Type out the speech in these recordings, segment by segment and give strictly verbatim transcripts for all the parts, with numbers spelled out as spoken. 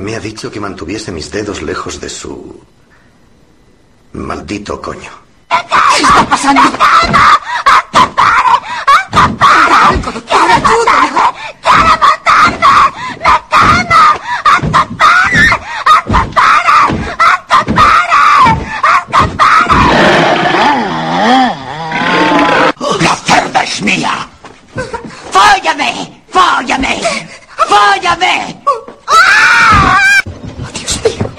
Me ha dicho que mantuviese mis dedos lejos de su... maldito coño. ¿Qué está pasando? ¡Quiere ayuda! ¡Quiere matarme! ¡Me quema! ¡Escapare! ¡Escapare! ¡Escapare! ¡La cerda es mía! ¡Fóllame! ¡Fóllame! ¡Fóllame! ¡Oh, Dios mío!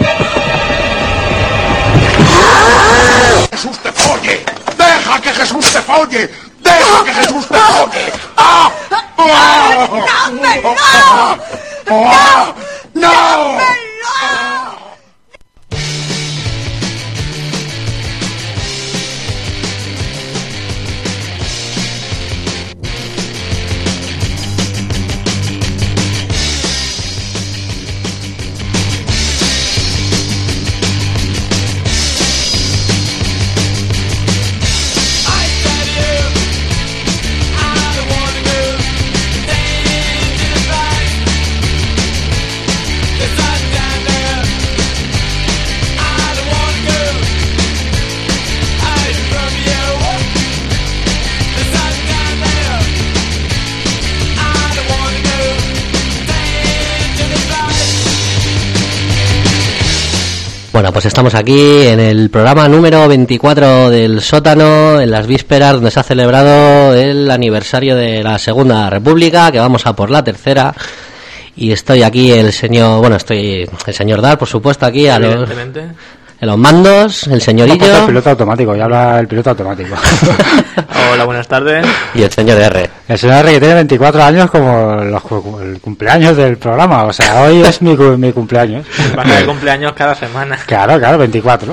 ¡Jesús te folle! ¡Deja que Jesús te folle! ¡Deja que Jesús te folle! ¡Ah! ¡Ah! ¡No, me no! ¡Ah! ¡No! ¡No! Bueno, pues estamos aquí en el programa número veinticuatro del Sótano, en las vísperas donde se ha celebrado el aniversario de la Segunda República, que vamos a por la tercera. Y estoy aquí el señor, bueno, estoy el señor Dar, por supuesto, aquí a los, en los mandos, el señorillo. El piloto automático, ya habla el piloto automático. Hola, buenas tardes. Y el señor R. El señor R, que tiene veinticuatro años, como los, el cumpleaños del programa. O sea, hoy es mi, mi cumpleaños. Van a cumpleaños cada semana. Claro, claro, veinticuatro.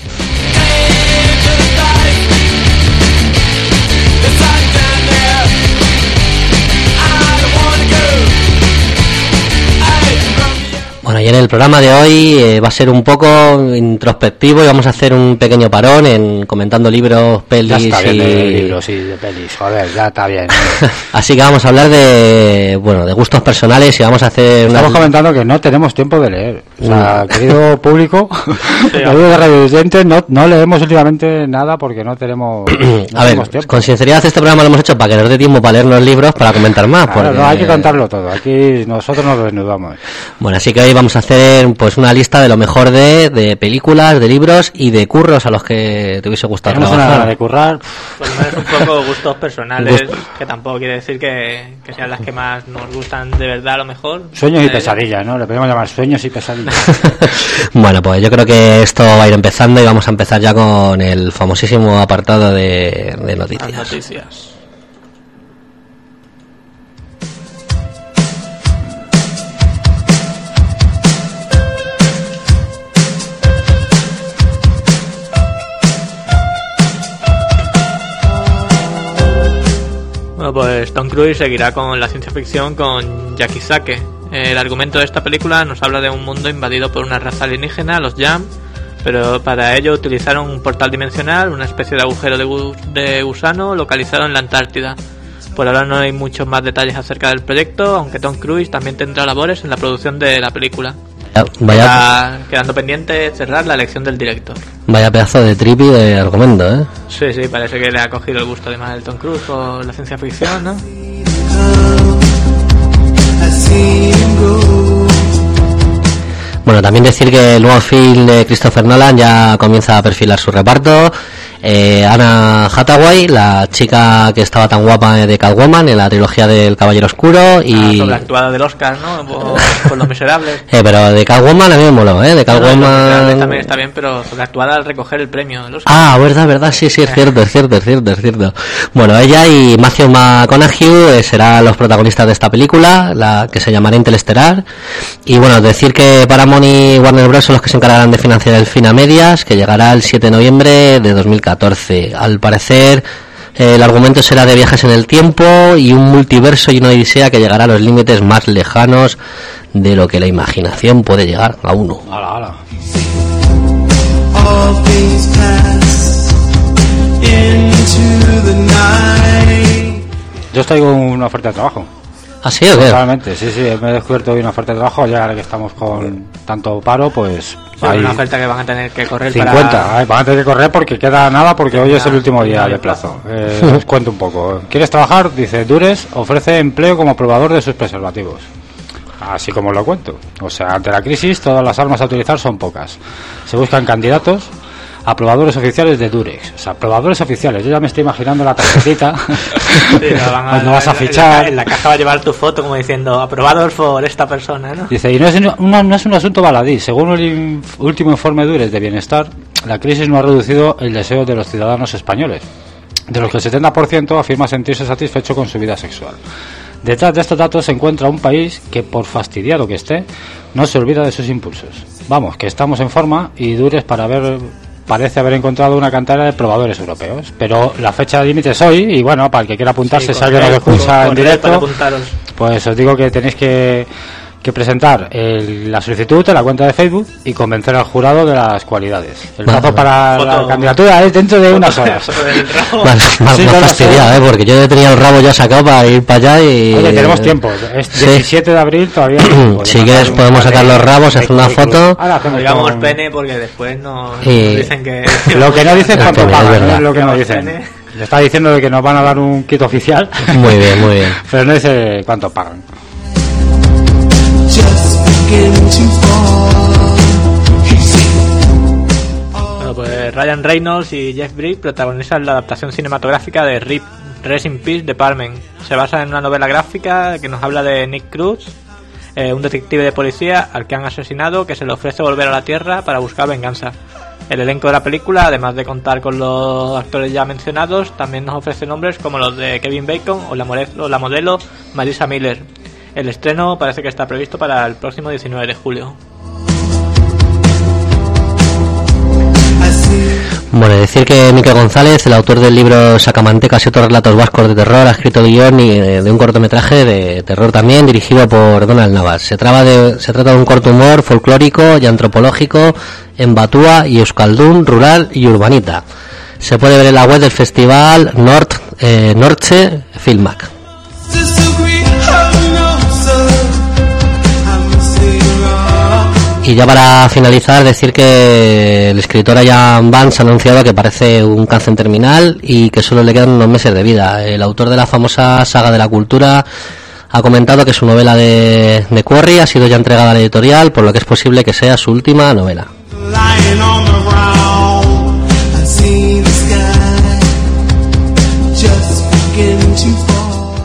Bueno, y en el programa de hoy eh, va a ser un poco introspectivo y vamos a hacer un pequeño parón en comentando libros, pelis ya está bien y... de libros, sí, de pelis, joder, ya está bien. Así que vamos a hablar de, bueno, de gustos personales y vamos a hacer... Estamos una... comentando que no tenemos tiempo de leer. O sea, Mm. querido público, Sí, queridos de radio oyentes, no, no leemos últimamente nada porque no tenemos, no a ver, tenemos tiempo. con sinceridad este programa lo hemos hecho para que nos dé tiempo para leer los libros, para comentar más. Claro, porque... no hay que contarlo todo, aquí nosotros nos desnudamos. Bueno, así que hoy vamos a hacer pues una lista de lo mejor de, de películas, de libros y de curros a los que te hubiese gustado Tenemos una trabajar. gana de currar. Pues no es un poco gustos personales, Gust- que tampoco quiere decir que, que sean las que más nos gustan de verdad a lo mejor. Sueños y Eh, pesadillas, ¿no? Le podemos llamar sueños y pesadillas. Bueno, pues yo creo que esto va a ir empezando y vamos a empezar ya con el famosísimo apartado de, de Las noticias. noticias. Bueno, pues Tom Cruise seguirá con la ciencia ficción con Yakizake. El argumento de esta película nos habla de un mundo invadido por una raza alienígena, los Yam, pero para ello utilizaron un portal dimensional, una especie de agujero de, gu- de gusano localizado en la Antártida. Por ahora no hay muchos más detalles acerca del proyecto, aunque Tom Cruise también tendrá labores en la producción de la película. Vaya, Está quedando pendiente cerrar la elección del director. vaya pedazo de tripi de argumento, ¿eh? Sí, sí, parece que le ha cogido el gusto además del Tom Cruise por la ciencia ficción, ¿no? Bueno, también decir que el nuevo film de Christopher Nolan ya comienza a perfilar su reparto. Eh, Anna Hathaway, la chica que estaba tan guapa de Catwoman en la trilogía del Caballero Oscuro y... Ah, sobreactuada del Oscar, ¿no? Por, por Los Miserables. Eh, pero de Catwoman a mí me moló, ¿eh? De No, no, Los Miserables Catwoman... también está bien, pero sobreactuada al recoger el premio del Oscar. Ah, verdad, verdad, sí, sí, es cierto, es cierto, es cierto, es cierto. Bueno, ella y Matthew McConaughey eh, serán los protagonistas de esta película, la que se llamará Interestelar. Y bueno, decir que Paramount y Warner Bros. Son los que se encargarán de financiar el fin a medias, que llegará el siete de noviembre de dos mil catorce. Al parecer, eh, el argumento será de viajes en el tiempo y un multiverso y una odisea que llegará a los límites más lejanos de lo que la imaginación puede llegar a uno. Hala, hala. Yo estoy con una oferta de trabajo. ¿Ah, sí o qué? Totalmente, sí, sí, me he descubierto hoy una oferta de trabajo, ya ahora que estamos con tanto paro, pues... Sí, hay una oferta que van a tener que correr cincuenta, para... ay, van a tener que correr porque queda nada, porque hoy Queda es el último día nada de de plazo. plazo. Eh, os cuento un poco. ¿Quieres trabajar? Dice, Dures ofrece empleo como probador de sus preservativos. Así como lo cuento. O sea, ante la crisis, todas las armas a utilizar son pocas. Se buscan candidatos a probadores oficiales de Durex. O sea, probadores oficiales. Yo ya me estoy imaginando la tarjetita. Sí, la van a- cuando vas a en la- fichar. En la caja va a llevar tu foto como diciendo aprobados por esta persona, ¿no? Dice, y no es, una- no es un asunto baladí. Según el in- último informe Dures de Bienestar, la crisis no ha reducido el deseo de los ciudadanos españoles, de los que el setenta por ciento afirma sentirse satisfecho con su vida sexual. Detrás de estos datos se encuentra un país que, por fastidiado que esté, no se olvida de sus impulsos. Vamos, que estamos en forma y Dures para ver... parece haber encontrado una cantera de probadores europeos, pero la fecha límite es hoy y bueno, para el que quiera apuntarse, Sí, si alguien nos correr, escucha en correr directo, para apuntaros. pues os digo que tenéis que, que presentar el- la solicitud en la cuenta de Facebook y convencer al jurado de las cualidades. El Vale, plazo vale. para la Foto- candidatura es dentro de unas horas. Foto del rabo. Me has me has- Sí, me has no lo fastidiado, sé. ¿eh? Porque yo tenía el rabo ya sacado para ir para allá y... Oye, tenemos tiempo, es Sí. diecisiete de abril todavía. hay tiempo de Si mandar quieres un podemos par sacar de- los rabos, de hacer una currículum. foto. Ahora hacemos Digamos con- pene porque después nos, Y- nos dicen que... Lo que no dicen El cuánto pene, es pagan, verdad. es lo que no Digamos dicen. pene. Le está diciendo de que nos van a dar un kit oficial, Muy bien, muy bien. pero no dice cuánto pagan. Bueno, pues Ryan Reynolds y Jeff Bridges protagonizan la adaptación cinematográfica de R I P, Rest in Peace Department. Se basa en una novela gráfica que nos habla de Nick Cruz, eh, un detective de policía al que han asesinado, que se le ofrece volver a la Tierra para buscar venganza. El elenco de la película, además de contar con los actores ya mencionados, también nos ofrece nombres como los de Kevin Bacon o la, more- o la modelo Marisa Miller. El estreno parece que está previsto para el próximo diecinueve de julio. Bueno, decir que Miquel González, el autor del libro Sacamantecas y otros relatos vascos de terror, ha escrito el guión y, eh, de un cortometraje de terror también, dirigido por Donald Navas. Se, traba de, se trata de un corto humor folclórico y antropológico en Batúa y Euskaldun, rural y urbanita. Se puede ver en la web del festival Nord, eh, Norche Filmac. Y ya para finalizar, decir que el escritor Ian Vance ha anunciado que parece un cáncer terminal y que solo le quedan unos meses de vida. El autor de la famosa saga de la cultura ha comentado que su novela de, de Quarry ha sido ya entregada a la editorial, por lo que es posible que sea su última novela. Lying on the ground, I see the sky just beginning to fall.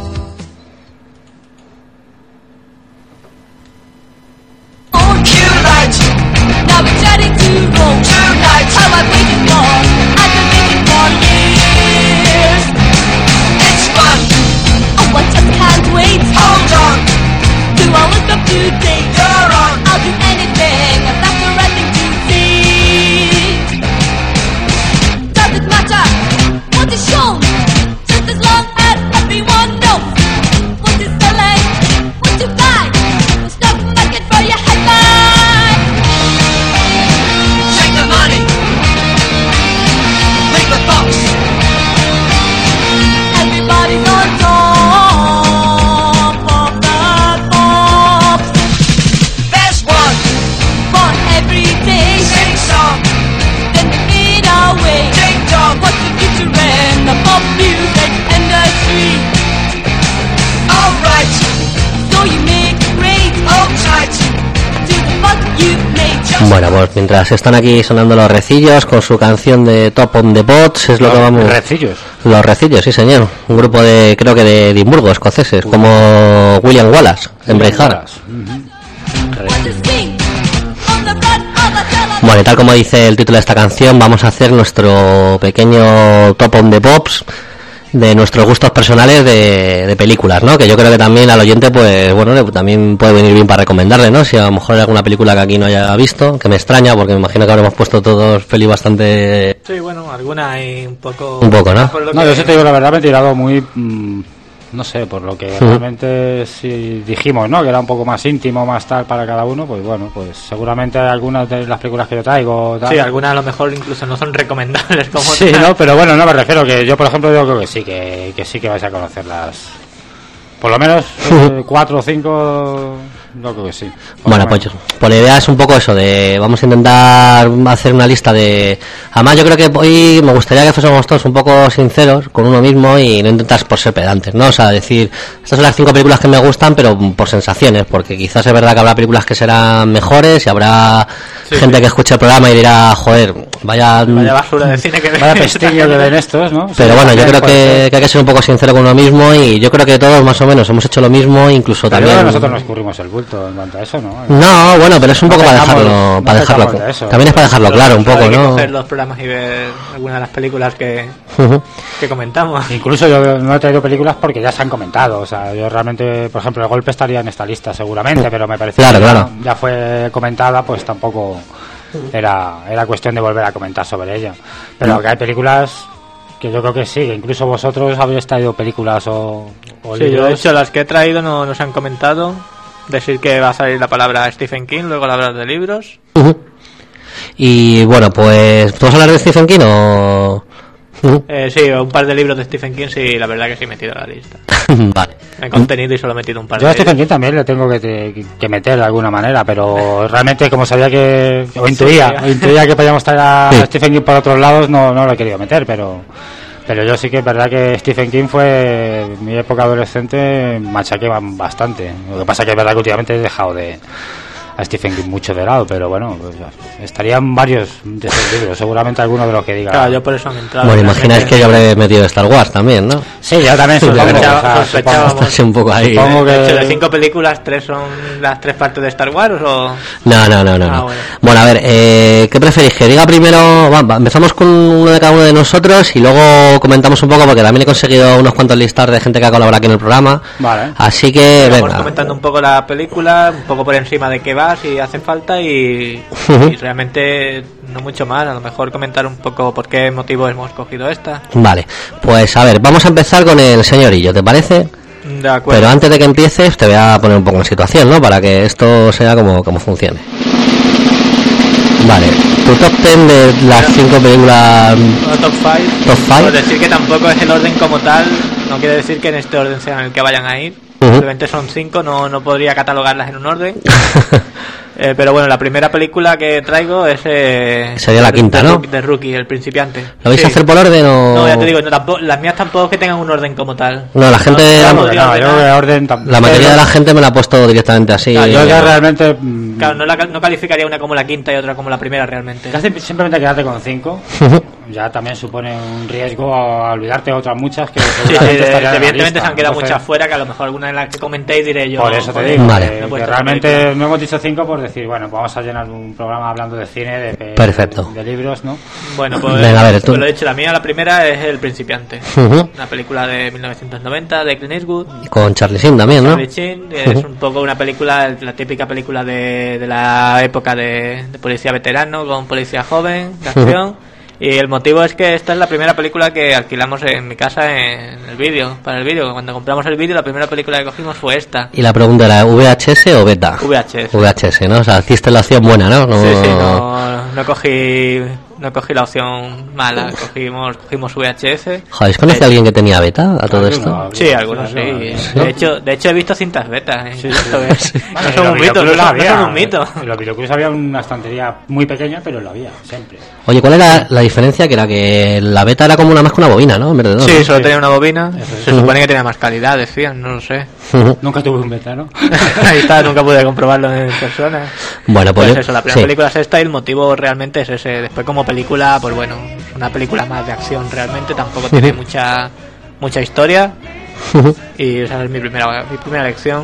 On tonight, now we're ready to roll. Tonight, how I waited for, I've been waiting for years. It's fun. Oh, I just can't wait. Hold on. Do I look up to date? You're on. I'll do anything if that's the right thing to see. Does it matter what is shown? Just as long as everyone knows what is selling, what to buy. Stop market for your headline. Take the money. Leave the box. Everybody's on top of that box. There's one for every day. Sing song. Then we fade away. Ding dong. What's the future in the pop music industry? Alright. So you make it great. Hold tight. To the fuck you made. Just Bueno, pues mientras están aquí sonando los recillos con su canción de Top on the Bots, es lo que vamos... Recillos. Los recillos, sí señor. Un grupo de, creo que de Edimburgo, escoceses, como William Wallace, en Braveheart. want to sing on the front of the telephone. Bueno, y tal como dice el título de esta canción, vamos a hacer nuestro pequeño Top on the Pops de nuestros gustos personales de, de películas, ¿no? Que yo creo que también al oyente, pues bueno, le- también puede venir bien para recomendarle, ¿no? Si a lo mejor hay alguna película que aquí no haya visto, que me extraña, porque me imagino que habremos puesto todos pelis bastante... Sí, bueno, alguna hay un poco... Un poco, ¿no? por lo No, que- yo sí te digo la verdad, me he tirado muy... mm, no sé, por lo que realmente sí dijimos, ¿no? Que era un poco más íntimo, más tal para cada uno, pues bueno, pues seguramente hay algunas de las películas que yo traigo... Tal. Sí, algunas a lo mejor incluso no son recomendables como Sí, tal. no, pero bueno, no me refiero que yo, por ejemplo, yo creo que sí, que, que sí que vais a conocer las Por lo menos eh, cuatro o cinco, yo creo que sí. Bueno, pues, pues la idea es un poco eso, de vamos a intentar hacer una lista de... Además yo creo que hoy me gustaría que fuésemos todos un poco sinceros con uno mismo y no intentas por ser pedantes, ¿no? O sea, decir, estas son las cinco películas que me gustan, pero por sensaciones, porque quizás es verdad que habrá películas que serán mejores y habrá sí, gente sí. que escuche el programa y dirá, joder, vaya... Vaya basura de cine que ven. Vaya pestillo que ven estos, ¿no? Pero sí, bueno, yo creo que, que hay que ser un poco sincero con uno mismo y yo creo que todos más o menos hemos hecho lo mismo, incluso pero también... nosotros nos escurrimos el bulto en cuanto a eso, ¿no? No, bueno, pero es un no poco dejamos, para dejarlo, no para dejarlo de eso, también es para dejarlo claro un poco, hay que ¿no? coger los programas y ver algunas de las películas que, uh-huh. que comentamos. Incluso yo no he traído películas porque ya se han comentado, o sea, yo realmente, por ejemplo, El Golpe estaría en esta lista seguramente, pero me parece claro, que claro. Ya, ya fue comentada, pues tampoco era era cuestión de volver a comentar sobre ella. Pero que hay películas que yo creo que sí, que incluso vosotros habéis traído películas o, o sí, libros. yo de hecho las que he traído no nos han comentado. Decir que va a salir la palabra Stephen King, luego la hablar de libros. Uh-huh. Y bueno, pues ¿tú vas a hablar de Stephen King o...? Uh-huh. Eh, sí, un par de libros de Stephen King, sí, la verdad que sí he metido a la lista. Vale. He contenido y solo he metido un par yo de a Stephen libros. King también le tengo que, te, que meter de alguna manera, pero realmente como sabía que... O intuía, sí, o intuía que podíamos traer a sí. Stephen King por otros lados, no, no lo he querido meter, pero... Pero yo sí que es verdad que Stephen King fue, en mi época adolescente, machaqué bastante. Lo que pasa que es verdad que últimamente he dejado de a Stephen King mucho de lado, pero bueno, pues estarían varios de esos libros, seguramente alguno de los que diga. Claro, yo por eso me he entrado. Bueno, imagináis que yo habré metido Star Wars también, ¿no? Sí, yo también supongo, Sospechaba- o sea, sospechábamos. supongo- Así un poco ahí. Supongo que- De hecho, de cinco películas, tres son las tres partes de Star Wars o... No, no, no, no. Ah, no. bueno. Bueno, a ver, eh, ¿qué preferís? Que diga primero... Va, va, empezamos con uno de cada uno de nosotros y luego comentamos un poco, porque también he conseguido unos cuantos listados de gente que ha colaborado aquí en el programa. Vale. Así que, Vamos venga. comentando un poco la película, un poco por encima de qué va, si hace falta y, Ujú. y realmente no mucho más. A lo mejor comentar un poco por qué motivo hemos cogido esta. Vale, pues a ver, vamos a empezar con el señorillo, ¿te parece? De acuerdo. Pero antes de que empieces te voy a poner un poco en situación, ¿no? Para que esto sea como, como funcione. Vale, tu top ten de las cinco películas... No, top cinco. Top five. Por decir que tampoco es el orden como tal, no quiere decir que en este orden sea en el que vayan a ir. Ujú. Simplemente son cinco, no, no podría catalogarlas en un orden. Eh, pero bueno, la primera película que traigo es... Eh, Sería la de- quinta, de ¿no? Rookie- De Rookie, el principiante. ¿Lo vais Sí. a hacer por orden o...? No, ya te digo, no, tampoco- las mías tampoco es que tengan un orden como tal. No, la gente... No, la, no, podría No, yo ordenar. de orden tam- la mayoría pero- de la gente me la ha puesto directamente así. Claro, Yo Eh, ya realmente... mm, Claro, no, la, no calificaría una como la quinta y otra como la primera realmente. casi simplemente quedarte con cinco ya también supone un riesgo a olvidarte de otras muchas que Sí, sí, seguramente de- estarían en la evidentemente lista. se han quedado Entonces, muchas fuera, que a lo mejor alguna de las que comentéis diré yo. Por eso te joder, digo, Vale. que, no he que puesto esta realmente película. no hemos dicho cinco por decir, bueno, vamos a llenar un programa hablando de cine, de, pe- Perfecto. de libros, ¿no? Bueno, pues, Venga, a ver, tú. pues lo he dicho, la mía, la primera es El Principiante. Ujú. Una película de mil novecientos noventa de Clint Eastwood. Con Charlie Sheen también, ¿no? Charlie Sheen, es un poco una película, la típica película de, de la época de, de policía veterano con policía joven, de acción. Y el motivo es que esta es la primera película que alquilamos en mi casa en el vídeo, para el vídeo. Cuando compramos el vídeo, la primera película que cogimos fue esta. Y la pregunta era, ¿V H S o beta? V H S. V H S, ¿no? O sea, hiciste la opción buena, ¿no? No- Sí, sí, no, no cogí no cogí la opción mala, cogimos cogimos V H S. Joder, ¿conoce a alguien que tenía beta a todo esto? Alguno, Sí, algunos sí. algunos, De hecho, de hecho he visto cintas beta. ¿eh? Sí, Esto sí. es- Sí. No En son los un mito, no videoclubs son, no había- son un mito. En los videoclubs había una estantería muy pequeña, pero lo había, siempre. Oye, ¿cuál era la diferencia? Que era que la beta era como una más que una bobina, ¿no? En vez de dos, Sí, ¿no? solo tenía una bobina. Eso es. Se supone que tenía más calidad, decían, no lo sé. Ujú. Nunca tuve un beta, ¿no? Ahí está, nunca pude comprobarlo en persona. Bueno, pues, Pues yo- eso, la primera sí. película es esta y el motivo realmente es ese. Después como película, pues bueno, una película más de acción realmente, tampoco tiene mucha mucha historia. Ujú. Y esa es mi primera mi primera lección.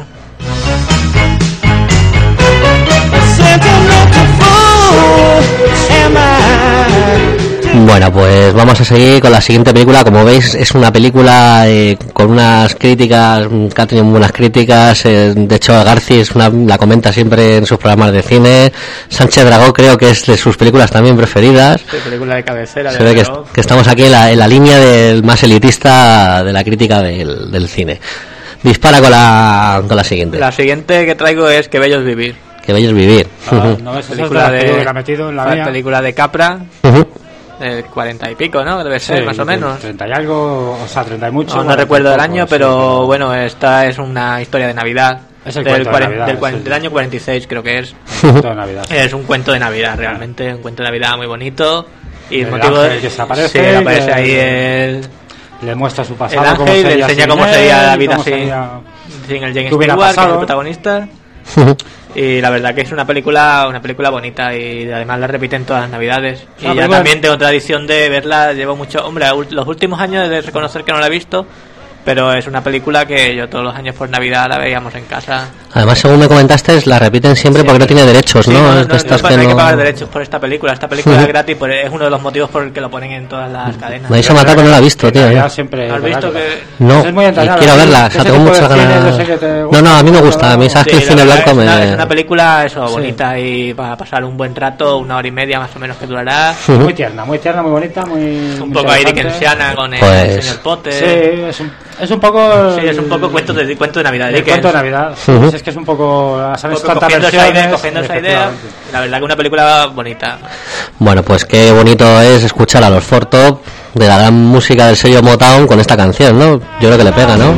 Sentimental fool am I? Bueno, pues vamos a seguir con la siguiente película. Como veis, es una película eh, con unas críticas, que ha tenido muy buenas críticas. eh, de hecho, Garci es una, la comenta siempre en sus programas de cine. Sánchez Dragó creo que es de sus películas también preferidas. Sí, película de cabecera. Se de ve que, verdad. que estamos aquí en la, en la línea del más elitista de la crítica del, del cine. Dispara con la, con la siguiente. La siguiente que traigo es Que bello es vivir. Que bello es vivir. Ah, Ujú. no ves, esa es Película de las que de yo hubiera metido en la la mía. película de Capra. Ujú. de cuarenta y pico, ¿no? Debe ser, Sí, más o menos. treinta y algo, o sea, treinta y mucho. No, no cuarenta y recuerdo el poco, año, sí, pero bueno, esta es una historia de Navidad. Es el del, cuento de cuaren- Navidad, del, cuaren- es el- del año cuarenta y seis, creo que es. cuento de Navidad. Es un cuento de Navidad, realmente. Un cuento de Navidad muy bonito. Y el, El motivo ángel que se aparece, sí, aparece que- ahí el, Le muestra su el pasado, cómo ángel, le sería enseña sin cómo él, sería la vida cómo sin, sería- sin el James qué hubiera Stewart, que es pasado. el protagonista. Y la verdad que es una película una película bonita y además la repiten todas las navidades. Es Y una ya película- también tengo tradición de verla, llevo mucho... Hombre, ul- los últimos años he de reconocer que no la he visto, pero es una película que yo todos los años por Navidad la veíamos en casa. Además, según me comentaste, la repiten siempre porque no tiene derechos, Sí, ¿no? no, Es de no, estas no, que no hay que no- pagar derechos por esta película. Esta película es gratis, por- es uno de los motivos por el que lo ponen en todas las cadenas. Me vais a matar que no la he visto, En tío. Navidad ¿eh? siempre, ¿Has ¿verdad? visto que...? No, Es muy y entrañable. quiero verla, o sea, Ese tengo tipo de muchas cine, ganas. yo sé que te No, no, a mí me gusta, a mí sabes que el Sí, cine la verdad, blanco es una, me... es una película eso, Sí. bonita y para pasar un buen rato, una hora y media más o menos que durará. Muy tierna, muy tierna, muy bonita, muy... Un muy poco ahí interesante. dickensiana con el Pues- señor Potter. Sí, es un, es un poco... Sí, es un poco cuento de, cuento de Navidad. El Dickens. cuento de Navidad. Ujú. Sí, es que es un poco... Un ¿Sabes? poco Tantas cogiendo esa idea, versiones, cogiendo esa idea. efectivamente. La verdad que una película bonita. Bueno, pues qué bonito es escuchar a los Four Top de la gran música del sello Motown con esta canción, ¿no? Yo creo que le pega, ¿no?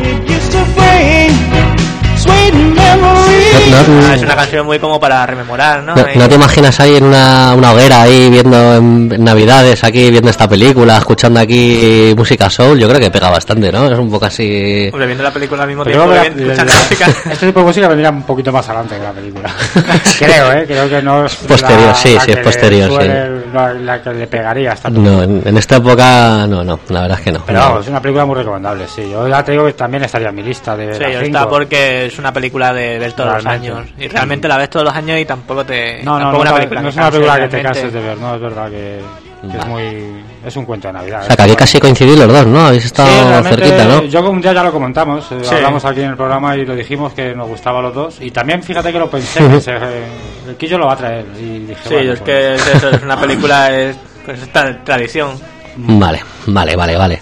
No, no- Ah, es una canción muy como para rememorar, ¿no? no- Ahí- ¿no te imaginas ahí en una, una hoguera ahí viendo en, en Navidades, aquí viendo esta película, escuchando aquí música soul? Yo creo que pega bastante, ¿no? Es un poco así... Hombre, viendo la película al mismo Pero tiempo creo que que la- escuchando la- música. este tipo de música vendría un poquito más adelante que la película. Creo, ¿eh? Creo que no es... Posterior, sí, sí, que es le posterior, suele- La, la que le pegaría a esta No, en, en esta época no, no, la verdad es que no. Pero No. vamos, es una película muy recomendable, sí. Yo ya te digo que también estaría en mi lista de Sí, las está cinco. porque es una película de ver todos los Realmente. años. Y realmente la ves todos los años y tampoco te. No, no, tampoco no, una no, película no es que una canse, película que te realmente. canses de ver, no, es verdad que, que es muy... Es un cuento de Navidad. O sea, que aquí casi coincidís los dos, ¿no? Habéis estado Sí, realmente, cerquita, ¿no? Yo un día ya lo comentamos, eh, Sí. hablamos aquí en el programa y lo dijimos que nos gustaba a los dos. Y también fíjate que lo pensé, que se, eh, el Quillo lo va a traer. Y dije, Sí, bueno, es pues, que es, eso, es una película, es, pues esta tradición. Vale, vale, vale, vale.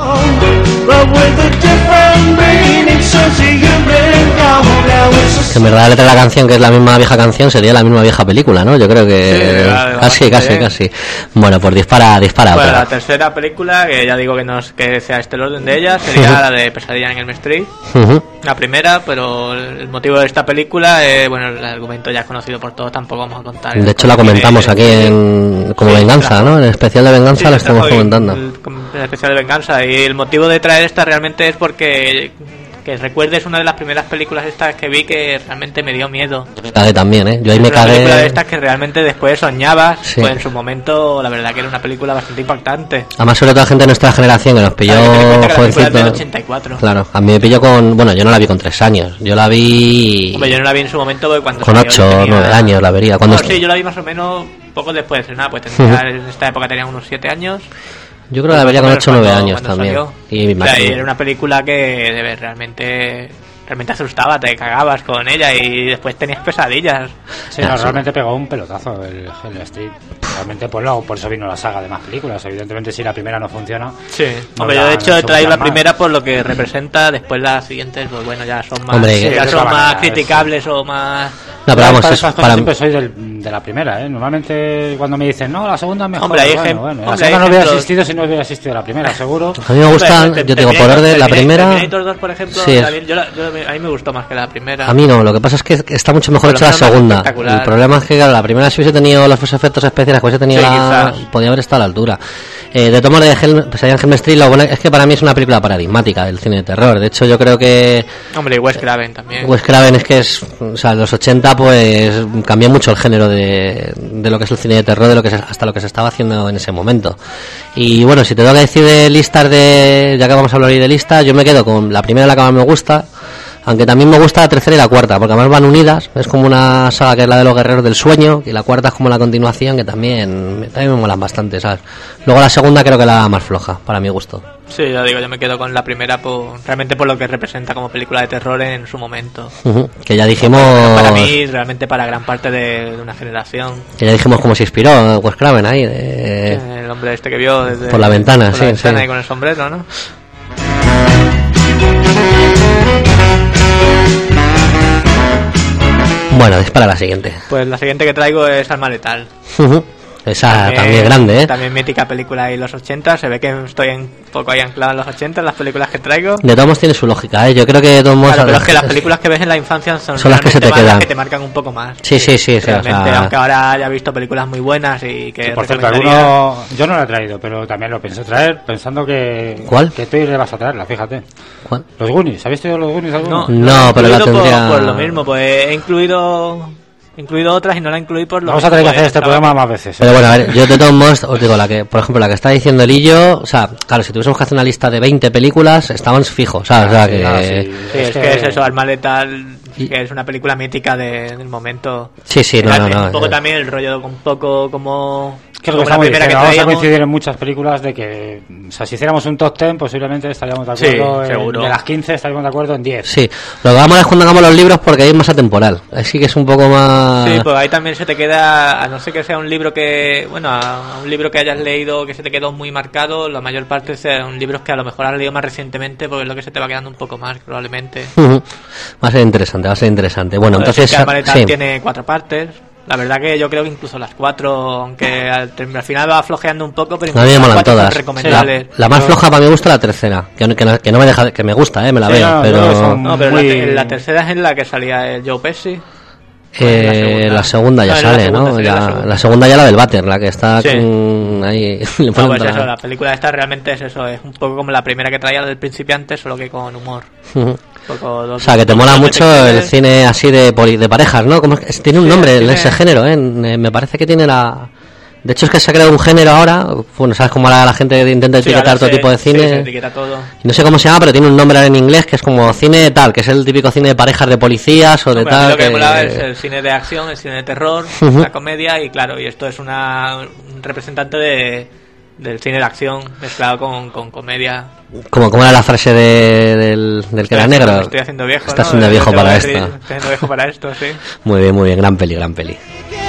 Que en verdad la letra de la canción, que es la misma vieja canción, sería la misma vieja película, ¿no? Yo creo que Sí, vale, casi, bastante casi, bien. casi. Bueno, pues dispara, dispara Bueno, la otra. tercera película, que ya digo que no es que sea este el orden de ellas, sería la de Pesadilla en Elm Street. Ujú. La primera, pero el motivo de esta película, eh, bueno, el argumento ya es conocido por todos, tampoco vamos a contar. De hecho, la comentamos aquí en como Sí, venganza, claro. ¿no? En el especial de venganza Sí, la trajo estamos hoy comentando. El, el especial de venganza. Y el motivo de traer esta realmente es porque que recuerdes una de las primeras películas estas que vi que realmente me dio miedo. Me cagué también, ¿eh? Yo ahí Es me una película de cagué. estas que realmente después soñabas. Sí. Pues en su momento, la verdad que era una película bastante impactante. Además, sobre todo gente de nuestra generación que nos pilló Claro, ten en cuenta que la película es del jovencito. ochenta y cuatro. Claro, a mí me pilló con. Bueno, yo no la vi con tres años. Yo la vi. Hombre, yo no la vi en su momento porque cuando Con salió ocho yo o tenía- nueve años la vería. Cuando No, est- sí, yo la vi más o menos poco después de nada, pues tendría, en esta época tenía unos siete años. Yo creo que la vería con Más ocho o o menos nueve cuando- años cuando también. salió. Y me O sea, y imagino- era una película que de ver, realmente realmente asustaba, te cagabas con ella y después tenías pesadillas. Sí, Ya, no, sí. realmente pegó un pelotazo el Elm Street. Realmente, pues luego, por eso vino la saga de más películas. Evidentemente, si la primera no funciona... Sí, no hombre, la- yo de hecho no he se traído la usan más. primera por lo que representa, después las siguientes, pues bueno, ya son más, Hombre, ya sí, de son otra más manera, criticables o más... No, pero vamos, para es esas cosas para. siempre soy del- de la primera, ¿eh? Normalmente cuando me dicen, no, la segunda es mejor. Hombre, hay bueno, ejem- bueno, la hombre, segunda hay no hubiera ejemplos. existido si no hubiera existido la primera, seguro. A mí me gustan, Hombre, yo te digo, por Terminator- orden, la Terminator- primera. Terminator dos, por ejemplo, Sí, es- la vi- yo la- yo- a mí me gustó más que la primera. A mí no, lo que pasa es que está mucho mejor Por lo hecha la menos más segunda. espectacular. El problema es que, claro, la primera si hubiese tenido los efectos especiales, que hubiese tenido Sí, la. quizás. Podía haber estado a la altura. Eh, de tomo de Hel- Pesadilla en Elm Street, lo bueno es que para mí es una película paradigmática del cine de terror. De hecho, yo creo que Hombre, y Wes Craven también. Wes Craven es que es, o sea, en los ochenta pues cambió mucho el género de, de lo que es el cine de terror, de lo que se- hasta lo que se estaba haciendo en ese momento. Y bueno, si te tengo que decir de listas de, ya que vamos a hablar hoy de listas, yo me quedo con la primera, la que más me gusta, aunque también me gusta la tercera y la cuarta, porque además van unidas, es como una saga que es la de los guerreros del sueño, y la cuarta es como la continuación, que también, también me molan bastante, ¿sabes? Luego la segunda creo que la más floja, para mi gusto. Sí, ya digo, yo me quedo con la primera por realmente por lo que representa como película de terror en su momento. Ujú, que ya dijimos... Para mí, realmente para gran parte de, de una generación. Que ya dijimos cómo se inspiró Wes Craven ahí, de... El hombre este que vio desde Por la ventana, por sí, la ventana sí. y con el sombrero, ¿no? Bueno, dispara la siguiente. Pues la siguiente que traigo es Alma Letal. Ujú. Esa también grande, ¿eh? También mítica película de los ochenta. Se ve que estoy un poco ahí anclado en los ochenta, en las películas que traigo. De todos modos tiene su lógica, ¿eh? Yo creo que de todos modos... Claro, pero es que las películas que ves en la infancia son, son las que se te más quedan. Las que te marcan un poco más. Sí, sí, sí. sí, realmente, o sea... aunque ahora haya visto películas muy buenas y que... Sí, por cierto, alguno... Yo no lo he traído, pero también lo pensé traer pensando que... ¿Cuál? Que tú le vas a traerla, fíjate. ¿Cuál? Los Goonies. ¿Habéis visto los Goonies alguno? No, no, no pero la por, tendría... por lo mismo, pues he incluido... incluido otras y no la incluí por lo Vamos a tener que hacer este estaba... programa más veces. ¿eh? Pero bueno, a ver, yo de todos modos os digo, la que, por ejemplo, la que está diciendo el Illo, o sea, claro, si tuviésemos que hacer una lista de veinte películas, estaban fijos, ¿sabes? O sea, que... Ah, sí, Sí, es, es que... que es eso, Alma Letal, que es una película mítica de, del momento. Sí, sí, no, no, no. Un poco no. también el rollo un poco como... Que lo que estamos diciendo, vamos a coincidir en muchas películas de que, o sea, si hiciéramos un top ten, posiblemente estaríamos de acuerdo sí, en, seguro. de las quince estaríamos de acuerdo en diez. Sí, lo que vamos es cuando hagamos los libros porque ahí es más atemporal, así que es un poco más... Sí, pues ahí también se te queda, a no ser que sea un libro que, bueno, a un libro que hayas leído que se te quedó muy marcado, la mayor parte son libros que a lo mejor has leído más recientemente, porque es lo que se te va quedando un poco más, probablemente. Uh-huh. Va a ser interesante, va a ser interesante. Bueno, Pero entonces... Sí, que sí. tiene cuatro partes. La verdad que yo creo que incluso las cuatro, aunque al, al final va flojeando un poco, pero a mí me molan todas. Recomendables. La, la más floja para mí me gusta la tercera, que, que, no, que no me deja, que me gusta, eh, me la sí, veo, no, pero no, pero muy... la, la tercera es en la que salía el Joe Pesci. Eh, la, segunda. la segunda ya no, sale, segunda, ¿no? Ya, la, segunda. la segunda ya la del váter, la que está sí. con, ahí. No, pues eso, la película esta realmente es eso, es un poco como la primera que traía del principiante, solo que con humor. Uh-huh. Poco, dos, o sea, que te mola mucho el cine así de poli, de parejas, ¿no? Como es, tiene un sí, nombre en ese género, ¿eh? Me parece que tiene la... De hecho es que se ha creado un género ahora, bueno, sabes cómo la, la gente intenta sí, etiquetar todo se, tipo de cine. Sí, se etiqueta todo. No sé cómo se llama, pero tiene un nombre en inglés que es como cine tal, que es el típico cine de parejas de policías o no, de tal. Lo que, que... me molaba es el cine de acción, el cine de terror, uh-huh. la comedia y claro, y esto es una un representante de del cine de acción mezclado con, con comedia. Como, ¿Cómo era la frase de, del, del que era negro? Me estoy haciendo viejo, Estás ¿no? siendo viejo para esto. Estoy haciendo viejo para esto, sí. Muy bien, muy bien, gran peli, gran peli.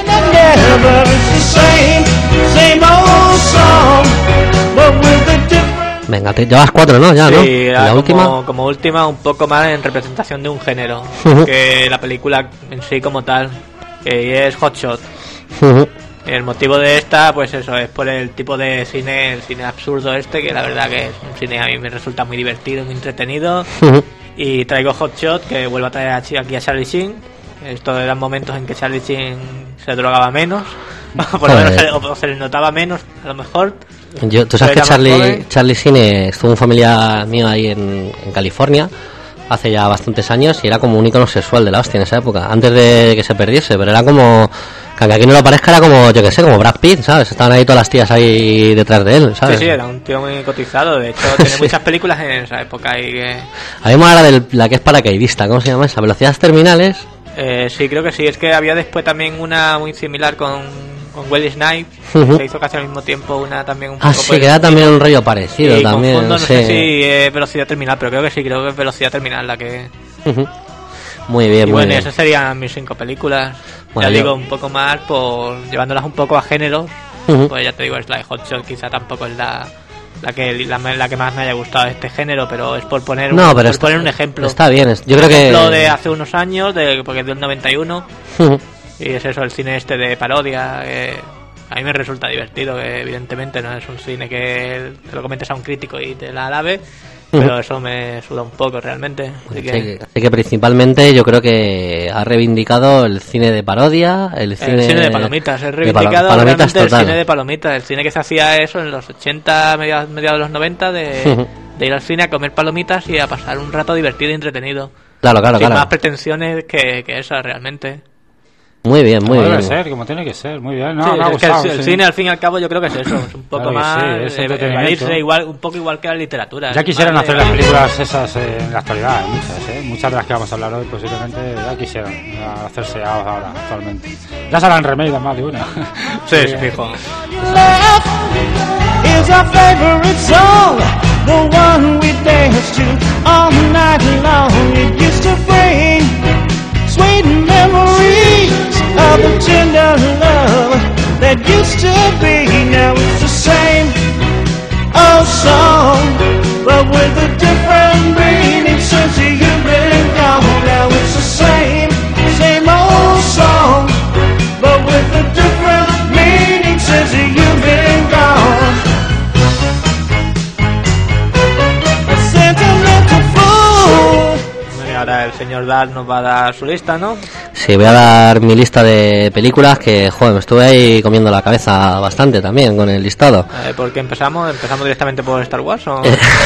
Venga, te llevas cuatro, ¿no? Ya, sí, ¿no? ¿Y la como, última. Como última, un poco más en representación de un género uh-huh. que la película en sí como tal, que es Hot Shot. Uh-huh. El motivo de esta, pues eso, es por el tipo de cine, el cine absurdo este, que la verdad que es un cine a mí me resulta muy divertido, muy entretenido. Uh-huh. Y traigo Hot Shot, que vuelvo a traer aquí a Charlie Sheen. Estos eran momentos en que Charlie Sheen se drogaba menos, por lo menos se, o se le notaba menos, a lo mejor. Yo, tú sabes que Charlie, Charlie Sheen estuvo en familia mía ahí en, en California hace ya bastantes años y era como un ícono sexual de la hostia en esa época, antes de que se perdiese, pero era como, que aunque aquí no lo parezca, era como, yo que sé, como Brad Pitt, ¿sabes? Estaban ahí todas las tías ahí detrás de él, ¿sabes? Sí, sí, era un tío muy cotizado, de hecho tiene sí. muchas películas en esa época y que... A mí me mola la, del, la que es paracaidista, ¿cómo se llama esa? Velocidades terminales. Eh, sí, creo que sí, es que había después también una muy similar con, con Wesley Snipes, uh-huh. se hizo casi al mismo tiempo una también un ah, poco... Ah, sí, que era también un rollo parecido y también, confundo, no sí. sé si es Velocidad Terminal, pero creo que sí, creo que es Velocidad Terminal la que... Uh-huh. Muy bien, y muy bueno, bien. esas serían mis cinco películas. Bueno, ya yo... digo, un poco más por llevándolas un poco a géneros. Uh-huh. Pues ya te digo, es la de Hot Shot, quizá tampoco es la... La que, la, la que más me haya gustado de este género, pero es por poner un, no, pero por está, poner un ejemplo. Está bien, yo un creo que... ejemplo de hace unos años, de, porque es del noventa y uno, uh-huh. y es eso, el cine este de parodia, que a mí me resulta divertido, que evidentemente no es un cine que te lo comentes a un crítico y te la alabe, uh-huh. pero eso me suda un poco realmente. Así que... Sí, así que principalmente yo creo que ha reivindicado el cine de parodia, el cine, el cine de palomitas, es reivindicado palo- realmente total. el cine de palomitas, el cine que se hacía eso en los ochenta, mediados, mediados de los noventa, de, uh-huh. de ir al cine a comer palomitas y a pasar un rato divertido y entretenido. Claro, claro, Sin claro. más pretensiones que, que esas realmente. Muy bien, muy como bien. Debe ser, como tiene que ser, muy bien. No, sí, me ha es gustado, que el, el sí. cine al fin y al cabo yo creo que es eso, es un poco claro más sí, es eh, entretenimiento. evadirse, igual, un poco igual que la literatura. Ya es quisieran más hacer de... las películas esas eh, en la actualidad, muchas, ¿eh? Muchas de las que vamos a hablar hoy posiblemente ya quisieran ya hacerse ahora actualmente. Ya serán remake más de una. Sí, sí, fijo. Is our favorite song, the one we dance to all night long. It used to bring sweet memories of the tender love that used to be. Now it's the same old song, but with a different meaning since you've been gone. Now it's the same, same old song, but with a different meaning since ahora el señor Dal nos va a dar su lista, ¿no? Sí, voy a dar mi lista de películas que, joder, me estuve ahí comiendo la cabeza bastante también con el listado. Eh, ¿Por qué empezamos? ¿Empezamos directamente por Star Wars o...?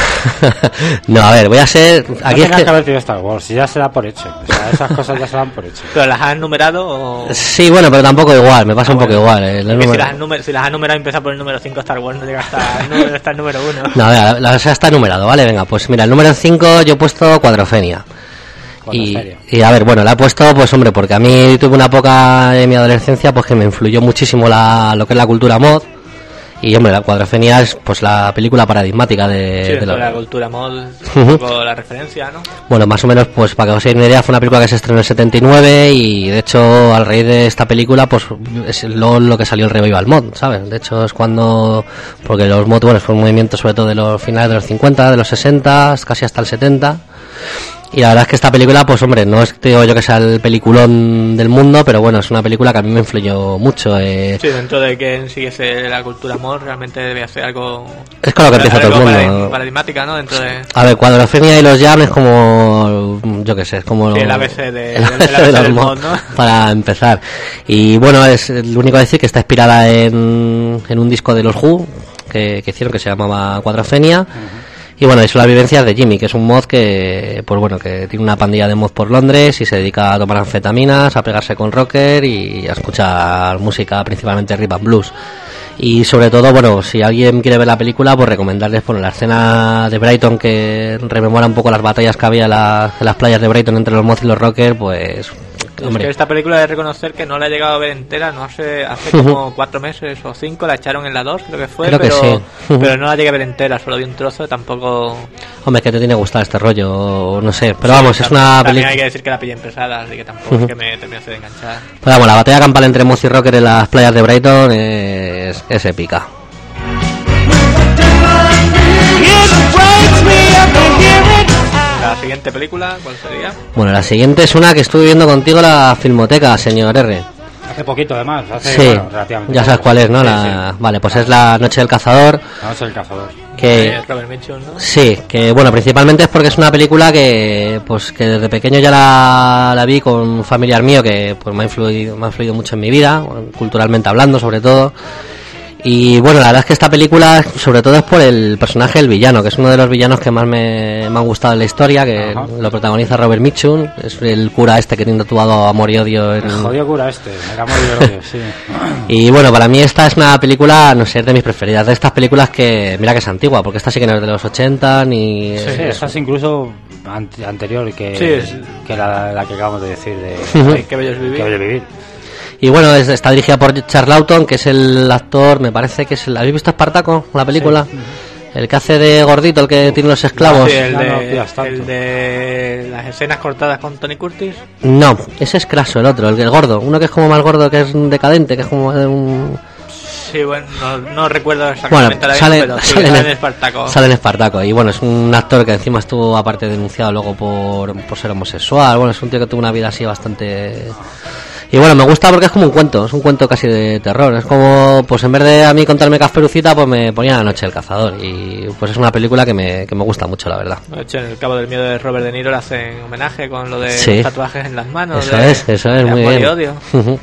No, a ver, voy a ser... Aquí no es tengas que... que haber tenido Star Wars, si ya se da por hecho. O sea, esas cosas ya se dan por hecho. ¿Pero las has numerado o...? Sí, bueno, pero tampoco igual, me pasa Ah, un poco bueno. igual. eh, el Es que número- si, las has numer- si las has numerado empieza por el número cinco Star Wars, no llega hasta el número, hasta el número uno. No, a ver, la, la- o sea, está numerado, ¿vale? Venga, pues mira, el número cinco yo he puesto Cuadrofenia. Y, Cuadrofenia. y a ver, bueno, la he puesto, pues hombre, porque a mí tuve una época en mi adolescencia pues que me influyó muchísimo la, lo que es la cultura mod. Y hombre, la Cuadrofenia es pues la película paradigmática de, Sí, de dentro lo- de la cultura mod, Ujú. un poco la referencia, ¿no? Bueno, más o menos, pues para que os hagáis una idea, fue una película que se estrenó en el setenta y nueve y de hecho, al raíz de esta película, pues es lo, lo que salió el revival mod, ¿sabes? De hecho, es cuando, porque los mod, bueno, fue un movimiento sobre todo de los finales de los cincuenta, de los sesenta, casi hasta el setenta. Y la verdad es que esta película, pues hombre, no es que digo yo que sea el peliculón del mundo, pero bueno, es una película que a mí me influyó mucho. Eh, Sí, dentro de que siguiese la cultura mod, realmente debe hacer algo... Es con lo que empieza todo el algo mundo. paradig- Paradigmática, ¿no? Dentro de... A ver, Cuadrofenia y los Jam es como, yo qué sé, es como Sí, el A B C de- el el A B C A B C de los del mod, mod, ¿no? para empezar. Y bueno, es lo único a decir que está inspirada en, en un disco de los Who que, que hicieron que se llamaba Cuadrofenia. Y bueno, es la vivencia de Jimmy, que es un mod que, pues bueno, que tiene una pandilla de mod por Londres y se dedica a tomar anfetaminas, a pegarse con rocker y a escuchar música, principalmente rhythm and blues. Y sobre todo, bueno, si alguien quiere ver la película, pues recomendarles por la escena de Brighton que rememora un poco las batallas que había en, la- en las playas de Brighton entre los mods y los rockers, pues... Es Hombre, que esta película de reconocer que no la he llegado a ver entera, no sé, hace como cuatro meses o cinco la echaron en la dos, creo que fue, Creo que pero, sí. pero no la llegué a ver entera, solo vi un trozo, tampoco... hombre, que te tiene que gustar este rollo, no sé. Pero vamos, es una También película... hay que decir que la pillé en pesada, así que tampoco es que me terminase de enganchar. Pero vamos, la batalla campal entre mods y rocker en las playas de Brighton es, es épica. La siguiente película, ¿cuál sería? Bueno, la siguiente es una que estuve viendo contigo en la Filmoteca, señor R. Hace poquito, además. Hace, Sí, bueno, relativamente ya sabes poco. cuál es, ¿no? Sí, La... sí. Vale, pues es La Noche del Cazador, La noche del cazador. que... Eh, Robert Mitchum, ¿no? Sí, que bueno, principalmente es porque es una película que pues que desde pequeño ya la, la vi con un familiar mío que pues me ha influido, me ha influido mucho en mi vida, culturalmente hablando sobre todo. Y bueno, la verdad es que esta película sobre todo es por el personaje del villano, que es uno de los villanos que más me, me han gustado en la historia, que Ajá. lo protagoniza Robert Mitchum, es el cura este que tiene tatuado amor y odio en... El jodido cura este, era muy divertido, sí. Y bueno, para mí esta es una película, no sé, es de mis preferidas, de estas películas que, mira que es antigua, porque esta sí que no es de los ochenta, ni... Sí, esta es incluso ante- anterior que, Sí, es- que la, la que acabamos de decir de Ay, qué bello es vivir. Qué bello vivir. Y bueno, es- está dirigida por Charles Lawton, que es el actor, me parece que es el... ¿Habéis visto Espartaco, la película? El que hace de gordito, el que tiene los esclavos. Sí, el, Ya no de, pidas tanto. el de las escenas cortadas con Tony Curtis. No, ese es Craso, el otro, el, el gordo. Uno que es como más gordo, que es un decadente, que es como de un... Sí, bueno, no, no recuerdo Bueno, exactamente la sale, pero sí, sale, sale en en Espartaco. sale en Espartaco. Y bueno, es un actor que encima estuvo aparte denunciado luego por, por ser homosexual. Bueno, es un tío que tuvo una vida así bastante... Y bueno, me gusta porque es como un cuento, es un cuento casi de terror. Es como, pues en vez de a mí contarme Casperucita, pues me ponía La Noche del Cazador. Y pues es una película que me, que me gusta mucho, la verdad. De hecho, en El Cabo del Miedo de Robert De Niro le hacen homenaje con lo de Sí. los tatuajes en las manos. Eso de- es, eso es, de muy amor y bien. odio. Ujú.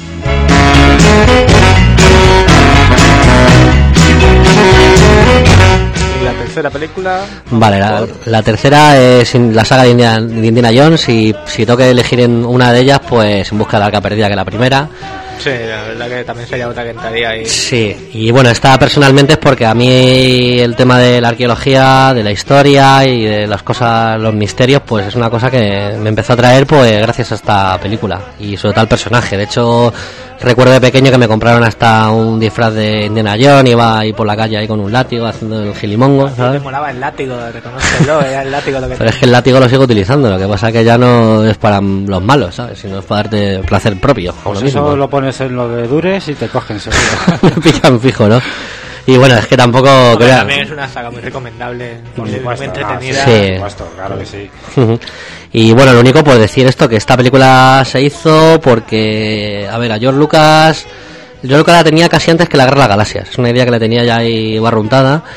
Y la tercera película. Vale, la, la tercera es in- la saga de Indiana, de Indiana Jones y si tengo que elegir en una de ellas, pues En busca de la arca perdida, que la primera. Sí, la verdad que también sería otra que entraría ahí. Sí, y bueno, esta personalmente es porque a mí el tema de la arqueología, de la historia y de las cosas, los misterios, pues es una cosa que me empezó a traer pues gracias a esta película y sobre todo al personaje. De hecho, recuerdo de pequeño que me compraron hasta un disfraz de Indiana Jones, iba ahí por la calle ahí con un látigo haciendo el gilimongo, Me ¿sabes? molaba el látigo, reconócelo, era el látigo lo que Pero es que el látigo lo sigo utilizando, lo que pasa que ya no es para los malos, ¿sabes? Sino es para darte placer propio. a Pues uno mismo. eso lo pones en lo de dures y te cogen seguro. Me pillan fijo, ¿no? Y bueno, es que tampoco... Hombre, crea- también es una saga muy recomendable, Por muy, supuesto, muy claro, entretenida. Sí. por supuesto, claro que sí. Y bueno, lo único por decir esto, que esta película se hizo porque, a ver, a George Lucas, George Lucas la tenía casi antes que la Guerra de las Galaxias, es una idea que la tenía ya ahí barruntada,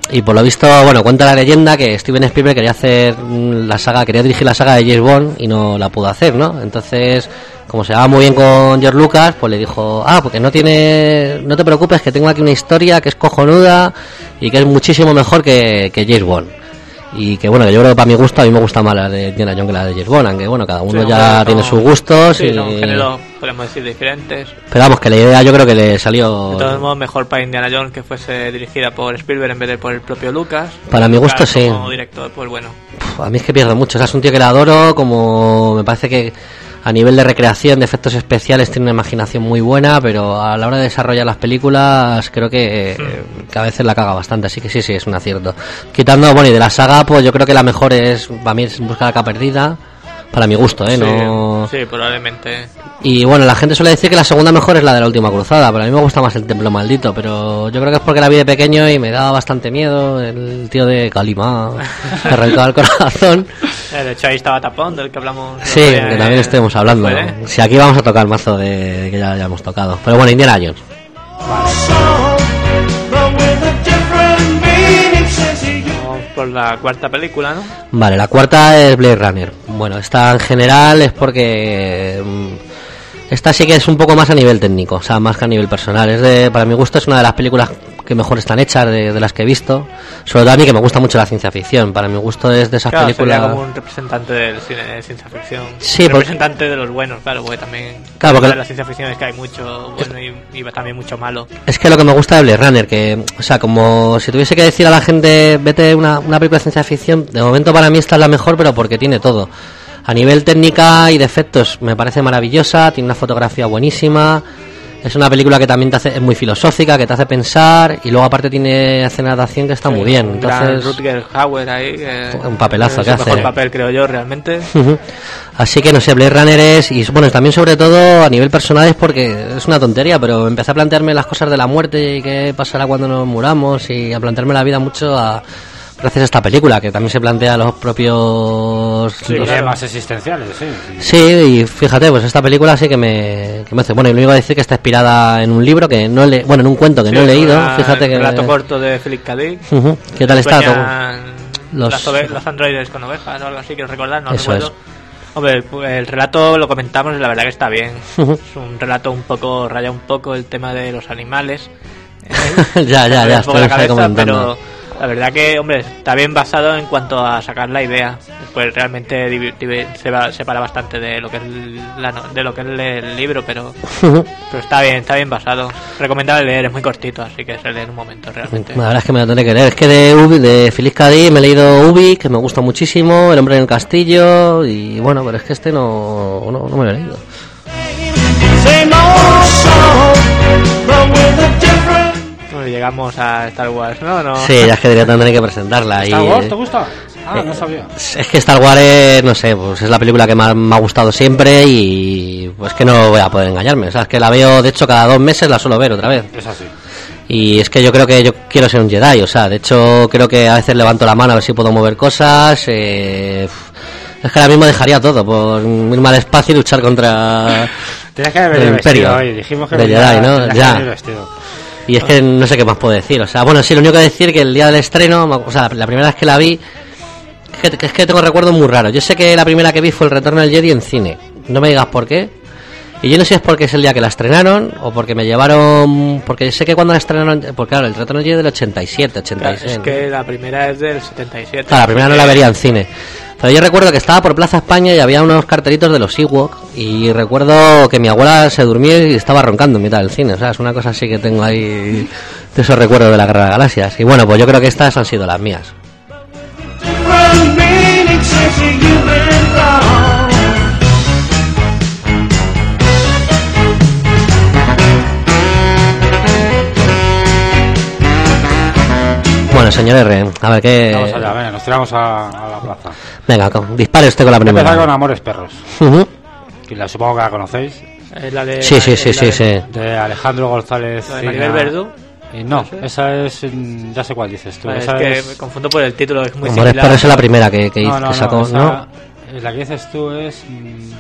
y por lo visto, bueno, cuenta la leyenda que Steven Spielberg quería hacer la saga, quería dirigir la saga de James Bond y no la pudo hacer, ¿no? Entonces, como se llevaba muy bien con George Lucas, pues le dijo, ah, porque no tiene, no te preocupes, que tengo aquí una historia que es cojonuda y que es muchísimo mejor que, que James Bond. Y que bueno, que yo creo que para mi gusto a mí me gusta más la de Indiana Jones que la de James Bond, aunque bueno, cada uno Sí, ya son- tiene sus gustos. Sí, y... son géneros, podemos decir, diferentes. Pero vamos, que la idea yo creo que le salió... De todos modos, mejor para Indiana Jones que fuese dirigida por Spielberg en vez de por el propio Lucas. Para mi gusto, Lucas sí. Como director, pues bueno. A mí es que pierdo mucho, o sea, es un tío que le adoro, como me parece que a nivel de recreación, de efectos especiales, tiene una imaginación muy buena, pero a la hora de desarrollar las películas creo que, eh, que a veces la caga bastante, así que sí, sí, es un acierto. Quitando, bueno, y de la saga, pues yo creo que la mejor es, para mí es Busca la Capa Perdida, para mi gusto, ¿eh? Sí, No... sí, probablemente. Y bueno, la gente suele decir que la segunda mejor es la de la Última Cruzada, pero a mí me gusta más el Templo Maldito, pero yo creo que es porque la vi de pequeño y me daba bastante miedo el tío de Calimá, que arrancaba el corazón. Eh, de hecho, ahí estaba Tapón, del que hablamos. Sí, el otro que día, también eh, estuvimos hablando. después, ¿eh? Si aquí vamos a tocar mazo de que ya, ya hemos tocado. Pero bueno, Indiana Jones. Vamos por la cuarta película, ¿no? Vale, la cuarta es Blade Runner. Bueno, esta en general es porque mm, esta sí que es un poco más a nivel técnico, o sea, más que a nivel personal. Es de, para mi gusto es una de las películas que mejor están hechas de, de las que he visto. Sobre todo a mí que me gusta mucho la ciencia ficción. Para mi gusto es de esas Claro, películas. sería como un representante del cine de ciencia ficción. Sí, un porque- representante de los buenos, claro, porque también. Claro, porque- de la ciencia ficción es que hay mucho bueno y, y también mucho malo. Es que lo que me gusta de Blade Runner, que, o sea, como si tuviese que decir a la gente, vete una, una película de ciencia ficción, de momento para mí esta es la mejor, pero porque tiene todo. A nivel técnica y de efectos me parece maravillosa, tiene una fotografía buenísima, es una película que también te hace, es muy filosófica, que te hace pensar, y luego aparte tiene escenas de acción que están muy bien. Un gran Entonces, Rutger Hauer ahí. Que un papelazo es que el hace. mejor papel, creo yo, realmente. Ujú. Así que no sé, Blade Runner es, y bueno, también sobre todo a nivel personal es porque es una tontería, pero empecé a plantearme las cosas de la muerte y qué pasará cuando nos muramos y a plantearme la vida mucho a, gracias a esta película, que también se plantea los propios... Sí, los- temas existenciales, sí. Sí, y fíjate, pues esta película sí que me, que me hace... Bueno, y lo iba a decir que está inspirada en un libro que no le... Bueno, en un cuento que Sí, no he leído, una- fíjate el que... relato corto de Philip K. Dick. Ujú. ¿Qué tal está? Sueñan Los- Las ove- los androides con ovejas o algo así, quiero recordar, no Eso recuerdo. Hombre, el, el relato lo comentamos y la verdad que está bien. Ujú. Es un relato un poco, raya un poco el tema de los animales. Ya, ya, ya, Un poco estoy la cabeza, comentando. pero la verdad que, hombre, está bien basado en cuanto a sacar la idea. Después realmente divi- divi- se va, separa bastante de lo que es la no- de lo que es el libro, pero Ujú. pero está bien, está bien basado. Recomendable leer, es muy cortito, así que se lee en un momento realmente. La verdad es que me lo tendré que leer. Es que de, Ubi, de Philip K. Dick me he leído Ubi, que me gusta muchísimo, El hombre en el castillo, y bueno, pero es que este no, no, no me lo he leído. Same old song, but with a different. Bueno, llegamos a Star Wars, ¿no? no. Sí, ya es que diría, tendré que presentarla. ¿Star y, Wars eh, te gusta? Ah, no sabía. Es que Star Wars es, no sé, pues es la película que más me ha gustado siempre y pues que no voy a poder engañarme. O sea, es que la veo, de hecho, cada dos meses la suelo ver otra vez. Es así. Y es que yo creo que yo quiero ser un Jedi, o sea, de hecho creo que a veces levanto la mano a ver si puedo mover cosas. Eh, es que ahora mismo dejaría todo por irme al espacio y luchar contra Tienes que haber el venido imperio vestido hoy. Dijimos que de venía- Jedi, ¿no? tenías que Ya. venir vestido. Y es que no sé qué más puedo decir. O sea, bueno, sí, lo único que decir que el día del estreno, o sea, la primera vez que la vi, es que, es que tengo recuerdos muy raros. Yo sé que la primera que vi fue El Retorno del Jedi en cine. No me digas por qué. Y yo no sé si es porque es el día que la estrenaron o porque me llevaron... Porque sé que cuando la estrenaron... Porque claro, El Retorno del Jedi es del ochenta y siete, ochenta y seis. Es ¿no? que la primera es del setenta y siete. Claro, la primera no la vería en cine. Pero yo recuerdo que estaba por Plaza España y había unos cartelitos de los Ewok. Y recuerdo que mi abuela se durmió y estaba roncando en mitad del cine. O sea, es una cosa así que tengo ahí de esos recuerdos de la Guerra de las Galaxias. Y bueno, pues yo creo que estas han sido las mías. Different meaning since you've been gone. Bueno, señor R, a ver qué... Vamos allá, venga, nos tiramos a, a la plaza. Venga, con- dispare usted con la Voy a empezar con primera. Amores Perros. Ujú. Que la supongo que la conocéis. Es la de, Sí, sí, es sí, la sí, de- sí. De Alejandro González. La de Cina. Maribel Verdú. Y no, ¿Puede ser? esa es. mm, Ya sé cuál dices tú. Vale, es esa que es- me confundo por el título, es muy Amores similar. Perros es la primera que, que, No, hizo- no, que no, sacó, esa- ¿no? eh, La que dices tú es. mm,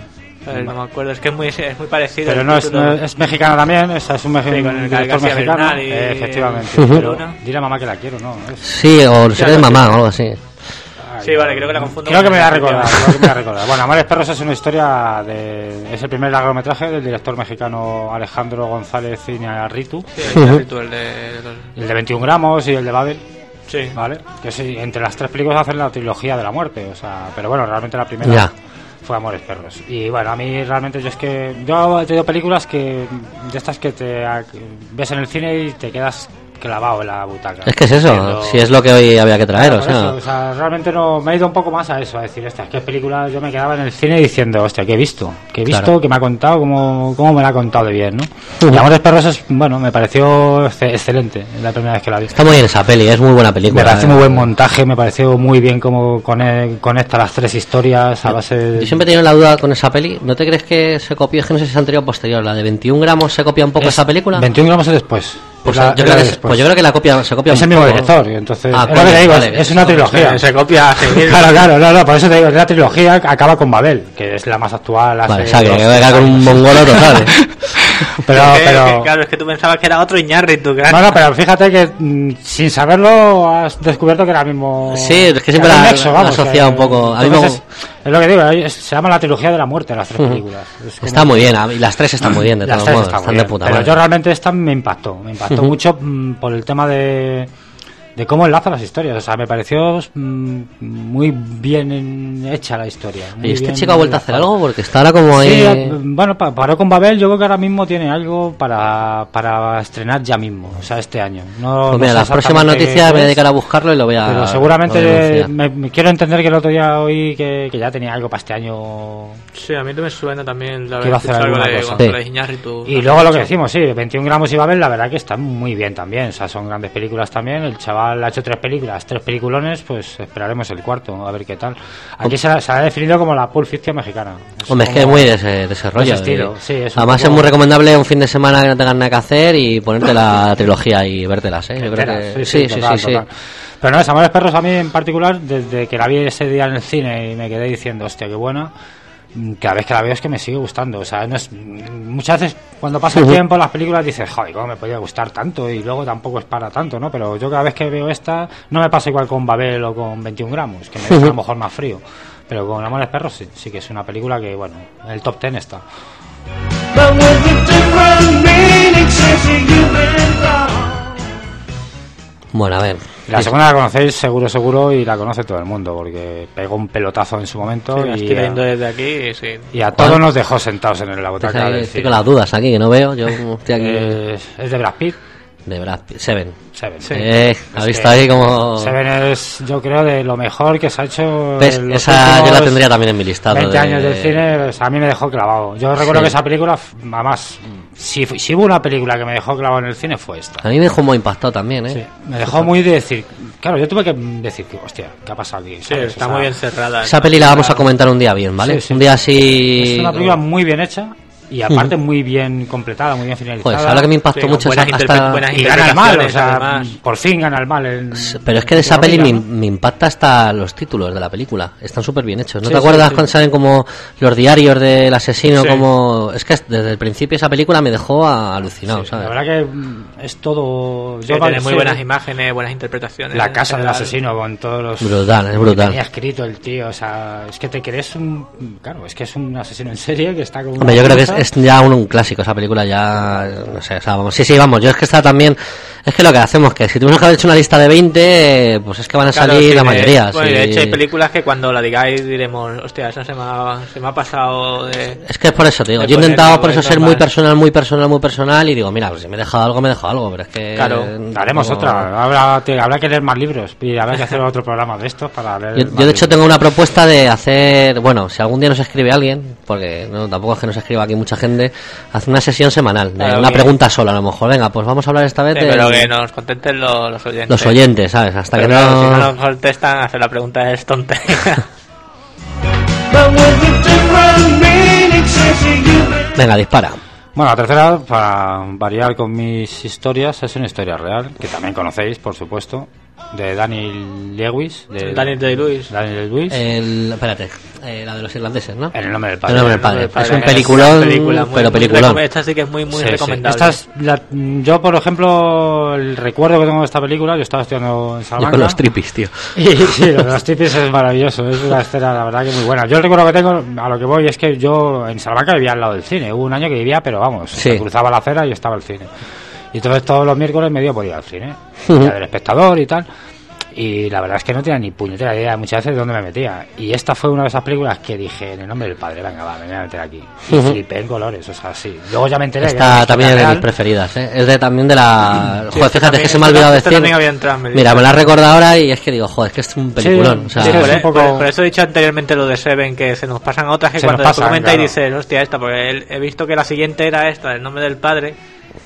Eh, no me acuerdo, es que es muy, es muy parecido. Pero el no es, título. no es, es mexicana también, esa es un, mex- Sí, con un el director García mexicano. Bernal y- Eh, efectivamente. Ujú. Pero dile a mamá que la quiero, ¿no? Es- Sí, o ser de mamá o algo así. Ay, Sí, vale, creo que la confundo. Creo que con me voy a el recordar, sitio. creo que me voy a recordar. Bueno, Amores Perros es una historia de... Es el primer largometraje del director mexicano Alejandro González Iñárritu. Sí, el Iñárritu, el de... El de veintiún gramos y el de Babel. Sí. ¿Vale? Que sí, entre las tres películas hacen la trilogía de la muerte, o sea... Pero bueno, realmente la primera... Ya. Fue Amores Perros. Y bueno, a mí realmente yo es que... Yo he tenido películas que... De estas que te ves en el cine y te quedas clavado en la butaca. Es que es eso, Viendo- si es lo que hoy había que traer, Claro, o por sea. eso, o sea, realmente no me he ido un poco más a eso, a decir, esta, qué película yo me quedaba en el cine diciendo, hostia, que he visto, que he visto, Claro. que me ha contado, cómo, cómo me la ha contado de bien, ¿no? Ujú. Y Amores Perros es, bueno, me pareció exce- excelente la primera vez que la vi. Está muy bien esa peli, es muy buena película. Me parece eh. muy buen montaje, me pareció muy bien cómo cone- conecta las tres historias a base de... Yo siempre he tenido la duda con esa peli. ¿No te crees que se copió? Es que no sé si es anterior o posterior. La de veintiún gramos se copia un poco Es esa película. veintiún gramos es después. Pues, Es la- yo es la creo de que, después. pues yo creo que la copia se copia Es un el mismo poco. director, y entonces... Ah, es lo que te coño, digo, vale. es, es una trilogía. Se, se copia a seguir. Claro, claro, no, no, por eso te digo, es la trilogía que acaba con Babel, que es la más actual. Hace Vale, o sea, que dos, que venga tres con un años. mongolo total. ¿eh? Pero, Es que- pero... que, claro, es que tú pensabas que era otro Iñárritu, claro. No, no, pero fíjate que mm, sin saberlo has descubierto que era el mismo... Sí, es que siempre era un la- nexo, la vamos, asociado que- un poco. A mí me- entonces es, es lo que digo, es- se llama la trilogía de la muerte, las tres Ujú. películas. Es como- Está muy bien, a mí- y las tres están muy bien, de Las todos tres modos. están Están muy de bien, puta pero madre. yo realmente esta me impactó, me impactó Ujú. mucho mm, por el tema de... de cómo enlaza las historias, o sea, me pareció mm, muy bien en- hecha la historia. muy ¿Y este bien chico ha vuelto a hacer enlazada. algo? Porque está ahora como ahí. Sí, eh, bueno, pa- paró con Babel, yo creo que ahora mismo tiene algo para, para estrenar ya mismo, o sea, este año. No, Pues no mira, sé las próximas exactamente noticias qué me voy a es, dedicar a buscarlo y lo voy a. pero lo seguramente voy a denunciar. me, me quiero entender que el otro día oí que, que ya tenía algo para este año. Sí, a mí me suena también la Que iba a hacer algo alguna de cosa. González Sí. Iñárritu. Y luego lo que decimos, sí, veintiún gramos y Babel, la verdad que están muy bien también, o sea, son grandes películas también. El chaval ha hecho tres películas, tres peliculones, pues esperaremos el cuarto, a ver qué tal. Aquí se, la- se ha definido como la Pulp Fiction mexicana. Hombre, es que es como- muy de ese, de ese rollo. ese estilo, y- sí, es un Además, poco- es muy recomendable un fin de semana que no tengas nada que hacer y ponerte la trilogía y vértelas, ¿eh? Yo creo Enteras, que. Sí, sí, total, sí. sí. total. Pero no, Amores Perros a mí en particular, desde que la vi ese día en el cine y me quedé diciendo, hostia, qué buena, mm, cada vez que la veo es que me sigue gustando. O sea, no es, mm, muchas veces cuando pasa el Ujú. tiempo las películas dices, joder, ¿cómo me podía gustar tanto? Y luego tampoco es para tanto, ¿no? Pero yo cada vez que veo esta, no me pasa igual con Babel o con veintiún gramos, que me deja a lo mejor más frío. Pero con Amores Perros sí, sí que es una película que, bueno, en el top ten está. But with a different meaning since you've been gone. Bueno, a ver. La Sí, segunda la conocéis seguro, seguro, y la conoce todo el mundo, porque pegó un pelotazo en su momento Sí, la y, estoy a, viendo desde aquí, sí. y a todos nos dejó sentados en la butaca estoy, del estoy cine. con las dudas aquí, que no veo. Yo estoy aquí. Eh, es de Brad Pitt. De Brad Pitt. Seven. Seven. Eh, ¿has Es visto que ahí como.? Seven es, yo creo, de lo mejor que se ha hecho. ¿Ves? en los Esa yo la últimos tendría también en mi listado. veinte de- años del cine, o sea, a mí me dejó clavado. Yo recuerdo Sí. que esa película, además, si, fu- si hubo una película que me dejó clavado en el cine, fue esta. A mí me dejó muy impactado también, ¿eh? Sí, me dejó muy de decir. Claro, yo tuve que decir, que, hostia, ¿qué ha pasado aquí? Sí, ¿Sabes? está O sea, muy bien cerrada. Esa peli la vamos a comentar un día bien, ¿vale? Sí, sí. Un día así. Es una película muy bien hecha y aparte muy bien completada, muy bien finalizada. Pues ahora que me impactó Sí, con mucho buenas esa- interpre- hasta... buenas y gana el mal, o sea, además. por fin gana el mal. en- Pero es que de esa en peli me, ¿no? me impacta hasta los títulos de la película. Están súper bien hechos. ¿No Sí, te sí, acuerdas sí. cuando salen como los diarios del asesino? Sí. Como Es que desde el principio esa película me dejó a- alucinado, Sí, ¿sabes? la verdad que mm, es todo. Sí, yo tiene sí, muy buenas imágenes, buenas interpretaciones. La en casa del general. asesino con todos los. Brutal, es que brutal. Tenía escrito el tío, o sea, es que te crees un. Claro, es que es un asesino en serie que está con. Hombre, una yo creo que es, pinza. es ya un, un clásico esa película, ya no sé, o sea, vamos, sí, sí, vamos, yo es que está también, es que lo que hacemos, que si tuvimos que haber hecho una lista de veinte, pues es que van a Claro, salir sí, la de- mayoría. Bueno, sí. de hecho hay películas que cuando la digáis diremos, hostia, esa se me ha, se me ha pasado de... Es que es por eso, te digo, de yo he intentado ponerla, por eso es ser muy normal. personal, muy personal, muy personal, y digo, mira, pues si me he dejado algo, me he dejado algo, pero es que... Claro, Haremos no- otra. Habrá, te- habrá que leer más libros y habrá que hacer otro programa de estos para leer. Yo, más yo de hecho libros. tengo una propuesta de hacer, bueno, si algún día nos escribe alguien, porque no, tampoco es que nos escriba aquí mucha gente, hacer una sesión semanal, de Claro una que- pregunta sola a lo mejor, venga, pues vamos a hablar esta vez Sí, de pero que nos contenten los, los oyentes. los oyentes, ¿sabes? Hasta Pero que claro, no... si no nos contestan, hacer la pregunta es tontería. But with a different meaning since you've been. Venga, dispara. Bueno, la tercera, para variar con mis historias, es una historia real, que también conocéis, por supuesto, de Daniel Lewis. De Daniel Day-Lewis. Daniel Lewis. El, espérate, eh, la de los irlandeses, ¿no? En el nombre del El padre. nombre del padre. Padre, Es un que peliculón, una película muy- pero muy peliculón. recom- Esta sí que es muy, muy Sí, sí. recomendable. Esta es la- yo, por ejemplo, el recuerdo que tengo de esta película, yo estaba estudiando en Yo Salamanca. con los tripis, tío. Y sí, lo de los tipis es maravilloso, es una escena, la verdad, que muy buena. Yo el recuerdo que tengo, a lo que voy, es que yo en Salamanca vivía al lado del cine. Hubo un año que vivía, pero vamos, Sí. se cruzaba la acera y estaba el cine. Y entonces todos los miércoles me dio por ir al cine, Ujú. ya del espectador y tal. Y la verdad es que no tenía ni puñetera idea muchas veces de dónde me metía. Y esta fue una de esas películas que dije, en el nombre del padre, venga, va, me voy a meter aquí. Y Ujú. flipé en colores, o sea, sí. Luego ya me enteré que era una Esta historia también es de mis real. preferidas, ¿eh? Es de, también de la... Sí, joder, este fíjate, es también- que se me ha olvidado este decir... también había entrado en mi Mira, lista. me la he recordado ahora y es que digo, joder, es que es un peliculón. Sí, o sea, sí, Sí, por, es un poco- por- por eso he dicho anteriormente lo de Seven, que se nos pasan otras que Se cuando nos después pasan, comenta y claro. dices, hostia, esta, porque él- he visto que la siguiente era esta, El nombre del padre,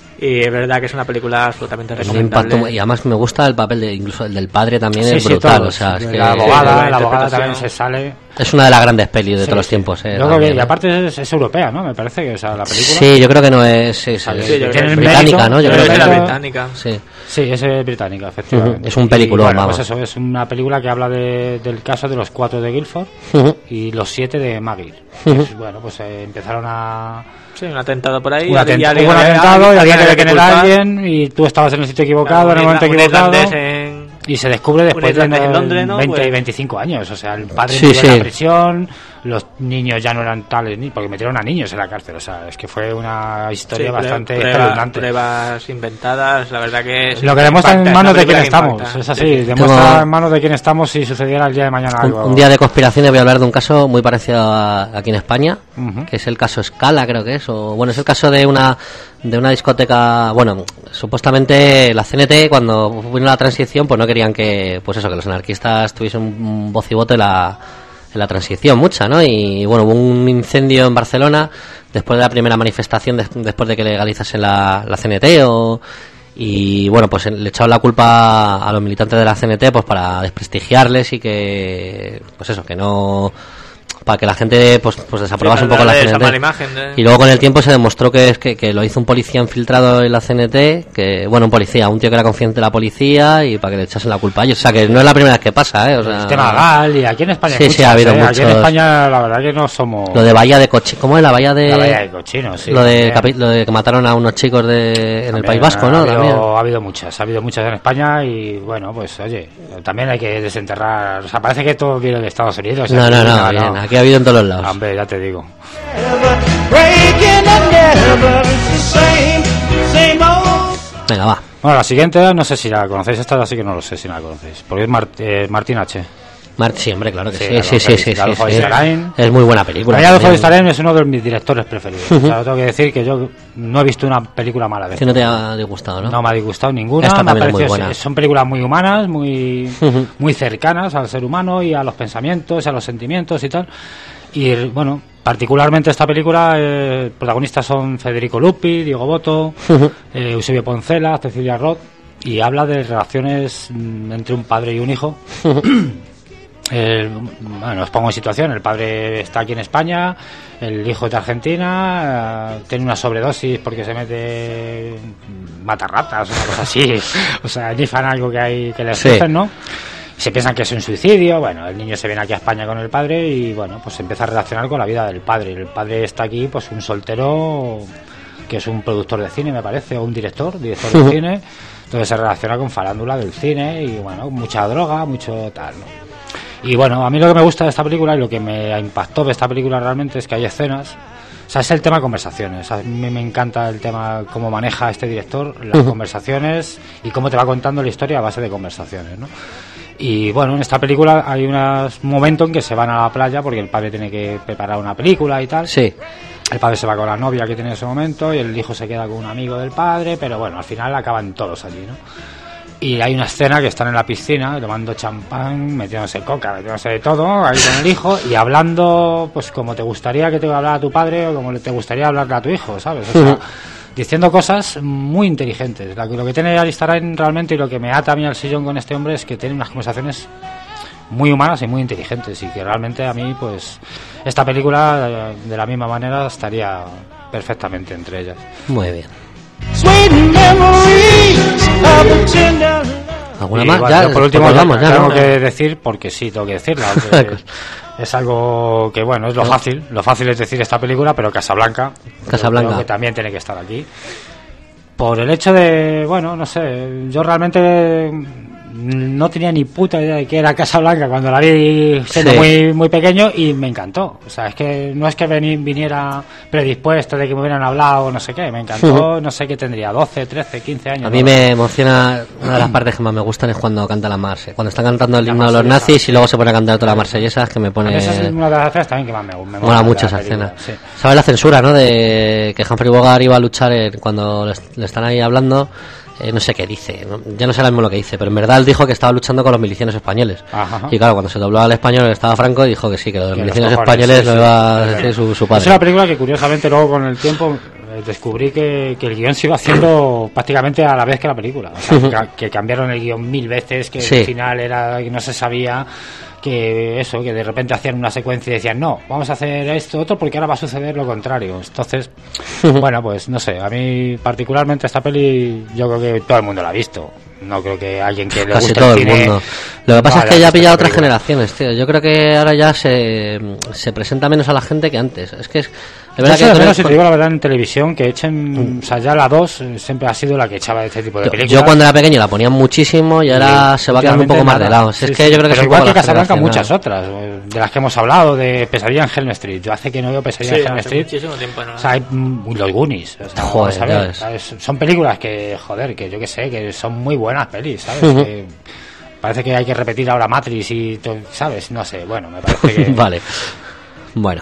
y es verdad que es una película absolutamente es un recomendable. impacto, y además me gusta el papel de incluso el del padre también, Sí, es sí, brutal, todos. o sea, es que la Sí, abogada, la la abogada interpretación. también se sale. es una de las grandes pelis de Sí, todos los sí. tiempos, eh, Yo creo también, que, y ¿eh? aparte es, es europea, ¿no? Me parece que esa la película. Sí, yo creo que no es, sí, sí, Sí, es yo creo que es británica, mérito, ¿no? Yo pero creo es que de la mérito- británica. sí. Sí, es eh, británica, efectivamente. Ujú, es un Y, peliculón, bueno, vamos. pues eso, es una película que habla de, del caso de los cuatro de Guildford Ujú. y los siete de Maggie. Ujú. Pues, bueno, pues eh, empezaron a... Sí, un atentado por ahí. Un, atent- y alguien- hubo un alguien- atentado y había que alguien detener a culpar. alguien y tú estabas en el sitio equivocado, en el Un momento irla- un equivocado. irlandés en- Y se descubre después de irlandés en Londres, ¿no? veinte y Pues- veinticinco años. O sea, el padre Sí, murió en sí. la prisión, los niños ya no eran tales, ni porque metieron a niños en la cárcel. O sea, es que fue una historia Sí, bastante prueba- espeluznante. Pruebas inventadas, la verdad que es Lo que demuestra en impacta, manos una de quién película que estamos. impacta. Es así, Sí, sí. demuestra Tengo- en manos de quién estamos si sucediera el día de mañana Un, algo. un día de conspiraciones voy a hablar de un caso muy parecido a- aquí en España, Ujú. que es el caso Scala, creo que es, o bueno, es el caso de una de una discoteca, bueno, supuestamente la C N T cuando vino la transición, pues no querían que, pues eso, que los anarquistas tuviesen un voz y voto en la en la transición, mucha, ¿no? Y bueno, hubo un incendio en Barcelona después de la primera manifestación, des- después de que legalizasen la, la C N T, o y bueno, pues le echaron la culpa a los militantes de la C N T pues para desprestigiarles y que pues eso, que no, para que la gente pues pues desaprobase Sí, un para poco la darle esa C N T. mala imagen de- Y luego con el tiempo se demostró que es que, que lo hizo un policía infiltrado en la C N T, que bueno, un policía, un tío que era confiante de la policía, y para que le echasen la culpa a ellos. O sea, que no es la primera vez que pasa, ¿eh? O sea, El tema Gal y aquí en España hay Sí, sí, muchas, ha habido ¿eh? Aquí en muchos. España la verdad que no somos... lo de Bahía de Cochi, ¿cómo es la Bahía de La bahía de cochinos, sí. lo de también. capi- lo de que mataron a unos chicos de en el También País Vasco, ¿no? Ha habido, También. ha habido muchas, ha habido muchas en España y bueno, pues oye, también hay que desenterrar, o sea, parece que todo viene de Estados Unidos. No, aquí, no, no, bien, aquí ha habido en todos los lados. Hombre, ya te digo. Breaking and never, it's the same, same old. Venga, va. Bueno, la siguiente, no sé si la conocéis, esta sí que no lo sé si la conocéis, porque es Mart- eh, Martín H. Mar sí, hombre, claro que Sí, sí, la sí, sí, sí, conocéis, sí, la Adolfo sí. Starain. Es muy buena película. Para mí Adolfo también. Starain es uno de mis directores preferidos. O sea, tengo que decir que yo no he visto una película mala de Que no te ha disgustado, ¿no? No me ha disgustado ninguna. Esta me ha también es muy parecido- buena. Son películas muy humanas, muy, Ujú. muy cercanas al ser humano y a los pensamientos, y a los sentimientos y tal. Y bueno, particularmente esta película, eh, protagonistas son Federico Lupi, Diego Boto, Ujú. eh, Eusebio Poncela, Cecilia Roth, y habla de relaciones mm, entre un padre y un hijo. El- bueno, os pongo en situación, el padre está aquí en España, el hijo es de Argentina, eh, tiene una sobredosis porque se mete mata ratas, una cosa así, o sea, nifan algo que hay que le Sí. ofrecen, ¿no? Se piensan que es un suicidio, bueno, el niño se viene aquí a España con el padre y bueno, pues se empieza a relacionar con la vida del padre. El padre está aquí, pues un soltero que es un productor de cine, me parece, o un director, director de Ujú. cine, entonces se relaciona con farándula del cine y bueno, mucha droga, mucho tal, ¿no? Y bueno, a mí lo que me gusta de esta película y lo que me impactó de esta película realmente es que hay escenas, o sea, es el tema de conversaciones. A mí me encanta el tema, cómo maneja este director las Ujú. conversaciones y cómo te va contando la historia a base de conversaciones, ¿no? Y bueno, en esta película hay unos momentos en que se van a la playa porque el padre tiene que preparar una película y tal. Sí. El padre se va con la novia que tiene en ese momento y el hijo se queda con un amigo del padre, pero bueno, al final acaban todos allí, ¿no? Y hay una escena que están en la piscina tomando champán, metiéndose coca, metiéndose de todo, ahí con el hijo y hablando, pues como te gustaría que te hablara tu padre o como te gustaría hablarle a tu hijo, ¿sabes? O sea, Ujú. diciendo cosas muy inteligentes. Lo que, lo que tiene Aristarain realmente y lo que me ata a mí al sillón con este hombre es que tiene unas conversaciones muy humanas y muy inteligentes y que realmente a mí, pues, esta película eh, de la misma manera estaría perfectamente entre ellas. Muy bien. Sweet memories of a tender love. ¿Alguna Y, más? bueno, Ya, yo por último pues ya, vamos, ya, tengo ¿no? que decir, porque sí, tengo que decirla. que es algo que, bueno, es lo fácil. Lo fácil es decir esta película, pero Casablanca, Casablanca. yo creo que también tiene que estar aquí. Por el hecho de, bueno, no sé, yo realmente no tenía ni puta idea de que era Casablanca cuando la vi siendo Sí. muy muy pequeño y me encantó. O sea, es que no es que veni- viniera predispuesto de que me hubieran hablado, no sé qué, me encantó, no sé qué tendría, doce, trece, quince años. A mí ¿no? me emociona, una de las partes que más me gustan es cuando canta la Marse. Cuando están cantando el La himno de los Marsellesa, nazis sí. y luego se pone a cantar toda la marsellesa, que me A mí pone... esa es una de las escenas también que más me, me Mola de mucho la esa película, escena. sí. ¿Sabes la censura, no? De que Humphrey Bogart iba a luchar en- cuando le, le están ahí hablando, eh, no sé qué dice, ¿no? Ya no sé ahora mismo lo que dice, pero en verdad él dijo que estaba luchando con los milicianos españoles. Ajá. Y claro, cuando se dobló al español estaba Franco y dijo que sí, que los Que los milicianos cojones, españoles sí, lo sí. iba a decir su, su Es padre. una película que curiosamente luego con el tiempo eh, descubrí que, que el guión se iba haciendo prácticamente a la vez que la película. O sea, que, ca- que cambiaron el guión mil veces, que Sí. al final era que no se sabía, que eso, que de repente hacían una secuencia y decían, no, vamos a hacer esto, otro, porque ahora va a suceder lo contrario. Entonces, bueno, pues no sé, a mí particularmente esta peli yo creo que todo el mundo la ha visto. No creo que alguien que le Casi guste todo el el cine mundo. Lo que pasa no es que haya ya ha visto pillado esta otras película. generaciones, tío. Yo creo que ahora ya se, se presenta menos a la gente que antes. Es que es, es verdad Yo que de tú menos, eres- si te digo la verdad, en televisión, que echen, o sea, ya la dos eh, siempre ha sido la que echaba este tipo de películas. yo cuando era pequeño la ponían muchísimo y ahora Y se va quedando un poco más de últimamente lado. nada. Es Sí, que sí. yo creo que Pero es un igual poco que la Casablanca, generacional. muchas otras, eh, de las que hemos hablado, de Pesadilla en Helm Street. Yo hace que no veo Pesadilla Sí, en Helm hace Street. muchísimo tiempo, ¿no? O sea, hay mm, los Goonies. O sea, Joder, vamos a ver, ya ves. ¿sabes? Son películas que, joder, que yo que sé, que son muy buenas pelis, ¿sabes? Ujú. Que parece que hay que repetir ahora Matrix y, to- ¿sabes? No sé, bueno, me parece que... Vale. Bueno.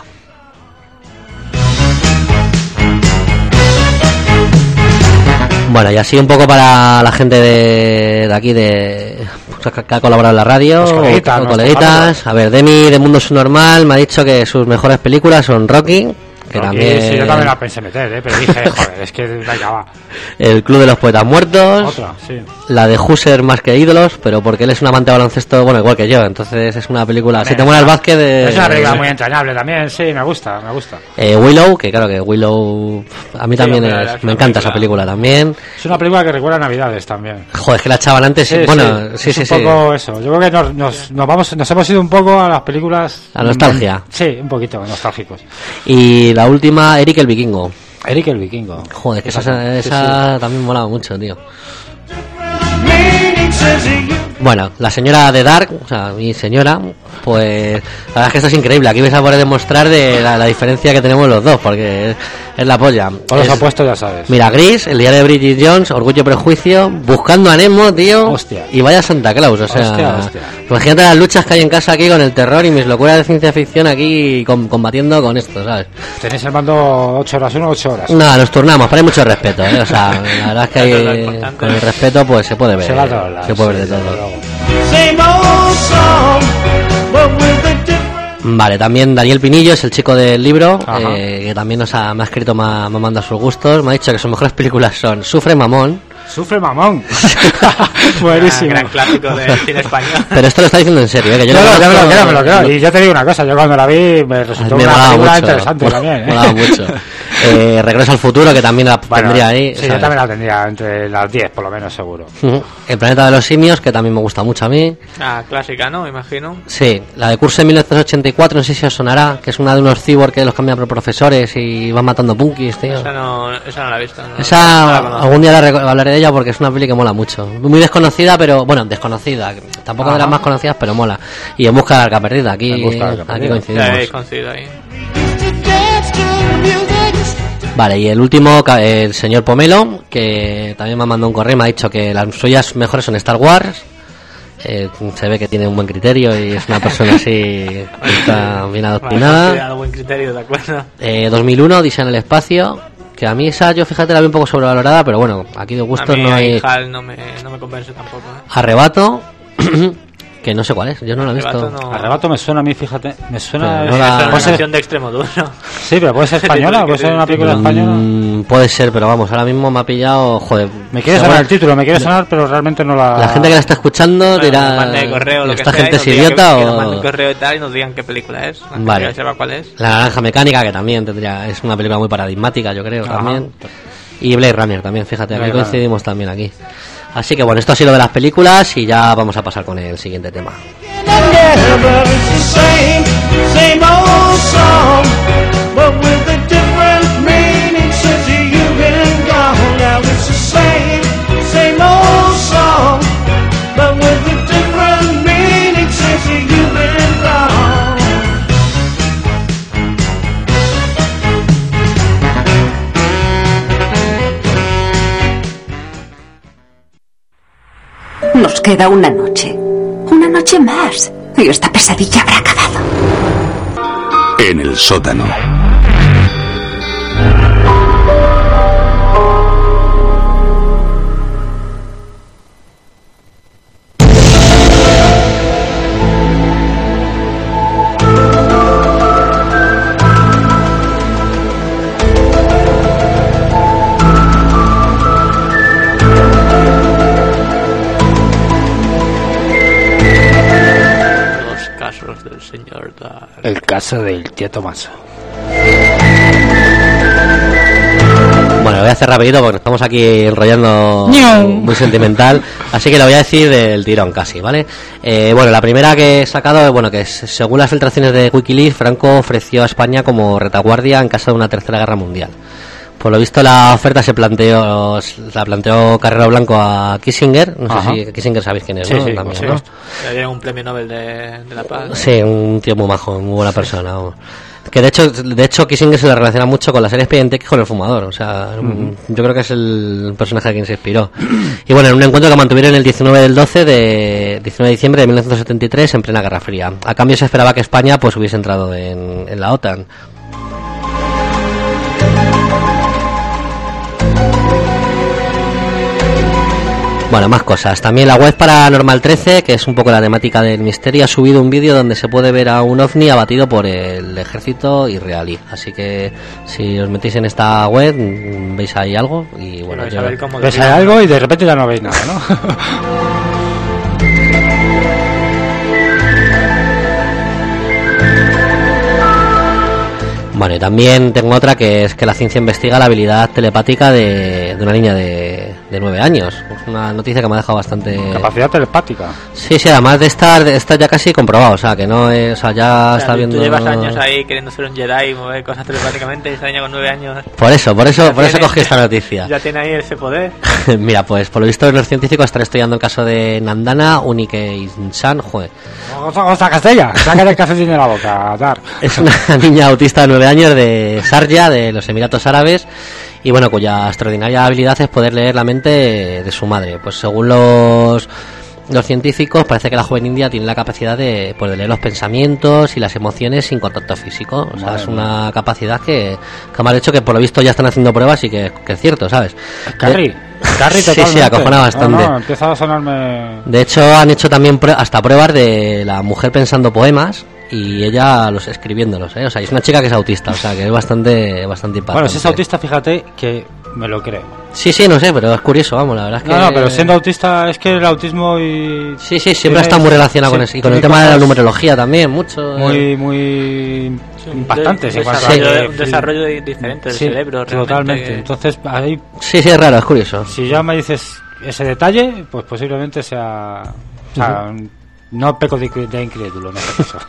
Bueno, y así un poco para la gente de, de aquí, de pues, que que ha colaborado en la radio, Los coleguitas, o- o nuestros coleguitas. A ver, Demi de Mundo Subnormal me ha dicho que sus mejores películas son Rocky, que Rocky, también, sí, yo también la pensé meter, ¿eh? Pero dije, joder, es que venga, va. El Club de los Poetas Muertos, Otra, sí. la de Husser más que ídolos, pero porque él es un amante de baloncesto, bueno, igual que yo, entonces es una película, si te También, mola el ¿no? básquet, de, Es una película muy entrañable también, sí, me gusta, me gusta. Eh, Willow, que claro que Willow a mí Sí, también hombre, la es- verdad es me una encanta esa película. película también. Es una película que recuerda a Navidades también. Joder, es que la echaban antes, Sí, bueno, sí, es sí, un sí. poco eso. Yo creo que nos, nos, nos vamos, nos hemos ido un poco a las películas. A nostalgia. Sí, un poquito nostálgicos. Y la última, Eric el Vikingo. Eric el Vikingo. Joder, que esa, Sí, esa sí. también molaba mucho, tío. Meaning says you Bueno, la señora de Dark, o sea, mi señora, pues la verdad es que esto es increíble. Aquí vais a poder demostrar de la, la diferencia que tenemos los dos, porque es, es la polla. O los Es- opuestos, ya sabes. Mira, Gris, el diario de Bridget Jones, Orgullo y Prejuicio, Buscando a Nemo, tío. Hostia. Y vaya Santa Claus, o sea. Hostia, hostia. Imagínate las luchas que hay en casa aquí con el terror y mis locuras de ciencia ficción aquí com- combatiendo con esto, ¿sabes? Tenéis el mando ocho horas, uno, ocho horas. No, nos turnamos, pero hay mucho respeto, ¿eh? O sea, la verdad es que Eso es lo hay, importante. con el respeto pues se puede ver. Se va a todos lados, se puede ver sí, de desde todo. luego. same old song, but with a different. Vale, también Daniel Pinillo es el chico del libro, Ajá. eh, que también nos ha, me ha escrito, me ha, me ha mandado sus gustos, me ha dicho que sus mejores películas son Sufre Mamón, Sufre mamón. Buenísimo. Gran clásico del cine español. pero esto lo está diciendo en serio, ¿eh? que yo No, lo no, ya me lo conozco- creo, me lo creo. Y yo te digo una cosa, yo cuando la vi me resultó me una molaba película mucho, interesante mola- también. ¿eh? molaba mucho. Eh, Regreso al futuro, que también la Bueno, tendría ahí. sí, ¿sabes? yo también la tendría entre las diez, por lo menos, seguro. Ujú. El planeta de los simios, que también me gusta mucho a mí. Ah, clásica, ¿no? Me imagino. Sí, la de Curso de mil novecientos ochenta y cuatro, no sé si os sonará, que es una de unos cyborg que los cambian por profesores y van matando punkis, tío. Esa no, esa no la he visto. No, Esa, no la conozco. algún día la reco- hablaré de ella porque es una peli que mola mucho. Muy desconocida, pero bueno, desconocida. Tampoco de las Ajá. más conocidas, pero mola. Y En busca de la arca perdida. Aquí, En busca de la arca aquí perdida. Ya coincidimos. habéis coincidido ahí. To dance to the music. Vale, y el último, ca- el señor Pomelo, que también me ha mandado un correo y me ha dicho que las suyas mejores son Star Wars. Eh, se ve que tiene un buen criterio y es una persona así que está bien Vale, adoctrinada. considerado buen criterio, de acuerdo. Eh, dos mil uno, Odisea en el espacio, que a mí esa, yo fíjate, la vi un poco sobrevalorada, pero bueno, aquí de A gustos mí no hay. ahí Hal no me, no me convence tampoco. ¿eh? Arrebato, que no sé cuál es, yo no la he visto. Arrebato no- Arrebato me suena a mí, fíjate. Me suena. Pero no Es la- una puede ser- canción de extremo duro. Sí, pero puede ser española, puede ser una película española. Mm, puede ser, pero vamos, ahora mismo me ha pillado, joder. Me quiere seguro- sonar el título, me quiere sonar, pero realmente no la. La gente que la está escuchando Bueno, dirá, mande correo, lo que ¿esta sea, y gente nos es diga idiota que, que nos o...? manden correo y tal y nos digan qué película es. La gente Vale. que sepa cuál es. La Naranja Mecánica, que también tendría, es una película muy paradigmática, yo creo, Ajá. también. Y Blade Runner también, fíjate, aquí Blade coincidimos también aquí. Así que bueno, esto ha sido de las películas y ya vamos a pasar con el siguiente tema. Yeah, but it's the same, same old song, but with a different meaning since you've been gone. Now it's the same, same old song, but with a different meaning since you've been gone. Nos queda una noche. Una noche más. Y esta pesadilla habrá acabado. En el sótano. Del señor Dar. El caso del tío Tomaso. Bueno, lo voy a hacer rapidito porque estamos aquí enrollando muy sentimental, así que lo voy a decir del tirón casi, ¿vale? Eh, bueno, la primera que he sacado, bueno, que es, según las filtraciones de Wikileaks, Franco ofreció a España como retaguardia en caso de una tercera guerra mundial. Por lo visto la oferta se planteó la planteó Carrero Blanco a Kissinger, no Ajá. sé si Kissinger sabéis quién es, Sí, ¿no? sí, También, sí. ¿no? Le dieron un premio Nobel de, de la Paz. Sí, un tío muy majo, muy buena persona. Vamos. Que de hecho, de hecho Kissinger se le relaciona mucho con la serie Expediente X con el fumador. O sea, Uh-huh. yo creo que es el personaje a quien se inspiró. Y bueno, en un encuentro que mantuvieron el diecinueve del doce de diecinueve de diciembre de mil novecientos setenta y tres en plena Guerra Fría. A cambio se esperaba que España pues hubiese entrado en, en la OTAN. Bueno, más cosas. También la web Paranormal trece, que es un poco la temática del misterio, ha subido un vídeo donde se puede ver a un ovni abatido por el ejército israelí. Así que si os metéis en esta web, veis ahí algo y bueno, Vais yo... a ver cómo Ves deciden. algo y de repente ya no veis nada, ¿no? Bueno, y también tengo otra que es que la ciencia investiga la habilidad telepática de, de una niña de, de nueve años. Es una noticia que me ha dejado bastante... Capacidad telepática. Sí, sí, además de estar, de estar ya casi comprobado, o sea, que no es, o sea, ya O sea, está tú viendo... llevas años ahí queriendo ser un Jedi y mover cosas telepáticamente y esa niña con nueve años Por eso, por eso, ya por eso tiene- cogí esta noticia. ya tiene ahí ese poder. Mira, pues por lo visto los científicos están estudiando el caso de Nandana Unike-Insan, joder. Otra cosa Castella, sácale el cafetín de la boca, Dar. Es una niña autista de nueve años de Sharjah, de los Emiratos Árabes, y bueno, cuya extraordinaria habilidad es poder leer la mente de su madre. Pues según los los científicos, parece que la joven india tiene la capacidad de, pues, de leer los pensamientos y las emociones sin contacto físico. O sea, Madre es una capacidad que, que me ha dicho que por lo visto ya están haciendo pruebas y que, que es cierto, ¿sabes? Carrie, Carrie Sí, sí, totalmente. acojona bastante. No, no, empieza a sonarme... De hecho, han hecho también prue- hasta pruebas de la mujer pensando poemas y ella los escribiéndolos, ¿eh? O sea, es una chica que es autista, o sea, que es bastante bastante impactante. Bueno, si es autista, fíjate que me lo creo. Sí, sí, no sé, pero es curioso, vamos, la verdad es que... No, no, pero siendo autista es que el autismo y... Sí, sí, siempre tiene- ha estado muy relacionado sí, con eso. Y con tiene el tema de la cosas numerología también, mucho. eh. Muy, muy impactantes. Un en cuanto desarrollo, a- un desarrollo di- diferente del Sí, cerebro. realmente, totalmente. que- Entonces, ahí, Sí, sí, es raro, es curioso. si ya me dices ese detalle, pues posiblemente sea... O sea, no peco de, de incrédulo en este caso.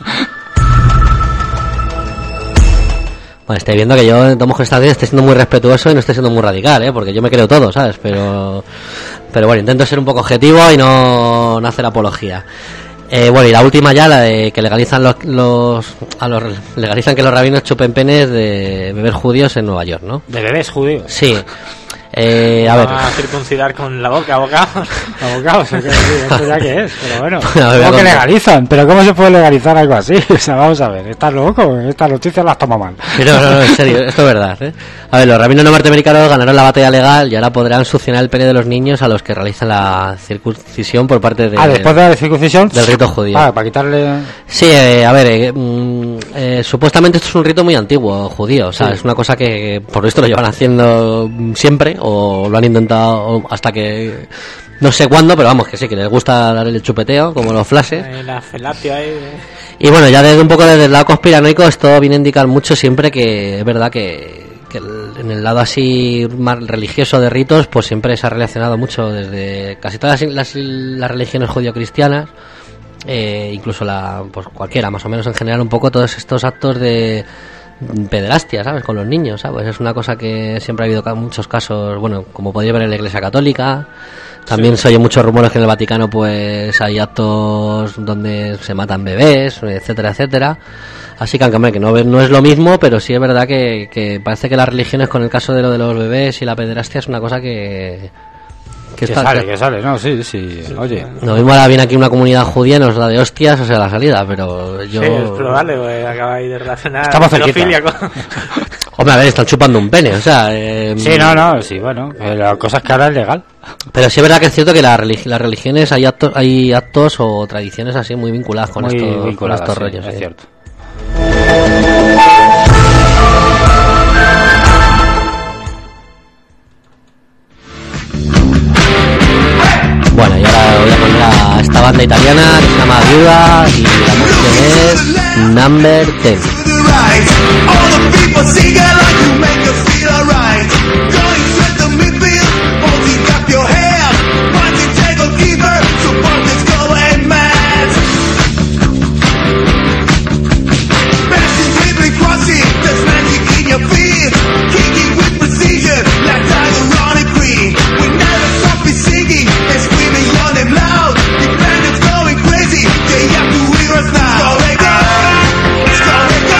Bueno, estoy viendo que yo en Tomos Gestaciones estoy siendo muy respetuoso y no estoy siendo muy radical, ¿eh? Porque yo me creo todo, ¿sabes? Pero, pero bueno, intento ser un poco objetivo y no, no hacer apología. Eh, bueno, y la última ya, la de que legalizan los, los, a los legalizan que los rabinos chupen penes de beber judíos en Nueva York, ¿no? De bebés judíos. Sí. Eh, a ver. Van a circuncidar con la boca, abogados. Abogados, ¿o qué? Sí, esto ya que es, pero bueno. Bueno, voy a ¿Cómo que contar. legalizan? ¿Pero cómo se puede legalizar algo así? O sea, vamos a ver, ¿estás loco? Estas noticias las toma mal. Pero no, no, en serio, esto es verdad, ¿eh? A ver, los rabinos norteamericanos ganaron la batalla legal y ahora podrán succionar el pene de los niños a los que realizan la circuncisión por parte de... Ah, después de la circuncisión. del rito judío. Ah, para quitarle. Sí, eh, a ver, eh, mm, eh, supuestamente esto es un rito muy antiguo, judío, o sea, Sí. es una cosa que por esto lo llevan haciendo siempre, o lo han intentado hasta que... No sé cuándo, pero vamos, que sí, que les gusta dar el chupeteo, como los flashes. Ahí la felatio ahí. de- Y bueno, ya desde un poco desde el lado conspiranoico, esto viene a indicar mucho siempre que es verdad que, que que el- en el lado así más religioso de ritos, pues siempre se ha relacionado mucho desde casi todas las, las, las religiones judio-cristianas, eh, incluso la, pues cualquiera, más o menos en general, un poco todos estos actos de pederastia, ¿sabes? Con los niños, ¿sabes? Es una cosa que siempre ha habido ca- muchos casos, bueno, como podéis ver en la Iglesia Católica. También se oye muchos rumores que en el Vaticano pues hay actos donde se matan bebés, etcétera, etcétera. Así que aunque hombre, que no, no es lo mismo, pero sí es verdad que, que parece que las religiones con el caso de lo de los bebés y la pederastia es una cosa que... Que está- sale, que sale, no, sí, sí, oye. Lo mismo ahora viene aquí una comunidad judía y nos da de hostias, o sea, la salida, pero yo... Sí, es probable, pues acabáis de relacionar Estamos cerquita. pedofilia con... Hombre, a ver, están chupando un pene, o sea... eh, Sí, no, no, sí, bueno, eh, la cosa es que ahora es legal. Pero sí es verdad que es cierto que la religi- las religiones hay actos, hay actos o tradiciones así muy vinculadas con, Muy estos, con vinculada, estos sí, rollos. es sí. cierto. Bueno, y ahora voy a poner a esta banda italiana que se llama Viuda y la canción es Number ten. All the people sing like you make us feel alright. Going straight to midfield, holding up your hand. Punching table keeper, support is going mad. Passing, dribbling, crossing, there's magic in your feet. Kicking with precision, like Tiger on a green. We never stop be singing and screaming your name loud. The band is going crazy, they have to hear us now. So they go, it's gonna go.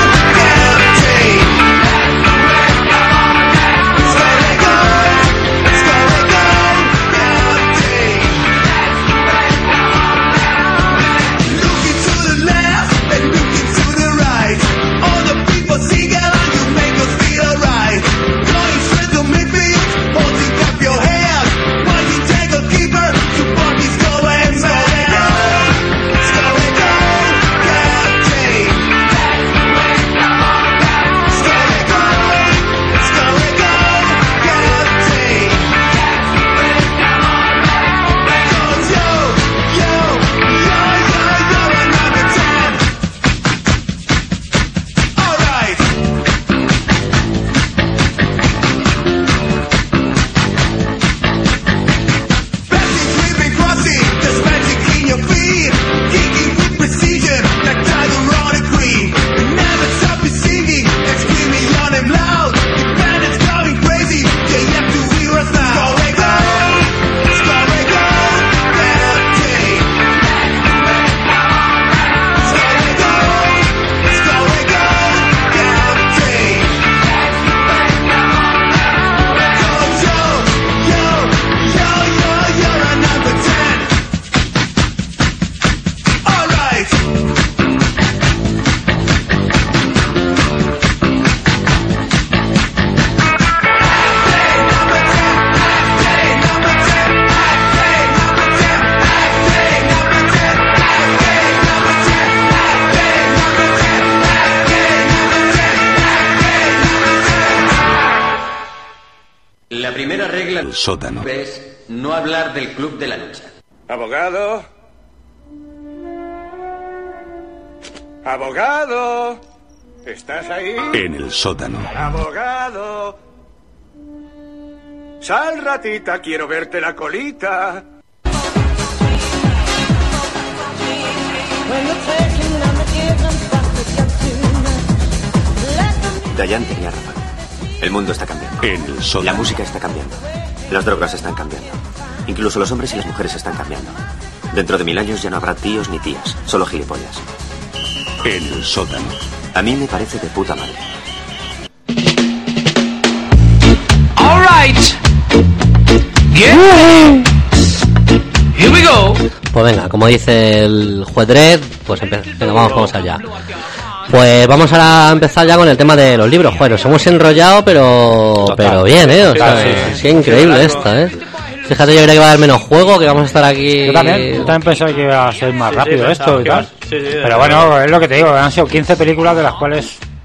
La primera regla El sótano. es no hablar del club de la lucha. Abogado. Abogado. ¿Estás ahí? En el sótano. Abogado. Sal, ratita, quiero verte la colita. Dayan tenía razón. El mundo está cambiando. En el sótano. La música está cambiando. Las drogas están cambiando. Incluso los hombres y las mujeres están cambiando. Dentro de mil años ya no habrá tíos ni tías, solo gilipollas. En el sótano. A mí me parece de puta madre. All right. Yeah. Here we go. Pues venga, como dice el juez Dredd, pues empe- venga, vamos, vamos allá. Pues vamos a empezar ya con el tema de los libros. Joder, nos hemos enrollado, pero Total. pero bien, ¿eh? O sea, Sí, es sí, que increíble esto, ¿eh? Fíjate, yo creía que va a haber menos juego, que vamos a estar aquí... Yo también, yo también pensaba que iba a ser más Sí, rápido sí, esto pensaba y que tal. iba- sí, sí, de Pero verdad. bueno, es lo que te digo, han sido quince películas de las cuales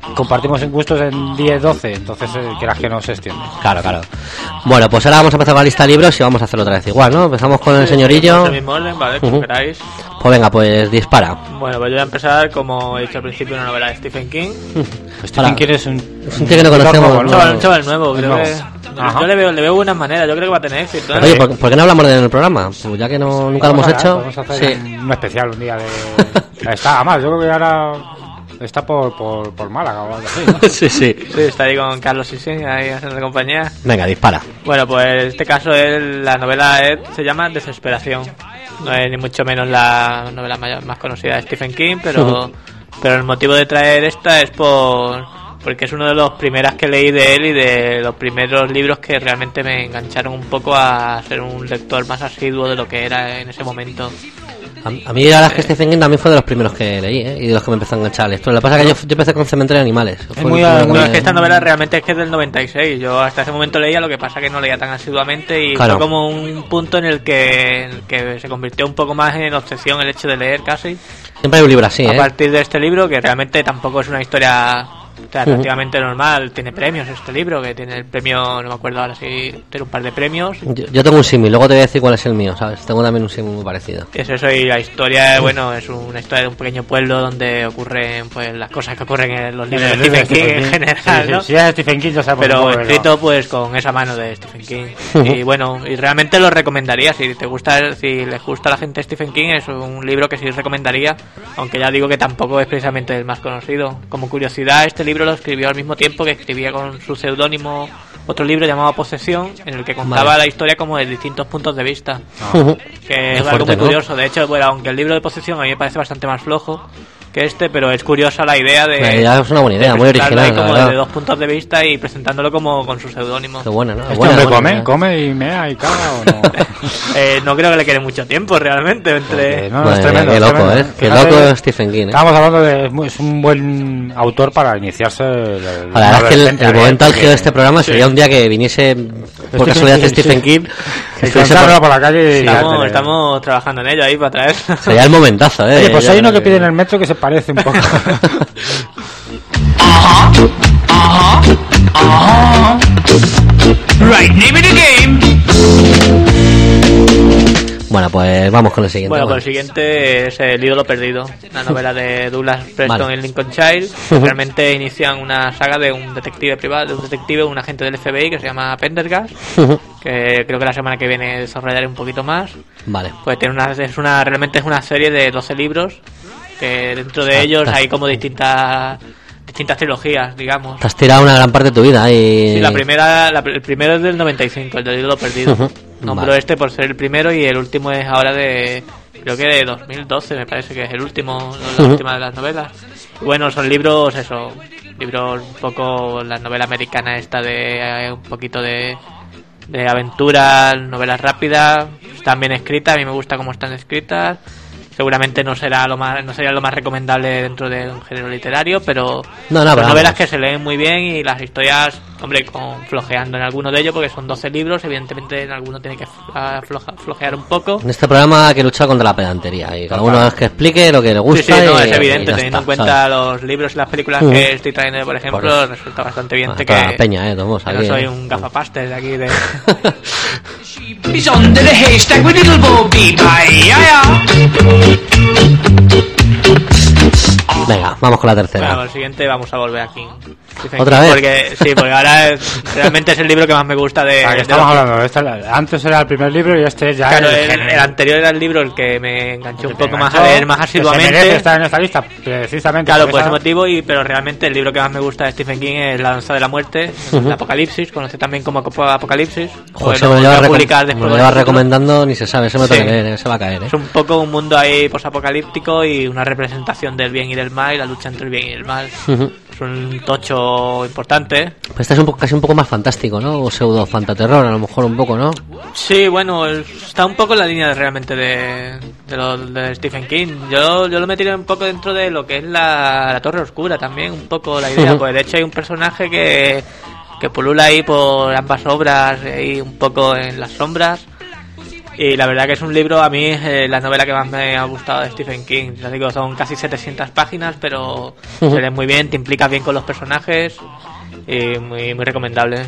compartimos en gustos en diez, doce, entonces eh, quieras que no se extiende. Claro, claro. Bueno, pues ahora vamos a empezar con la lista de libros y vamos a hacerlo otra vez igual, ¿no? Empezamos con el señorillo. En el mismo orden, vale, como Uh-huh. queráis. Pues venga, pues dispara. Bueno, pues yo voy a empezar, como he dicho al principio, una novela de Stephen King. Stephen King es un, es un tío que no conocemos. Un chaval, un chaval nuevo, creo nuevo. que... Yo le veo, le veo buenas maneras, yo creo que va a tener éxito. ¿eh? Oye, ¿por, ¿por qué no hablamos de él en el programa? Pues ya que no nunca lo hemos Vamos a- hecho. Vamos a hacer Sí. un, un especial un día de... Está, además, yo creo que ahora está por, por, por Málaga o algo así, ¿no? sí, sí. Sí, está ahí con Carlos Sising, ahí haciendo compañía. Venga, dispara. Bueno, pues en este caso es, la novela es- se llama Desesperación. No es ni mucho menos la novela mayor- más conocida de Stephen King, pero, pero el motivo de traer esta es por porque es uno de los primeras que leí de él y de los primeros libros que realmente me engancharon un poco a ser un lector más asiduo de lo que era en ese momento. A, a mí la verdad es que Stephen King también fue de los primeros que leí, ¿eh? Y de los que me empezó a enganchar a la lectura. Lo que pasa es que yo, yo empecé con Cementerio de Animales. Fue muy- el primero Bueno, que- es que esta novela realmente es que es del noventa y seis. Yo hasta ese momento leía, lo que pasa que no leía tan asiduamente y Claro. fue como un punto en el que, en el que se convirtió un poco más en obsesión el hecho de leer casi. Siempre hay un libro así, A ¿eh? partir de este libro, que realmente tampoco es una historia, o sea, relativamente normal. Tiene premios este libro, que tiene el premio, no me acuerdo ahora si tiene un par de premios. Yo, yo tengo un símil, luego te voy a decir cuál es el mío, ¿sabes? Tengo también un símil muy parecido. Es eso, y la historia, bueno, es una historia de un pequeño pueblo donde ocurren pues las cosas que ocurren en los libros de Stephen King en general, Sí, ¿no? sí, si es Stephen King ya sabemos Pero un poco, escrito pues con esa mano de Stephen King. Y bueno, y realmente lo recomendaría. Si te gusta, si les gusta a la gente Stephen King, es un libro que sí recomendaría, aunque ya digo que tampoco es precisamente el más conocido. Como curiosidad, este libro lo escribió al mismo tiempo que escribía con su seudónimo otro libro llamado Posesión, en el que contaba Vale. la historia como de distintos puntos de vista. Ujú. Que Es es algo fuerte, muy ¿no? curioso. De hecho, bueno, aunque el libro de Posesión a mí me parece bastante más flojo que este, pero es curiosa la idea de... La idea es una buena idea, de muy presentarlo original, ahí la como verdad. de dos puntos de vista y presentándolo como con su seudónimo. Qué buena, ¿no? ¿Este Buena, hombre buena come? idea. ¿Come y mea y caga o no? Eh, no creo que le quede mucho tiempo realmente entre... Porque no, no, Madre es mía, tremendo, qué es loco, tremendo. ¿eh? Qué Fíjate, loco es Stephen King, ¿eh? Estábamos hablando de... es muy- es un buen autor para iniciarse... El, el- La verdad es que el, adolescente, el a ver, momento álgido de porque- este programa sería un día que viniese por casualidad King, Stephen sí. King. que estuviese Encontrarlo por- por la calle y... Estamos, dártele. estamos trabajando en ello ahí para traer. Sería el momentazo, ¿eh? Oye, pues Yo hay uno creo que pide en el metro que se parece un poco. Right, name of the game. Bueno, pues vamos con el siguiente. Bueno, bueno. pues el siguiente es El ídolo perdido, una novela de Douglas Preston Vale. y Lincoln Child. Que realmente inician una saga de un detective privado, de un detective, un agente del F B I que se llama Pendergast, que creo que la semana que viene desarrollaré un poquito más. Vale. Pues tiene una, es una, realmente es una serie de doce libros, que dentro de Está- ellos está- hay como distintas distintas trilogías, digamos. Te has tirado una gran parte de tu vida ahí. Sí, la primera, la- el primero es del noventa y cinco, el del ídolo perdido. Ujú. Nombro Vale. este por ser el primero y el último es ahora de, creo que de dos mil doce, me parece que es el último, la Ujú. última de las novelas. Y bueno, son libros, eso, libros un poco, la novela americana esta de eh, un poquito de, de aventuras, novelas rápidas, están bien escritas, a mí me gusta cómo están escritas. Seguramente no será lo más no sería lo más recomendable dentro de un género literario, pero No, no, son pero novelas vamos. que se leen muy bien y las historias, hombre, con flojeando en alguno de ellos porque son doce libros, evidentemente en alguno tiene que floja- flojear un poco. En este programa hay que luchar contra la pedantería y cada Total. uno es que explique lo que le Sí, gusta. sí, no, y- es y evidente, ya teniendo está, en cuenta ¿sabes? los libros y las películas Ujú. que estoy trayendo, por ejemplo, Por eso. resulta bastante evidente Toda que, la peña, eh, tomos que no aquí, soy eh. un gafapastes de aquí de... He's under the haystack with little Bo Peep. Aye, aye, Venga, vamos con la tercera. Bueno, el siguiente vamos a volver aquí. Stephen ¿Otra King, vez? Porque, sí, porque ahora es- realmente es el libro que más me gusta de... O sea, que de estamos los- hablando de este, antes era el primer libro y este ya Claro, es el, género. el anterior era el libro el que me enganchó un Que te poco más a enganchó, leer más que se asiduamente. merece estar en esta lista precisamente Claro, por por ese esa- motivo, y pero realmente el libro que más me gusta de Stephen King es La danza de la muerte, el Apocalipsis, conoce también como Apo- Apocalipsis. Joder, o se lo me lo lleva, volvió a recom- publicar me después lo del lleva título. recomendando, ni se sabe, se me Sí. toca leer, eh, se va a caer, ¿eh? Es un poco un mundo ahí posapocalíptico y una representación del bien y del mal y la lucha entre el bien y el mal. Ujú. Es un tocho importante. Pues este es un poco, casi un poco más fantástico, ¿no? O pseudo fantaterror, a lo mejor un poco, ¿no? Sí, bueno, está un poco en la línea de, realmente de, de, lo, de Stephen King. Yo, yo lo metería un poco dentro de lo que es la, la Torre Oscura también, un poco la idea. Ujú. Pues de hecho hay un personaje que, que pulula ahí por ambas obras, ahí un poco en las sombras. Y la verdad que es un libro, a mí es eh, la novela que más me ha gustado de Stephen King. Ya digo, son casi setecientas páginas, pero Uh-huh. se lee muy bien, te implicas bien con los personajes y muy, muy recomendable.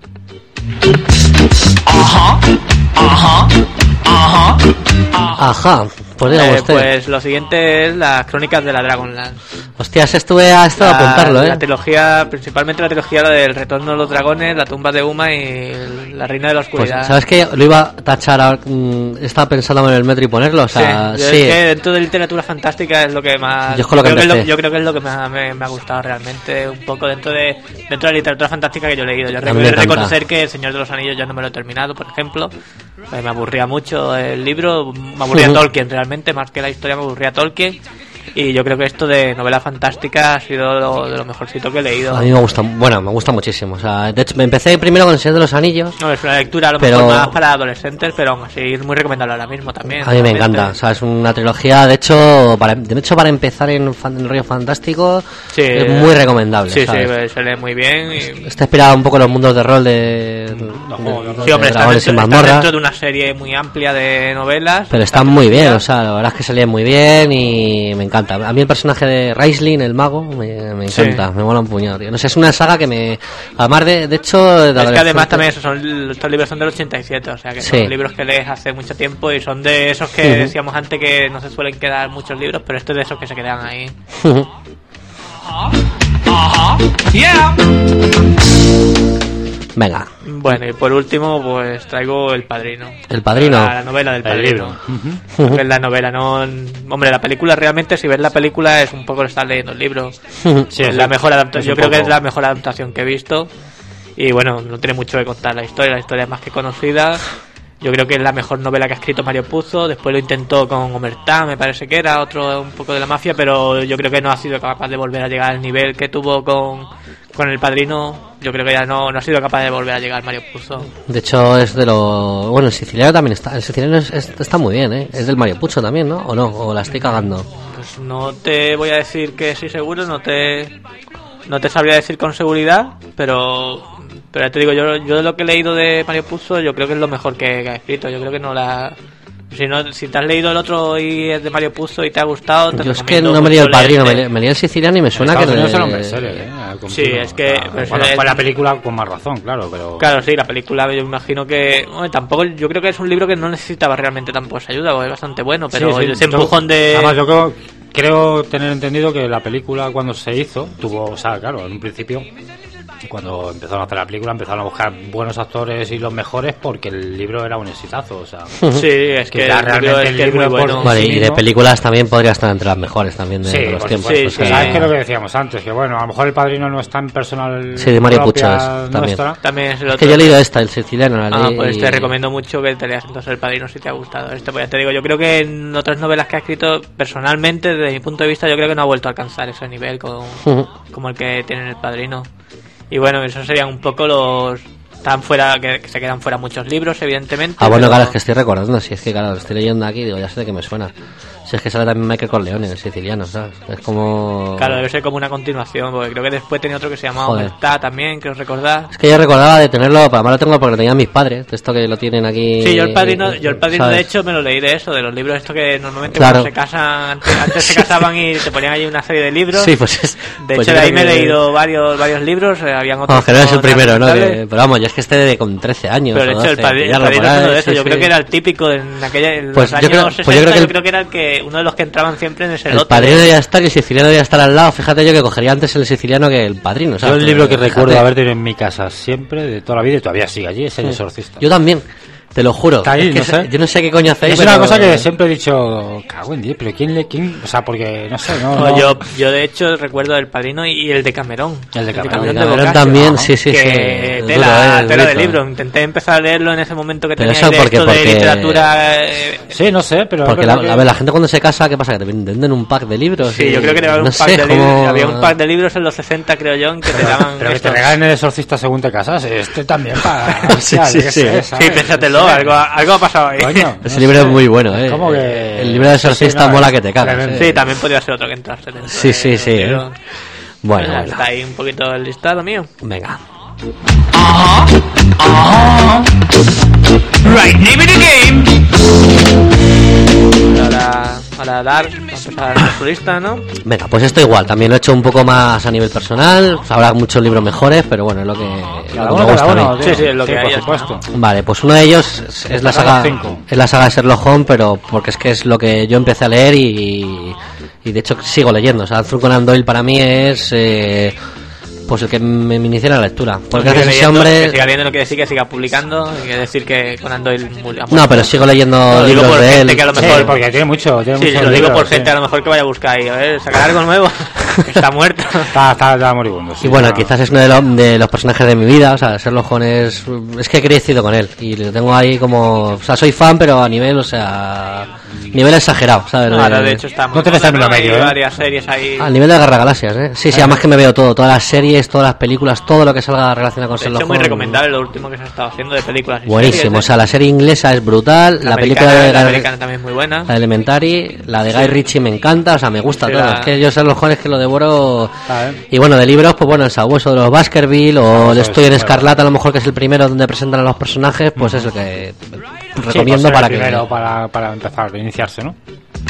Ajá, ajá, ajá. Ajá, pues dígame Eh, usted. pues lo siguiente es las crónicas de la Dragonlance. Hostias, estuve a esto a La- apuntarlo, ¿eh? La trilogía, principalmente la trilogía la del Retorno de los Dragones, La tumba de Uma y La Reina de la Pues, Oscuridad. ¿sabes qué? Lo iba a tachar, ahora, mm, estaba pensando en el metro y ponerlo, o sea, sí, sí. yo es que dentro de literatura fantástica es lo que más Yo es con lo que creo que es empecé. yo creo que es lo que más me, me ha gustado realmente, un poco dentro de dentro de la literatura fantástica que yo he leído. Yo A mí me recuerdo encanta. reconocer que El Señor de los Anillos yo no me lo he terminado, por ejemplo. Eh, me aburría mucho el libro, me aburría Ujú. Tolkien realmente, más que la historia me aburría Tolkien. Y yo creo que esto de novela fantástica ha sido lo, de lo mejorcito que he leído. A mí me gusta, bueno, me gusta muchísimo. O sea, de hecho, me empecé primero con El Señor de los Anillos. No, es una lectura a lo Pero- mejor más para adolescentes, pero aún así es muy recomendable ahora mismo también. A mí me realmente. encanta, o sea, es una trilogía, de hecho, para, de hecho para empezar en, fan- en el rollo fantástico, Sí, es muy recomendable. Sí, ¿sabes? sí, pues, se lee muy bien. Y... Está inspirado un poco en los mundos de rol de, de, Sí, hombre, de está Dragones dentro, y está Mazmorra, dentro de una serie muy amplia de novelas. pero están muy bien, o sea, la verdad es que se leen muy bien y me encanta. A mí el personaje de Raistlin, el mago, me, me Sí. encanta, me mola un puñado, tío. No sé, es una saga que me... Además, de, de hecho... de Es que además adolescente- también esos son, estos libros son del ochenta y siete, o sea que Sí. son libros que lees hace mucho tiempo y son de esos que Ujú. decíamos antes que no se suelen quedar muchos libros, pero este es de esos que se quedan ahí. Ajá, yeah. Venga, Bueno, y por último, pues traigo El Padrino. El Padrino. La, la novela del El Padrino. libro. Que es la novela, no... Hombre, la película realmente, si ves la película, es un poco estar leyendo el libro. Sí, es es la un- mejor adaptación. es Yo un creo que poco- es la mejor adaptación que he visto. Y bueno, no tiene mucho que contar la historia. La historia es más que conocida. Yo creo que es la mejor novela que ha escrito Mario Puzo. Después lo intentó con Omertá, me parece que era otro un poco de la mafia, pero yo creo que no ha sido capaz de volver a llegar al nivel que tuvo con, con El Padrino. Yo creo que ya no, no ha sido capaz de volver a llegar Mario Puzo. de hecho es de lo... Bueno, el siciliano también está, el siciliano es- es- está muy bien, ¿eh? Es del Mario Puzo también, ¿no? ¿O no? ¿O la estoy cagando? Pues no te voy a decir que sí seguro, no te no te sabría decir con seguridad, pero pero ya te digo, yo, yo de lo que he leído de Mario Puzo, yo creo que es lo mejor que, que ha escrito. Yo creo que no la... Si, no, si te has leído el otro y es de Mario Puzo y te ha gustado, te Yo es que recomiendo no me leí El mucho Padrino, me, leerte. le- me leí El siciliano y me suena En que... Estados Unidos le- era un bestseller, ¿eh? Continuo. Sí, es que- O sea, pues, bueno, es- fue la película con más razón, claro, pero... Claro, sí, la película yo imagino que... Bueno, tampoco, yo creo que es un libro que no necesitaba realmente tampoco esa ayuda, porque es bastante bueno, pero Sí, sí, ese yo- empujón de... Además, yo creo, creo tener entendido que la película cuando se hizo tuvo, o sea, claro, en un principio, cuando empezaron a hacer la película, empezaron a buscar buenos actores y los mejores porque el libro era un exitazo, o sea... Sí, es que, ya el libro realmente es el que es libro muy por bueno. Vale, sí y de mismo- películas también podría estar entre las mejores también de, Sí, de los por tiempos. sí, o sea, sí. ¿Sabes qué es lo que decíamos antes? Que bueno, a lo mejor El Padrino no es tan personal. Sí, de Mario propia Puzo es, también. nuestra. También es el Es otro que yo he leído esta, El siciliano, la Ah, leí pues y- te recomiendo mucho que te leas entonces El Padrino si te ha gustado. Este, pues ya te digo, yo creo que en otras novelas que ha escrito, personalmente, desde mi punto de vista, yo creo que no ha vuelto a alcanzar ese nivel con, Ujú. como el que tiene en El Padrino. Y bueno, esos serían un poco los... Están fuera, que, que se quedan fuera muchos libros, evidentemente. Ah, bueno, pero- claro, es que estoy recordando, si es que, claro, lo estoy leyendo aquí, digo, ya sé de qué me suena. Si es que sale también Michael Corleone, el siciliano, ¿sabes? Es como... Claro, debe ser como una continuación, porque creo que después tenía otro que se llamaba Joder. Omertá también, que os recordás. Es que yo recordaba de tenerlo, además lo tengo porque lo tenían mis padres, de esto que lo tienen aquí... Sí, yo el padrino, yo el padrino de ¿sabes? hecho me lo leí de eso, de los libros estos que normalmente Claro. cuando se casan, antes, antes se casaban y te ponían ahí una serie de libros. Sí, pues es... De pues hecho, yo de ahí creo me he que- leído varios varios libros, eh, habían otros. Vamos, que no eres el no primero, ¿no? recomendables. Que- pero vamos, yo es que este de con trece años. Pero de o hecho, el doce, padrino, el pillarlo padrino por es uno ahí, de esos, sí, yo sí. creo que era el típico en aquella, en Pues los yo años creo- sesenta, pues yo creo que el- yo creo que era el que, uno de los que entraban siempre en ese El lote. padrino debía estar y el siciliano debía estar al lado. Fíjate yo que cogería antes el siciliano que el padrino. Yo ¿sabes? el libro que Fíjate. recuerdo haber tenido en mi casa siempre, de toda la vida, y todavía sigue allí, es El Sí. Exorcista. Yo también, te lo juro. Está ahí, Es que no se- sé. Yo no sé qué coño hacéis. Es pero- una cosa que siempre he dicho, cago en diez, pero ¿quién le...? Quién? O sea, porque, no sé, no... No, no- Yo, yo de hecho recuerdo el padrino y el de Camerón. El de Camerón. El de de Camerón Boccaccio, también, ¿no? sí, sí, que sí. tela, Duro, eh, tela de durito, libro. eh. Intenté empezar a leerlo en ese momento que Pero tenía eso de porque- esto de porque- literatura. eh, Sí, no sé, pero... es Porque la, verdad a que- ver, la gente cuando se casa, ¿qué pasa? Que te venden un pack de libros. Sí, y- yo creo que había un, no pack sé, de como- libros, había un pack de libros en los sesenta, creo yo, en que te daban. Pero que te estos- regalen El Exorcista según te casas, este también para... Sí, hostia, sí, yo qué sí. sé, Sí, ¿sabes? Sí, pénsatelo, No sé. algo, algo ha pasado ahí. Coño, Ese no libro sé. es muy bueno, ¿eh? ¿Cómo que...? El libro de exorcista Sí, sí, no, mola es que te cagas. tremendo. ¿eh? Sí, también podría ser otro que entrase dentro. Sí, sí, de- sí, de- ¿eh? pero- Bueno, Bueno, bueno. está ahí un poquito el listado mío. Venga. Ajá, ajá. Right, name of the game. Ahora, ahora Dark, vamos a empezar la turista, ¿no? Venga, pues esto igual, también lo he hecho un poco más a nivel personal, habrá muchos libros mejores, pero bueno, es lo que, lo que me gusta a mí. Sí, sí, es lo que Sí, hay. por supuesto. Vale, pues uno de ellos es, es la saga cinco. es la saga de Sherlock Holmes, pero porque es que es lo que yo empecé a leer y, y de hecho sigo leyendo. O sea, Arthur Conan Doyle para mí es eh, pues el que me, me inició en la lectura. Porque Sigue gracias a ese leyendo, hombre... Que siga leyendo no quiere decir que siga publicando, quiere decir que Conan Doyle murió. No, pero sigo leyendo No, lo digo libros por de gente él. que a lo Sí, mejor... porque tiene mucho, tiene Sí, muchos lo digo libros, por sí. gente a lo mejor que vaya a buscar ahí, a ver, sacar algo nuevo, que está muerto. Está, está ya moribundo. Sí, Y bueno, ya- quizás es uno de, lo- de los personajes de mi vida, o sea, Sherlock Holmes es, es que he crecido con él y lo tengo ahí como, o sea, soy fan, pero a nivel, o sea, nivel exagerado, ¿sabes? No, ahora de hecho está No tienes término hay medio, ¿eh? varias series ahí. A nivel de Guerra Galaxias, ¿eh? Sí, sí, además que me veo todo, todas las series, todas las películas, todo lo que salga relacionado con De Sherlock hecho, muy Holmes. recomendable lo último que se ha estado haciendo de películas. y Buenísimo, series, o sea, la serie inglesa es brutal, la, la película americana, de la Guy- americana también es muy buena. la de Elementary, la de Guy Ritchie me encanta, o sea, me gusta Sí, todo. la- Es que yo Sherlock Holmes que lo devoro. Ah, ¿eh? Y bueno, de libros, pues bueno, el Sabueso de los Baskerville o el eso Estoy es en muy Escarlata, a lo mejor que es el primero donde presentan a los personajes, pues es el que recomiendo Sí, pues, para el que. primero para, para empezar, iniciarse, ¿no?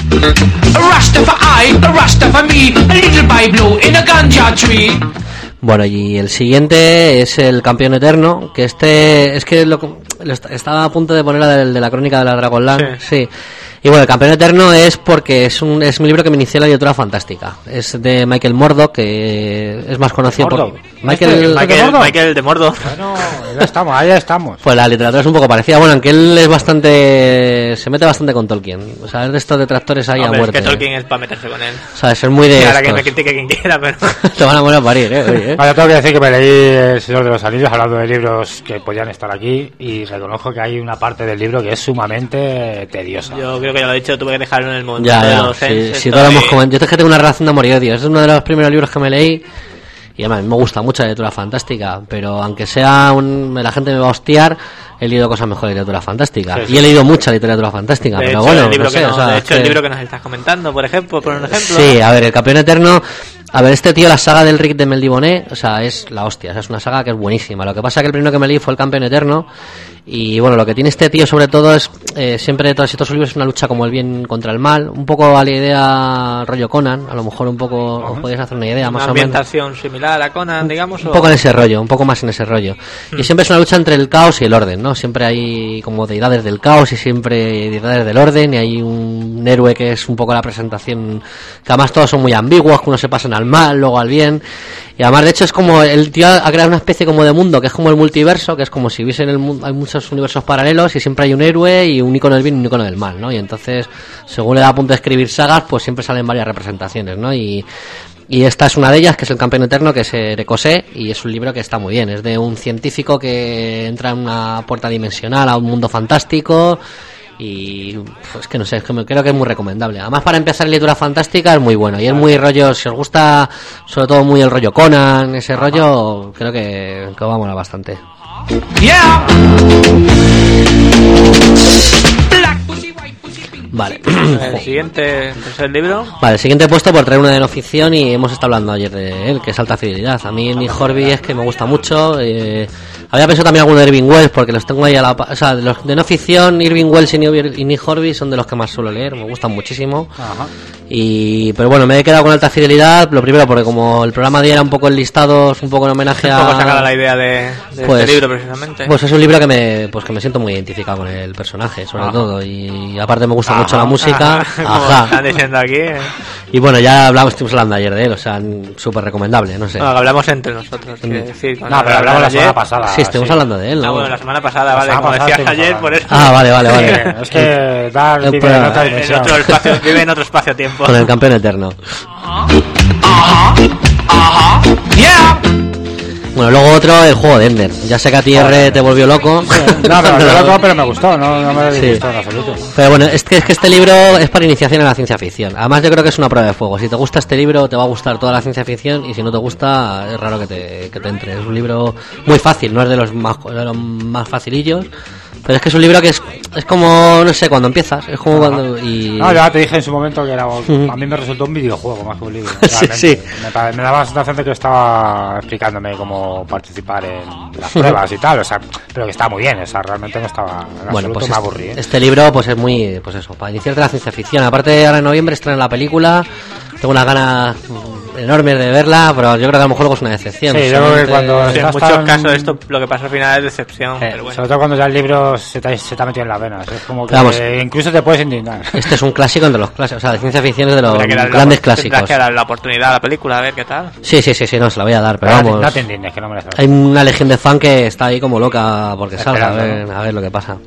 A Rasta for I, a Rasta for me, a little by blue in a ganja tree. Bueno, y el siguiente es el Campeón Eterno, que este es que lo, lo est- estaba a punto de poner la del- de la crónica de la Dragonlance, sí. Y bueno, el Campeón Eterno es porque es un es un libro que me inició en la literatura fantástica. Es de Michael Murdoch, que es más conocido por Murdoch. Michael Este, Michael, Mordo? Michael de Mordo. Bueno, ya estamos, ahí estamos. Pues la literatura es un poco parecida, bueno, aunque él es bastante se mete bastante con Tolkien. O sea, es de estos detractores ahí a Hombre, es muerte. que Tolkien es para meterse con él. O sea, es muy de Y ahora que estos. me critique quien quiera, pero... Te van a morir a parir, eh, oye, eh. Vale, tengo que decir que me leí El Señor de los Anillos hablando de libros que podían estar aquí y reconozco que hay una parte del libro que es sumamente tediosa. Yo creo que ya lo he dicho, tuve que dejarlo en el mundo Ya, de ya, los sí, Ents, sí, estoy- todo lo hemos comentado. Yo es que tengo una relación de amor y odio. Es uno de los primeros libros que me leí y además a mí me gusta mucho la literatura fantástica, pero aunque sea un, la gente me va a hostiar, he leído cosas mejores de literatura fantástica. Sí, sí. Y he leído mucha literatura fantástica, De pero hecho, bueno, el libro no sé, que o nos- sea, de es hecho, el que- libro que nos estás comentando, por ejemplo, por un ejemplo. Sí, a ver, el Campeón Eterno. A ver, este tío, la saga del Rick de Meldiboné, o sea, es la hostia, o sea, es una saga que es buenísima. Lo que pasa es que el primero que me leí fue el Campeón Eterno. Y bueno, lo que tiene este tío sobre todo es, eh, siempre de todos estos libros es una lucha como el bien contra el mal. Un poco a la idea rollo Conan, a lo mejor un poco os podéis hacer una idea, más Una o menos. ambientación similar a Conan, digamos. Un o- poco en ese rollo, un poco más en ese rollo. Hmm. Y siempre es una lucha entre el caos y el orden, ¿no? Siempre hay como deidades del caos y siempre deidades del orden, y hay un héroe que es un poco la presentación, que además todos son muy ambiguos, que uno se pasan al mal, luego al bien. Y además, de hecho, es como el tío ha creado una especie como de mundo, que es como el multiverso, que es como si hubiese en el mundo, hay muchos universos paralelos y siempre hay un héroe y un icono del bien y un icono del mal, ¿no? Y entonces, según le da a punto de escribir sagas, pues siempre salen varias representaciones, ¿no? Y Y esta es una de ellas, que es El Campeón Eterno, que es de Cosé, y es un libro que está muy bien. Es de un científico que entra en una puerta dimensional a un mundo fantástico, y pues que no sé, es que me, creo que es muy recomendable. Además, para empezar en literatura fantástica es muy bueno, y es muy rollo, si os gusta sobre todo muy el rollo Conan, ese rollo, creo que, que va a molar bastante. Yeah. Vale. El siguiente es el libro. Vale, el siguiente puesto por traer una de no ficción, y hemos estado hablando ayer de él, que es Alta Fidelidad. A mí Nick Horby es que me gusta mucho. Eh, había pensado también alguno de Irving Welsh, porque los tengo ahí a la... pa- O sea, de los de no ficción, Irving Welsh y Nick- y Nick Horby son de los que más suelo leer, me gustan muchísimo. Ajá. Y pero bueno, me he quedado con Alta Fidelidad, lo primero porque como el programa de era un poco el listado, es un poco en homenaje Un a... poco sacada la idea de, de Pues- este libro, precisamente. Pues es un libro que me pues que me siento muy identificado con el personaje, sobre Ajá. todo, y aparte me gusta Ajá, mucho la música. ajá, como Ajá. están diciendo aquí. eh. Y bueno, ya hablamos, estuvimos hablando ayer de él, o sea, súper recomendable, no sé. No, que hablamos entre nosotros, quiero decir. cuando No, pero hablamos la ayer- semana pasada. Sí, estuvimos sí. hablando de él, Ah, ¿no? bueno, la semana pasada, vale, semana como pasada decías estuvimos ayer, por eso. Ah, vale, vale, vale. Sí, es que Dar Eh, vive para- en otra En dimensión. otro espacio, vive en otro espacio-tiempo. Con el Campeón Eterno. Ajá. Ajá. Yeah. Bueno, luego otro, el juego de Ender. Ya sé que a ti R te volvió loco. No, pero me loco, pero me gustó, no, no me Sí. disgustó en absoluto. Pero bueno, es que, es que este libro es para iniciación en la ciencia ficción. Además, yo creo que es una prueba de fuego. Si te gusta este libro, te va a gustar toda la ciencia ficción, y si no te gusta, es raro que te, que te entre. Es un libro muy fácil, no es de los más, de los más facilillos, Pero es que es un libro que es, es como, no sé, cuando empiezas, es como Ajá. cuando... Y... No, ya te dije en su momento que era, a mí me resultó un videojuego más que un libro. sí, sí. Me, me daba la sensación de que estaba explicándome cómo participar en las pruebas y tal, o sea, pero que estaba muy bien, o sea, realmente no estaba en bueno, absoluto, pues me este, aburrí. ¿eh? Este libro pues es muy, pues eso, para iniciarte la ciencia ficción. Aparte ahora en noviembre estrena la película, tengo unas ganas enormes de verla, pero yo creo que a lo mejor luego es una decepción. Sí, yo creo que cuando sí, en muchos tan... casos esto lo que pasa al final es decepción. Eh, pero bueno. Sobre todo cuando ya el libro se te, se te ha metido en las venas, es como que Vamos, incluso te puedes indignar. Este es un clásico entre los clásicos, o sea, de ciencia ficción es de los grandes la, clásicos. Tendrás que dar la oportunidad a la película, a ver qué tal. Sí, sí, sí, sí, no, se la voy a dar, pero, pero vamos. No te indignes, que no merece. Hay una legión de fan que está ahí como loca porque salga, a ver, ¿no? a ver lo que pasa.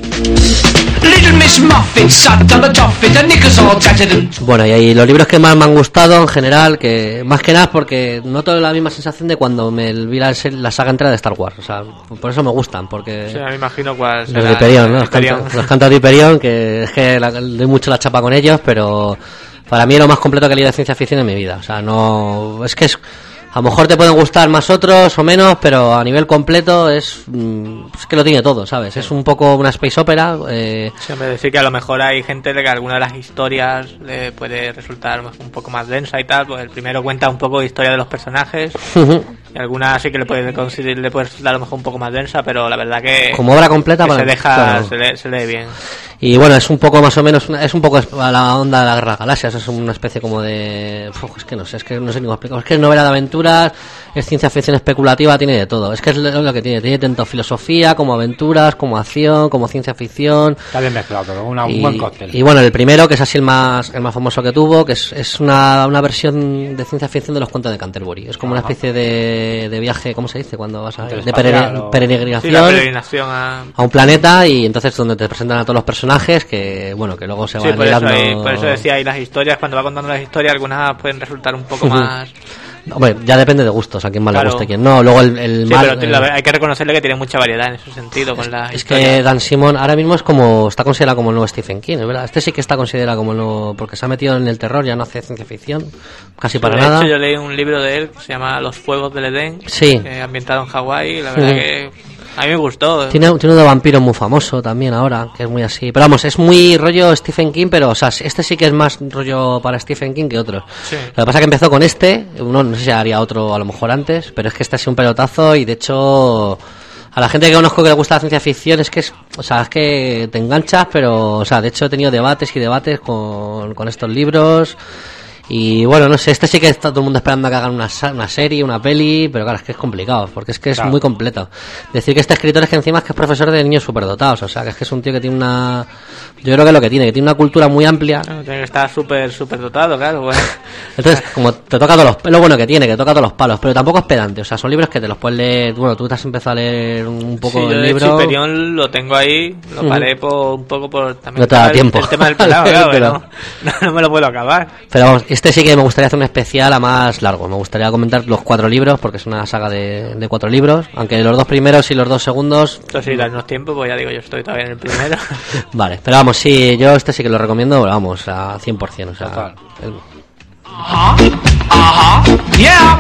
Bueno, y ahí los libros que más me han gustado en general, que más que nada porque noto la misma sensación de cuando me vi la, la saga entera de Star Wars, o sea, por eso me gustan, porque sí, me imagino cuál los de Hyperion, ¿no? Los, canta, los cantos de Hyperion, que es que la, doy mucho la chapa con ellos, pero para mí es lo más completo que he leído de ciencia ficción en mi vida, o sea, no, es que es a lo mejor te pueden gustar más otros o menos, pero a nivel completo es, es que lo tiene todo, ¿sabes? Es un poco una space opera. Eh... Sí, me decir que a lo mejor hay gente de que alguna de las historias le puede resultar un poco más densa y tal, pues el primero cuenta un poco de historia de los personajes uh-huh. y alguna sí que le puede considerar, le puede resultar a lo mejor un poco más densa, pero la verdad que como obra completa que para se deja, claro. se, lee, se lee bien. Y bueno, es un poco más o menos, es un poco a la onda de la Guerra de Galaxias, es una especie como de, uf, es que no sé, es que no sé ni cómo explicar, es que es novela de aventuras, es ciencia ficción especulativa, tiene de todo, es que es lo que tiene, tiene tanto filosofía como aventuras, como acción, como ciencia ficción. Está bien mezclado todo, una, y, un buen cóctel. Y bueno, el primero, que es así el más el más famoso que tuvo, que es, es una, una versión de ciencia ficción de los cuentos de Canterbury, es como Ajá. una especie de, de viaje, ¿cómo se dice? Cuando vas a de peregrinación, o... peregrinación, sí, peregrinación a... a un planeta, y entonces donde te presentan a todos los personajes que bueno, que luego se sí, van por ligando... eso, ahí, por eso decía ahí las historias, cuando va contando las historias, algunas pueden resultar un poco más... Hombre, ya depende de gustos, a quién más claro. le guste, a quién no. Luego el, el sí, mal, pero el... hay que reconocerle que tiene mucha variedad en ese sentido con las es historias. que Dan Simmons ahora mismo es como está considerado como el nuevo Stephen King, ¿verdad? Este sí que está considerado como el nuevo, porque se ha metido en el terror, ya no hace ciencia ficción casi para de nada. De hecho, yo leí un libro de él que se llama Los Fuegos del Edén, sí. que ambientado en Hawái, la verdad sí. que a mí me gustó. Tiene, tiene uno de vampiro muy famoso también ahora, que es muy así. Pero vamos, es muy rollo Stephen King, pero o sea, este sí que es más rollo para Stephen King que otros. Sí. Lo que pasa es que empezó con este, uno no sé si haría otro a lo mejor antes, pero es que este ha sido un pelotazo y de hecho... A la gente que conozco que le gusta la ciencia ficción es que es, o sea, es que te enganchas, pero, o sea, de hecho he tenido debates y debates con, con estos libros. Y bueno, no sé, este sí que está todo el mundo esperando a que hagan una, una serie, una peli, pero claro, es que es complicado, porque es que es claro. muy completo. Decir que este escritor es que encima es que es profesor de niños superdotados, o sea, que es que es un tío que tiene una... Yo creo que es lo que tiene, que tiene una cultura muy amplia. Claro, tiene que estar súper, súper dotado, claro, bueno. Entonces, como te toca todos los... Lo bueno que tiene, que toca todos los palos, pero tampoco es pedante, o sea, son libros que te los puedes leer... Bueno, tú te has empezado a leer un poco sí, el yo libro... Sí, Hyperion lo tengo ahí, lo paré por, un poco por... También no te da el, tiempo. El tema del pelado, claro, pero... no, no, no me lo puedo acabar. Pero vamos, este sí que me gustaría hacer un especial a más largo. Me gustaría comentar los cuatro libros, porque es una saga de, de cuatro libros, aunque los dos primeros y los dos segundos... Esto sí, darnos tiempo, pues ya digo, yo estoy todavía en el primero. Vale, pero vamos, sí, yo este sí que lo recomiendo, vamos, a cien por ciento, o sea... Total. El... Ajá, ajá, yeah.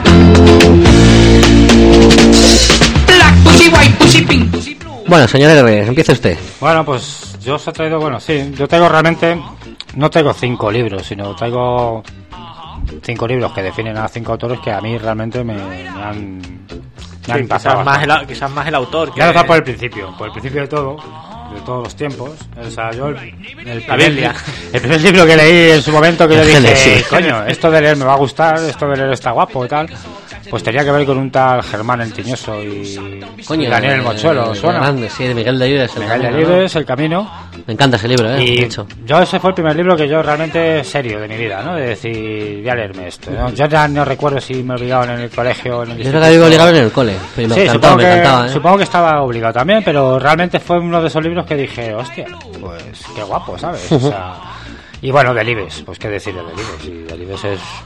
Black pussy, white pussy, pink pussy, blue. Bueno, señor R, empiece usted. Bueno, pues yo os he traído, bueno, sí, yo traigo realmente... No traigo cinco libros, sino traigo cinco libros que definen a cinco autores que a mí realmente me, me han, me sí, han quizás, más el, quizás más el autor. Que... Ya está por el principio, por el principio de todo, de todos los tiempos. O sea, yo el, el, la Biblia. el primer libro que leí en su momento que yo dije, coño, esto de leer me va a gustar, esto de leer está guapo y tal. Pues tenía que ver con un tal Germán el Tiñoso y, Coño, y Daniel el Mochuelo, ¿suena? Grande, sí, de Miguel Delibes. Miguel Delibes, El Camino. Me encanta ese libro, ¿eh? Y de hecho. Yo ese fue el primer libro que yo realmente serio de mi vida, ¿no? De decir, voy a leerme esto. ¿no? Yo ya no recuerdo si me obligaban en el colegio. En el yo creo que había obligado en el cole. Pero sí, me encantaba, supongo, me que, encantaba, ¿eh? supongo que estaba obligado también, pero realmente fue uno de esos libros que dije, hostia, pues qué guapo, ¿sabes? O sea, y bueno, Delibes, pues qué decir de Delibes. Y Delibes es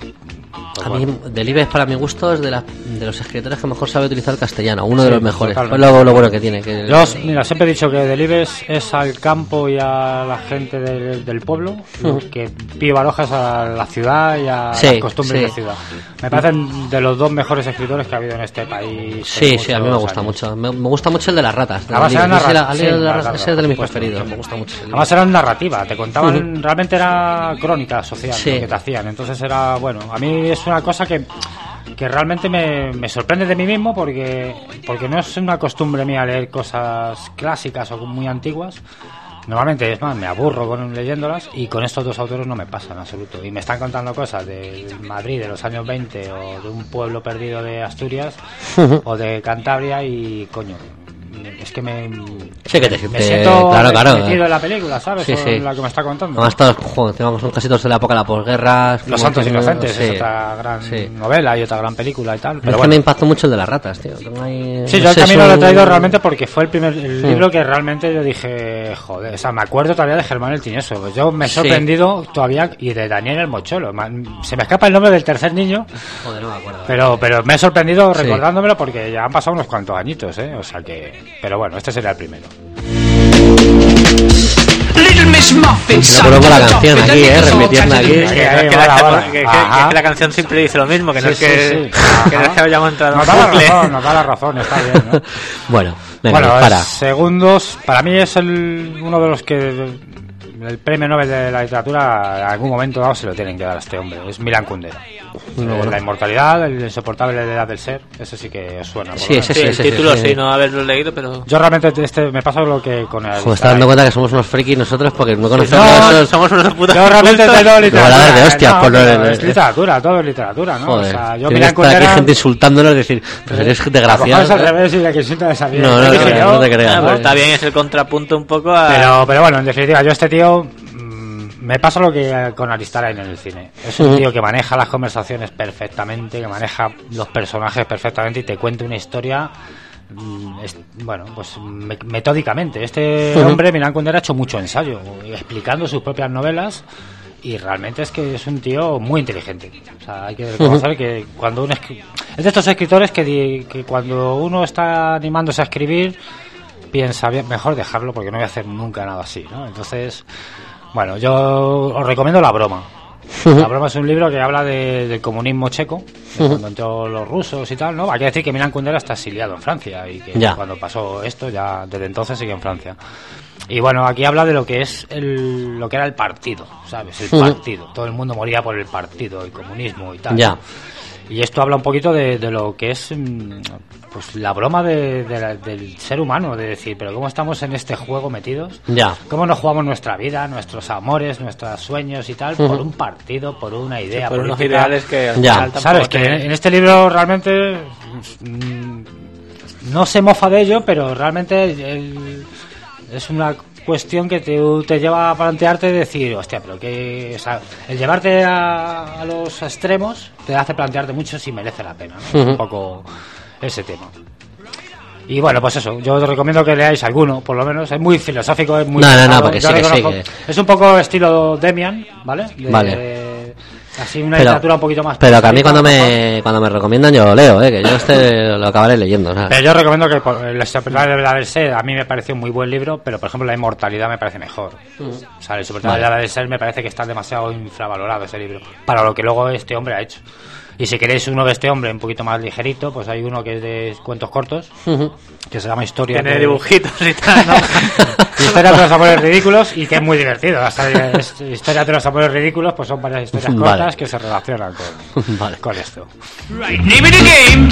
Pues A bueno. mí, Delibes, para mi gusto, es de, la, de los escritores que mejor sabe utilizar el castellano, uno de Sí, los mejores. Es totalmente. lo, lo bueno que tiene. Que Yo, mira, siempre he dicho que Delibes es al campo y a la gente del, del pueblo, lo que Pío Baroja es a la ciudad y a Sí, las costumbres sí. de ciudad. Me parecen de los dos mejores escritores que ha habido en este país. Sí, en sí, a mí me muchos gusta años. mucho. Me, me gusta mucho el de las ratas. de Además, Delibes. era No sé si la- narra- ¿has leído sí, el de las la- ratas? la- Ese es de mis por supuesto, preferidos. sí. Me gusta mucho. ese libro. Además era narrativa, te contaban, realmente era crónica social Sí. lo que te hacían, entonces era, bueno, a mí es una cosa que, que realmente me, me sorprende de mí mismo porque, porque no es una costumbre mía leer cosas clásicas o muy antiguas. Normalmente, es más, me aburro con leyéndolas y con estos dos autores no me pasa en absoluto. Y me están contando cosas de Madrid de los años veinte o de un pueblo perdido de Asturias o de Cantabria y, coño, es que me, Sí, que te me sientes- siento claro, claro. metido en la película, ¿sabes? Sí, O sí. en la que me está contando. Además, todos, joder, tenemos son casi todos de la época de la posguerra. Los como Santos que- Inocentes sí, es otra gran sí. novela y otra gran película y tal. Pero Pero es que bueno. me impactó mucho el de las ratas, tío. Tengo ahí- Sí, no yo el sé, camino es lo he un- traído realmente porque fue el primer el Sí. libro que realmente yo dije, joder, o sea, me acuerdo todavía de Germán el Tiñoso. Pues yo me he Sí. sorprendido todavía y de Daniel el Mocholo. Ma- Se me escapa el nombre del tercer niño, Joder, no me acuerdo. pero pero me he sorprendido Sí. recordándomelo porque ya han pasado unos cuantos añitos, ¿eh? O sea que, pero bueno, este sería el primero. Little Miss Muffin. Me acuerdo con la canción aquí, eh, remitiendo aquí. Que, Ahí, que- ahí, que vale, la, vale. que- que- Ajá. que la canción siempre dice lo mismo, que no Sí, es que, sí, sí. que no es que Ajá. hayamos entrado en Nos un da la bucle. razón, nos da la razón, está bien, ¿no? Bueno, venga, Bueno, dispara. es segundos, para mí es el, uno de los que el premio Nobel de la literatura en algún momento dado se lo tienen que dar a este hombre, es Milan Kundera. Bueno, Eh, bueno. La inmortalidad, el insoportable de la edad del ser, ese sí que os suena. por Sí, lo menos. ese Sí, sí, el sí, título sí, sí, sí. no haberlo leído, pero... Yo realmente este, me pasa lo que con el... Joder, está dando cuenta que somos unos frikis nosotros porque no conocemos No, esos... somos unos putos Yo realmente cultos. tengo Me van a literatura. dar de hostias no, por lo pero de- es literatura, todo es literatura, ¿no? Joder, o sea, yo tiene que Milan estar aquí Kundera... gente insultándonos y decir, pues eres A lo mejor desgraciado. es al revés y la que sienta esa bien. No, no ¿Qué te digo creas, yo? no te creas. Ah, ¿no? pues está bien, es el contrapunto un poco a... Pero, pero bueno, en definitiva, yo este tío mm, me pasa lo que eh, con Aristarain en el cine. Es un Ujú. tío que maneja las conversaciones perfectamente, que maneja los personajes perfectamente y te cuenta una historia, mm, es- bueno, pues me- metódicamente. Este Ujú. hombre, Milan Kundera, ha hecho mucho ensayo, explicando sus propias novelas. Y realmente es que es un tío muy inteligente. O sea, hay que reconocer que cuando uno escri- es de estos escritores que, di- que cuando uno está animándose a escribir piensa, bien, mejor dejarlo porque no voy a hacer nunca nada así, ¿no? Entonces, bueno, yo os recomiendo La broma. La broma es un libro que habla de- del comunismo checo, de cuando entró los rusos y tal, ¿no? Hay que decir que Milan Kundera está exiliado en Francia y que Ya. cuando pasó esto, ya desde entonces sigue en Francia. Y bueno, aquí habla de lo que es el, lo que era el partido, ¿sabes? El Ujú. partido. Todo el mundo moría por el partido, el comunismo y tal. Ya. Y esto habla un poquito de, de lo que es mm, pues la broma de, de la- del ser humano, de decir, pero ¿cómo estamos en este juego metidos? Ya. ¿Cómo nos jugamos nuestra vida, nuestros amores, nuestros sueños y tal, Ujú. por un partido, por una idea por unos política? ideales que al Ya. final tampoco ¿Sabes? Que te- en, en este libro realmente mm, no se mofa de ello, pero realmente el- es una cuestión que te, te lleva a plantearte y decir, hostia, pero que... O sea, el llevarte a, a los extremos te hace plantearte mucho si merece la pena, ¿no? Ujú. Un poco ese tema. Y bueno, pues eso, yo os recomiendo que leáis alguno, por lo menos. Es muy filosófico, es muy... No, no, no, pesado. porque Yo sí que reconozco- sí Es un poco estilo Demian, ¿vale? De- Vale. Así una Pero- literatura un poquito más... Pero que a mí pesadica, cuando a lo mejor. me cuando me recomiendan yo lo leo, eh, que yo este lo acabaré leyendo, ¿sabes? Pero yo recomiendo que por- El Insoportable de la del Ser a mí me pareció un muy buen libro, pero por ejemplo La Inmortalidad me parece mejor. O sea, El Insoportable Vale. de la del Ser me parece que está demasiado infravalorado ese libro, para lo que luego este hombre ha hecho. Y si queréis uno de este hombre un poquito más ligerito, pues hay uno que es de cuentos cortos, Ujú. que se llama Historia Tiene de... dibujitos y tal, ¿no? Historia de los amores ridículos y que es muy divertido. O sea, es- Historia de los amores ridículos, pues son varias historias Vale. cortas que se relacionan con, Vale. con esto. Right, name of the game.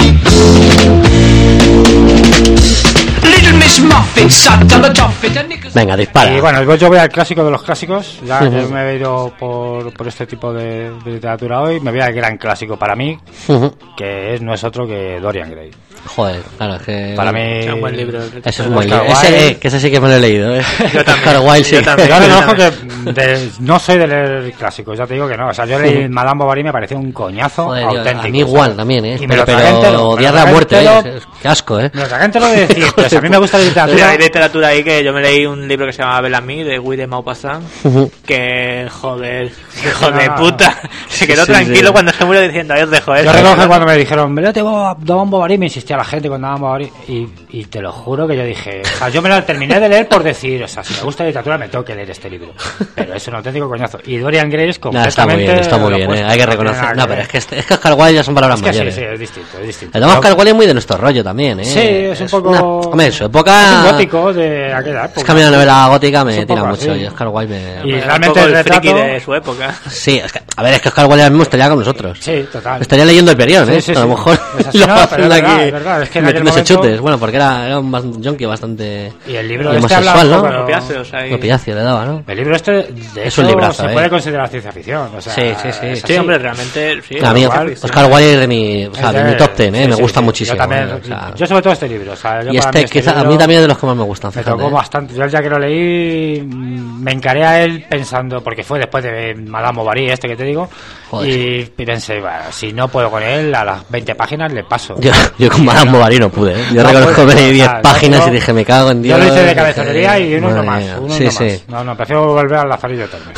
Little Miss Muffin sat on the top of it and Nicholas- Venga, dispara. Y bueno, pues yo voy al clásico de los clásicos, ya que Ujú. me he ido por, por este tipo de, de literatura hoy, me voy al gran clásico para mí, Ujú. que es, no es otro que Dorian Gray. Joder, claro, es que... Para mí... Es un buen libro. Ese es un buen Oscar libro. Wilde. Ese, eh, que ese sí que me lo he leído, eh. Yo también. Oscar Wilde, sí. Yo también. Yo reconozco que de- no soy de leer clásicos, ya te digo que no. O sea, yo leí Madame Bovary y me pareció un coñazo Joder, tío, auténtico. a mí igual ¿sabes? también, eh. Y me Pero, lo tragué pero entero, me lo odiar la tragué muerte, entero, eh, es- Qué asco, ¿eh? No, la gente lo de decir, pues a mí me gusta la literatura. Mira, hay literatura ahí que yo me leí un libro que se llama Bellamy de Guy de Maupassant, que joder, hijo de puta, se quedó Sí, tranquilo sí. cuando se murió diciendo, ahí os dejo Yo eso. recuerdo que cuando me dijeron, léete Don Bovary, me insistía la gente cuando daban Bovary, y, y te lo juro que yo dije, o sea, yo me lo terminé de leer por decir, o sea, si me gusta la literatura me tengo que leer este libro, pero es un auténtico coñazo. Y Dorian Gray es No, completamente... está muy bien, está muy lo bien, opuesto, ¿eh? Hay que no tiene reconocer. nada No, que pero ver. es que, este- es que Oscar Wilde ya son palabras Es que sí, mayores. sí, es distinto, es distinto. El Oscar Wilde es muy de nuestro rollo también, ¿eh? Sí, es un poco... una- hombre, en su época... Es un gótico de aquella época. Es que a mí la novela gótica Es me un tira poco mucho así. y Oscar Wilde me... Y Un realmente poco el el friki retrato... de su época. Sí, es que, a ver, es que Oscar Wilde ahora mismo estaría con nosotros. Sí, total. Estaría leyendo el Perión, ¿eh? Sí, sí, a lo sí. mejor Es así, lo no, hacen pero es verdad, aquí es verdad, es que en aquel metiéndose momento- chutes. Bueno, porque era, era un, un junkie bastante Y el libro y este habla homosexual, un ¿no? poco, ¿no? Opiáceos ahí. Opiáceo le daba, ¿no? El libro este, de Es hecho, un librazo, se ¿eh? puede considerar ciencia ficción. O sea, Sí, sí, sí. es Sí, así. hombre, realmente, sí. A mí, igual, Oscar Wilde es de mi, o sea, Es de de- mi top ten, ¿eh? sí, me sí, gusta sí. muchísimo. Yo también, ¿eh? O sea, yo sobre todo este libro. O sea, yo y para este, mí este quizá, a libro mí también es de los que más me gustan, me fíjate. tocó ¿eh? bastante. Yo el día que lo leí mm, me encaré a él pensando, porque fue después de Madame Bovary, este que te digo, Joder. y pensé, bueno, si no puedo con él, a las veinte páginas le paso. Yo, yo con Madame Bovary no pude, ¿eh? Yo No reconozco pude, que leí o diez sea, páginas yo- y dije, me cago en Dios. Yo lo hice de dije, cabezonería y uno no madre más. mía. Uno sí, no sí. más. No, no, prefiero volver al Lazarillo Eterno.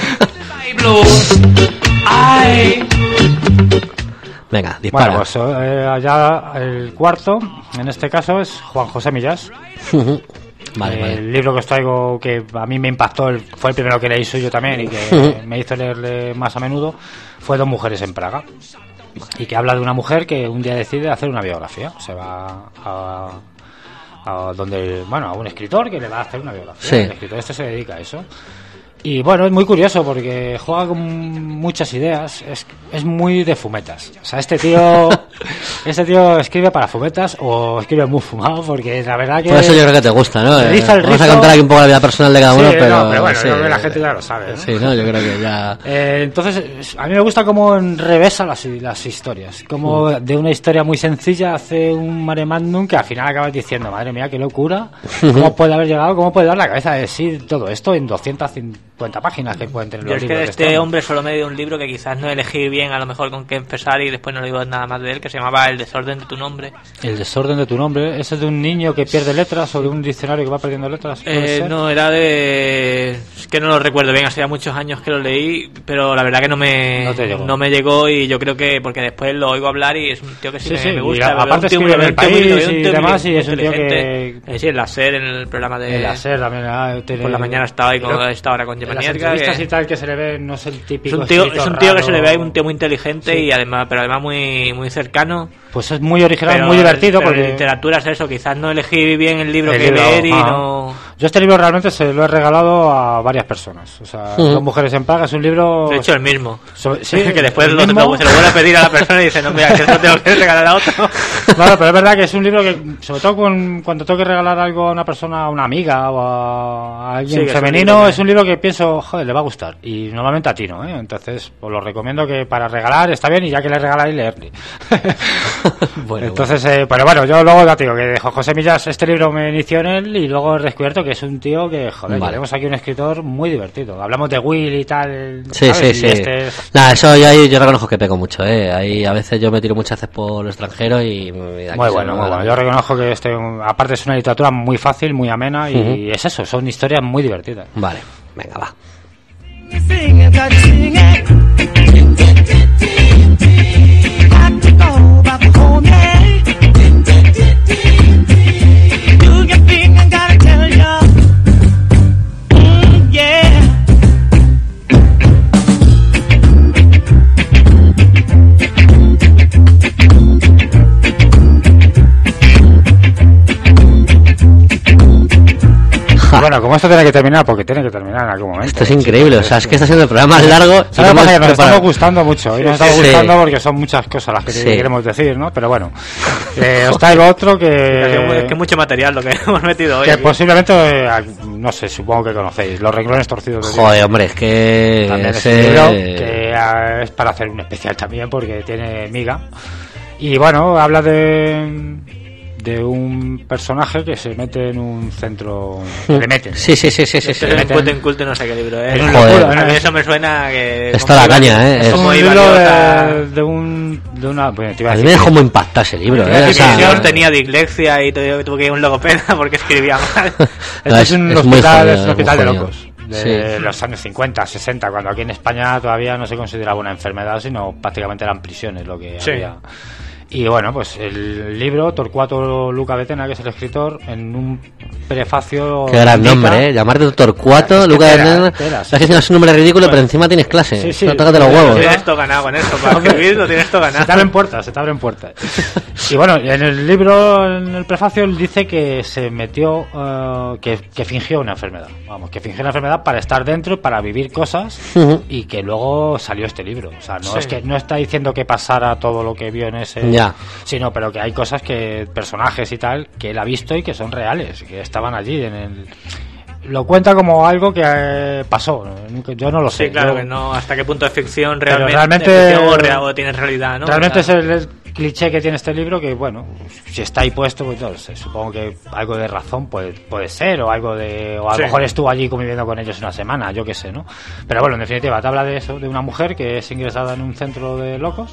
Venga, dispara. Bueno, pues eh, allá el cuarto, en este caso, es Juan José Millás. vale, el vale. libro que os traigo, que a mí me impactó, el- fue el primero que leí suyo también y que me hizo leerle más a menudo, fue Dos mujeres en Praga. Y que habla de una mujer que un día decide hacer una biografía. Se va a, a donde, bueno, a un escritor que le va a hacer una biografía. Sí. El escritor este se dedica a eso. Y bueno, es muy curioso porque juega con muchas ideas, es, es muy de fumetas. O sea, este tío este tío escribe para fumetas o escribe muy fumado, porque la verdad que... Por eso yo creo que te gusta, ¿no? Se Eh, riza el Vamos a rizo. contar aquí un poco la vida personal de cada Sí, uno, no, pero... pero bueno, sí, yo creo que la gente ya lo sabe, ¿no? Sí, no, yo creo que ya... Eh, entonces, es- a mí me gusta cómo enrevesa las, las historias. Como de una historia muy sencilla hace un mare magnum que al final acabas diciendo, madre mía, qué locura. ¿Cómo puede haber llegado? ¿Cómo puede dar la cabeza de sí todo esto en doscientas cincuenta páginas que pueden tener Yo los es que libros de de este este hombre solo me dio un libro que quizás no elegí bien a lo mejor con qué empezar y después no digo nada más de él, que se llamaba El desorden de tu nombre. El desorden de tu nombre, ¿ese es de un niño que pierde letras o de un diccionario que va perdiendo letras? ¿Puede Eh, ser? no, era de... Es que no lo recuerdo bien, hacía muchos años que lo leí, pero la verdad que no me, No te llegó. no me llegó y yo creo que... Porque después lo oigo hablar y es un tío que sí, Sí, me, sí, me y gusta. a- lo veo aparte un tío escribe muy- en El lo veo un tío muy- País lo veo un y tío muy demás, y es un tío inteligente. que- Eh, sí, el láser en el programa de... El láser también. ah, tiene- Por la mañana estaba ahí con Creo- esta hora con en Gemma las Nierga, entrevistas que- y tal que se le ve, no es el Es típico un tío, es escritor un tío que se le ve ahí, raro. un tío muy inteligente Sí. y además, pero además muy, muy cercano. Pues es muy original, Pero- muy divertido. pero Porque en literatura es eso, quizás no elegí bien el libro El que libro, leer y ah. no... Yo este libro realmente se lo he regalado a varias personas. O sea, Ujú. Dos mujeres en Praga es un libro... De hecho, el mismo. sobre- sí, que después el lo, mismo. lo- se lo vuelve a pedir a la persona y dice, no, mira, que eso tengo que regalar a otro. Claro, pero es verdad que es un libro que, sobre todo con- cuando tengo que regalar algo a una persona, a una amiga o a, a alguien Sí, que es un femenino, libro que- es un libro que pienso, joder, le va a gustar. Y normalmente a ti no, ¿eh? Entonces, os lo recomiendo que para regalar está bien y ya que le regaláis, leerle. Bueno, Entonces, eh, pero bueno, yo luego ya te digo que de José Millás este libro me inició en él y luego he descubierto que es un tío que, joder, Vale. tenemos aquí un escritor muy divertido. Hablamos de Will y tal. Sí, ¿sabes? sí, Y sí. este es- Nada, eso yo ahí yo reconozco que peco mucho, ¿eh? Ahí a veces yo me tiro muchas veces por lo extranjero y... y aquí Muy se bueno, me muy va bueno. la- Yo reconozco que este, aparte es una literatura muy fácil, muy amena y Ujú. es eso, son historias muy divertidas. Vale, venga, va. Sing it, gotta sing it. Got to go back home, yeah. Do your thing, I gotta tell ya. Mm, yeah. Bueno, como esto tiene que terminar, porque tiene que terminar en algún momento. Esto es increíble, o sea, es que está siendo el programa más largo. y ¿Sabes no lo que pasa? hemos Que nos preparado- estamos gustando mucho. Hoy nos estamos Sí. gustando porque son muchas cosas las que Sí. queremos decir, ¿no? Pero bueno, eh, os traigo otro Es que es que, mucho material lo que hemos metido hoy. que aquí. posiblemente, eh, no sé, supongo que conocéis. Los renglones torcidos de Dios. Joder, hombre, es que... También es ese- un libro que eh, es para hacer un especial también porque tiene miga. Y bueno, habla de de un personaje que se mete en un centro. Que le meten. Sí, sí, sí, sí, sí. Este sí. es un cuento inculto, no sé qué libro es. Es un Joder. locura, A mí ¿no? eso me suena que... Está la caña, ¿eh? Es Es- como un iba libro a... de, de un. De una. Bueno, te iba A a mí decir me dejó que- muy impactado ese libro, Yo ¿eh? O en sea, definición tenía dislexia y tuve tuve que ir a un logopeda porque escribía mal. no, Este es, un es muy hospital, jodido, es un es hospital muy de jodido. locos. De Sí. los años cincuenta, sesenta, cuando aquí en España todavía no se consideraba una enfermedad, sino prácticamente eran prisiones lo que Sí. había. Y bueno, pues el libro, Torcuato Luca Betena, que es el escritor, en un prefacio... Qué gran indica- nombre, ¿eh? Llamarte Torcuato, Es que Lucas tela, Hernández. tela, sí. Es que si no es un nombre ridículo, pero encima tienes clase. Sí, sí. No, tócate los huevos. Tienes todo ganado con esto, para escribir lo tienes todo Se te ganado. abren puertas, se te abren puertas. Y bueno, en el libro, en el prefacio, él dice que se metió, eh, que, que fingió una enfermedad. Vamos, que fingió una enfermedad para estar dentro, para vivir cosas, Ujú. y que luego salió este libro. O sea, no Sí. es que no está diciendo que pasara todo lo que vio en ese, Ya. sino pero que hay cosas que, personajes y tal, que él ha visto y que son reales, que estaban allí en el... Lo cuenta como algo que eh, pasó. Nunca- Yo no lo sé. Sí, claro Yo- que no, hasta qué punto es ficción Pero realmente, realmente- de ficción o, real, o tiene realidad, ¿no? Realmente O es sea, el, el cliché que tiene este libro que, bueno, si está ahí puesto, pues yo no sé, supongo que algo de razón puede, puede ser, o algo de... O a Sí. lo mejor estuvo allí conviviendo con ellos una semana, yo qué sé, ¿no? Pero bueno, en definitiva, te habla de eso, de una mujer que es ingresada en un centro de locos.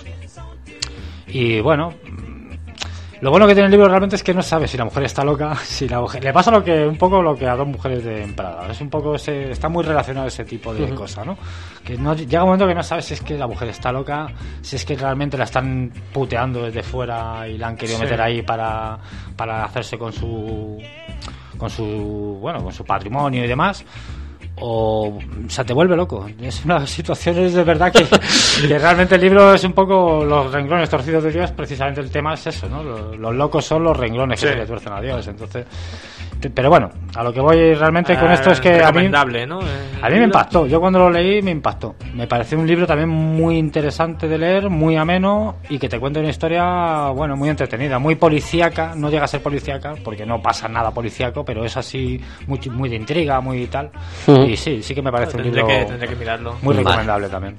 Y bueno... Lo bueno que tiene el libro realmente es que no sabe si la mujer está loca, si la mujer... Le pasa lo que un poco lo que a dos mujeres de Prada. Es un poco ese, está muy relacionado ese tipo de cosa, ¿no? Que no llega un momento que no sabes si es que la mujer está loca, si es que realmente la están puteando desde fuera y la han querido Sí. meter ahí para, para hacerse con su con su bueno, con su patrimonio y demás. O, o sea, te vuelve loco. Es una situación, es de verdad que, que realmente el libro es un poco los renglones torcidos de Dios. Precisamente el tema es eso, ¿no? Los, los locos son los renglones que Sí. se le tuercen a Dios. Entonces, te- pero bueno, a lo que voy realmente con eh, esto es que a mí, recomendable, ¿no? El a mí me libro. impactó. Yo cuando lo leí me impactó. Me pareció un libro también muy interesante de leer, muy ameno y que te cuenta una historia, bueno, muy entretenida, muy policíaca. No llega a ser policíaca porque no pasa nada policíaco, pero es así muy, muy de intriga, muy tal. Ujú. Y sí, sí que me parece un Tendré libro que, tendré que mirarlo. muy Vale. recomendable también.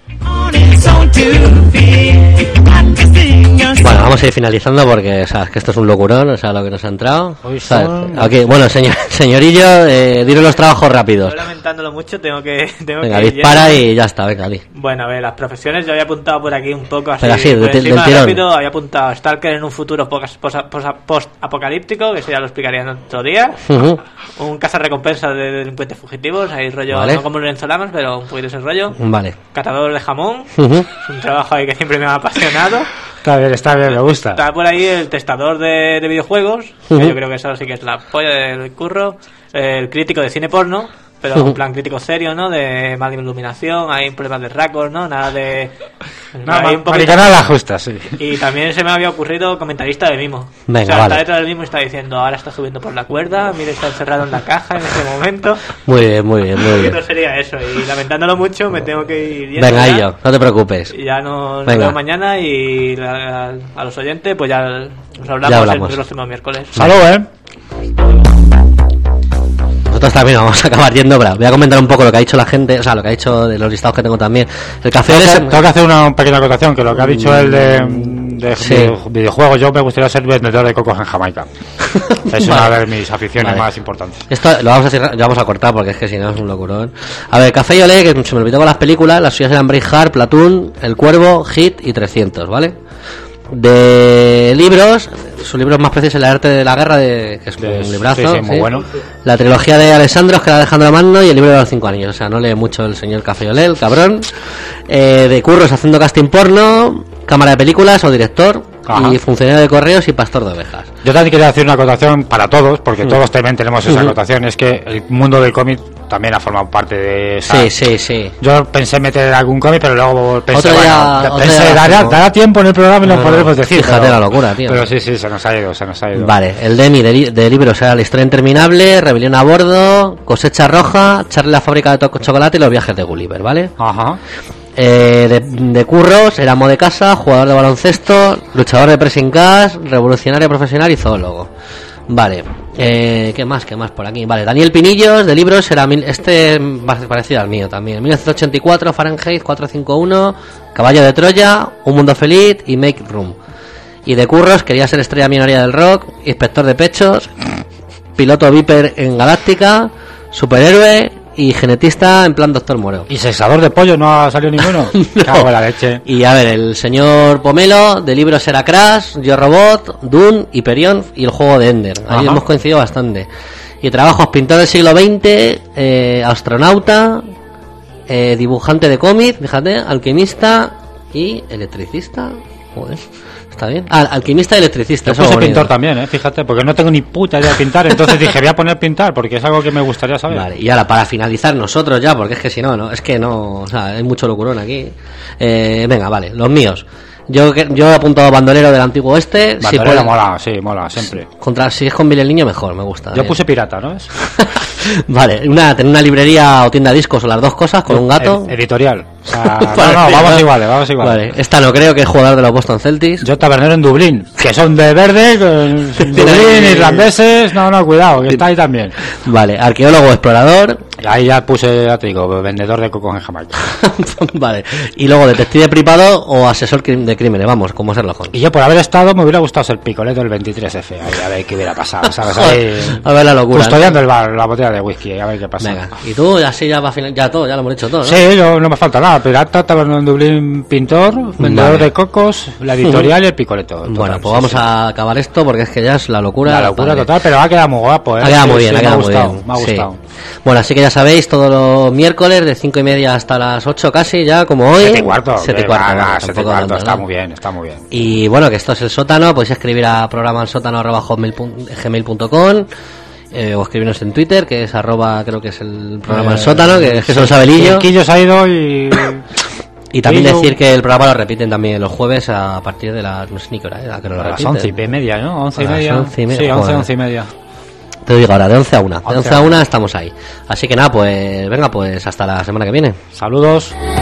Bueno, vamos a ir finalizando porque, o sea, es que esto es un locurón, o sea, lo que nos ha entrado. Hoy O sea, son- aquí, bueno, señor, señorillo, eh, dinos los trabajos rápidos. Yo lamentándolo mucho, tengo que... Tengo Venga, que ir dispara yendo. y ya está, venga, di. Bueno, a ver, las profesiones yo había apuntado por aquí un poco así, Pero así, por del- del encima, tirón. rápido, había apuntado Stalker en un futuro pocas- posa- posa- post-apocalíptico, que eso ya lo explicaría en otro día. Ujú. Un cazarrecompensas de delincuentes fugitivos, ahí rollo, Vale. no como Lorenzo Lamas, pero un poquito ese rollo. Vale. Catador de jamón, Ujú. es un trabajo ahí que siempre me ha apasionado. Está bien, está bien, me gusta. Está por ahí el testador de, de videojuegos, que Ujú. yo creo que eso sí que es la polla del curro. El crítico de cine porno, pero Ujú. en plan crítico serio, ¿no? De mala iluminación, hay problemas de racos, ¿no? Nada de... No, hay ma- un poquito- maricanada la justa, sí. Y también se me había ocurrido comentarista de mimo. Venga, o sea, vale. está detrás del mimo y está diciendo, ahora está subiendo por la cuerda, mire, está encerrado en la caja en ese momento. Muy bien, muy bien, muy Y bien. no sería eso. Y lamentándolo mucho, me tengo que ir yendo Venga, ya. Illo, no te preocupes. Y ya nos, nos Venga. vemos mañana y la- a los oyentes, pues ya nos hablamos, Ya hablamos. el próximo miércoles. Salud, ¿eh? Nosotros también vamos a acabar yendo, pero voy a comentar un poco lo que ha dicho la gente, o sea, lo que ha dicho de los listados que tengo también. El café Tengo es... que, tengo que hacer una pequeña acotación, que lo que ha dicho él de, de Sí. video- videojuegos, yo me gustaría ser vendedor de cocos en Jamaica. Es una Vale. de mis aficiones Vale. más importantes. Esto lo vamos a cerrar- lo vamos a cortar porque es que si no es un locurón. A ver, Café y Olé, que se me olvidó con las películas, las suyas eran Braveheart, Platoon, El Cuervo, Hit y trescientos, ¿vale? De libros, su libro más preciso es El arte de la guerra, de, que es De- un librazo. sí, sí, muy bueno. La trilogía de Alessandros, que era Alejandro Magno, y el libro de los cinco anillos. O sea, no lee mucho el señor Café y Olé, el cabrón. Eh, de curros haciendo casting porno, cámara de películas o director, Ajá. y funcionario de correos y pastor de ovejas. Yo también quería hacer una acotación para todos, porque Mm. todos también tenemos esa Ujú. acotación, es que el mundo del cómic también ha formado parte de esa... Sí, sí, sí. Yo pensé meter algún cómic, pero luego pensé, Otro día- bueno, otro pensé, día lo dará, hacemos. dará tiempo en el programa y lo No, no, podremos decir. fíjate pero- la locura, tío. Pero sí, sí, se nos ha ido, se nos ha ido. Vale, el Demi de, li- de libros era La historia interminable, Rebelión a bordo, Cosecha roja, Charlie la fábrica de to- chocolate y Los viajes de Gulliver, ¿vale? Ajá. Eh, de, de curros, era amo de casa, jugador de baloncesto, luchador de pressing gas, revolucionario profesional y zoólogo. Vale, eh, ¿qué más? ¿Qué más por aquí? Vale, Daniel Pinillos de libros era mil, este va a ser parecido al mío también. mil novecientos ochenta y cuatro, Fahrenheit cuatrocientos cincuenta y uno, Caballo de Troya, Un mundo feliz y Make Room. Y de curros quería ser estrella millonaria del rock, inspector de pechos, piloto Viper en Galáctica, superhéroe y genetista en plan Doctor Moro. ¿Y sexador de pollo no ha salido ninguno? No. Cago en la leche. Y a ver, el señor Pomelo, de libros era Crash, Yo Robot, Dune, Hyperion y el juego de Ender. Ahí Ajá. hemos coincidido bastante. Y trabajos: pintor del siglo veinte, eh, astronauta, eh, dibujante de cómic, fíjate, alquimista y electricista. Joder, está bien. Ah, alquimista y electricista. Yo eso puse es bonito. pintor también, ¿eh? Fíjate, porque no tengo ni puta idea de pintar, entonces dije, voy a poner pintar, porque es algo que me gustaría saber. Vale, y ahora para finalizar nosotros ya, porque es que si no, no, es que no, o sea, hay mucho locurón aquí. Eh, venga, vale, los míos. Yo que- yo he apuntado bandolero del antiguo oeste. Bandolero puede- mola, sí, mola, siempre. Contra, si es con Bill el Niño, mejor, me gusta. Yo bien. puse pirata, ¿no? Es Vale, una, tener una librería o tienda de discos o las dos cosas con un gato. Ed- editorial. O sea, no, Vale, no, vamos ¿no? iguales, vamos iguales. Vale, esta no creo, que es jugador de los Boston Celtics. Yo tabernero en Dublín, que son de verde, con Dublín, irlandeses, no, no, cuidado, que está ahí también. Vale, arqueólogo, explorador. Y ahí ya puse, ya te digo, vendedor de coco en Jamaica. Vale, y luego detective privado o asesor crim- de crímenes, vamos, como Sherlock Holmes. Y yo por haber estado me hubiera gustado ser picoleto del veintitrés F, ahí a ver qué hubiera pasado, ¿sabes? Ahí, A ver la locura. custodiando el bar, la botella de whisky, a ver qué pasa. Venga, y tú, así ya va a final, ya todo, ya lo hemos dicho todo, ¿no? Sí, yo, no me falta nada. Pirata, tabernero en Dublín, pintor, vendedor Vale. de cocos, la editorial y el picoleto. Total, Bueno, pues sí, vamos sí. a acabar esto porque es que ya es la locura. La locura Vale. total, pero ha quedado muy guapo, ¿eh? Ha quedado Sí, muy bien, sí, ha quedado me muy gustado, bien. me ha Sí. gustado. Bueno, así que ya sabéis, todos los miércoles de cinco y media hasta las ocho casi, ya como hoy. Siete y cuarto, Siete y que cuarto, va, bueno, va, siete y tampoco cuarto, tanto, está ¿no? muy bien, está muy bien. Y bueno, que esto es el sótano, podéis escribir a programa al sótano arroba hotmail punto- gmail punto com eh, o escribirnos en Twitter, que es arroba, creo que es el programa al Eh, sótano, que es que sí, se lo sabe Lillo. el Quillo se ha ido y... Y también Lillo- decir que el programa lo repiten también los jueves a partir de las, no sé ni qué hora era, que lo A las repiten. once y media, ¿no? Once y A las media. once y media, Sí, once, joder. once y media. Te lo digo ahora, de once a una. De once once a a una. una estamos ahí. Así que nada, pues venga, pues hasta la semana que viene. Saludos.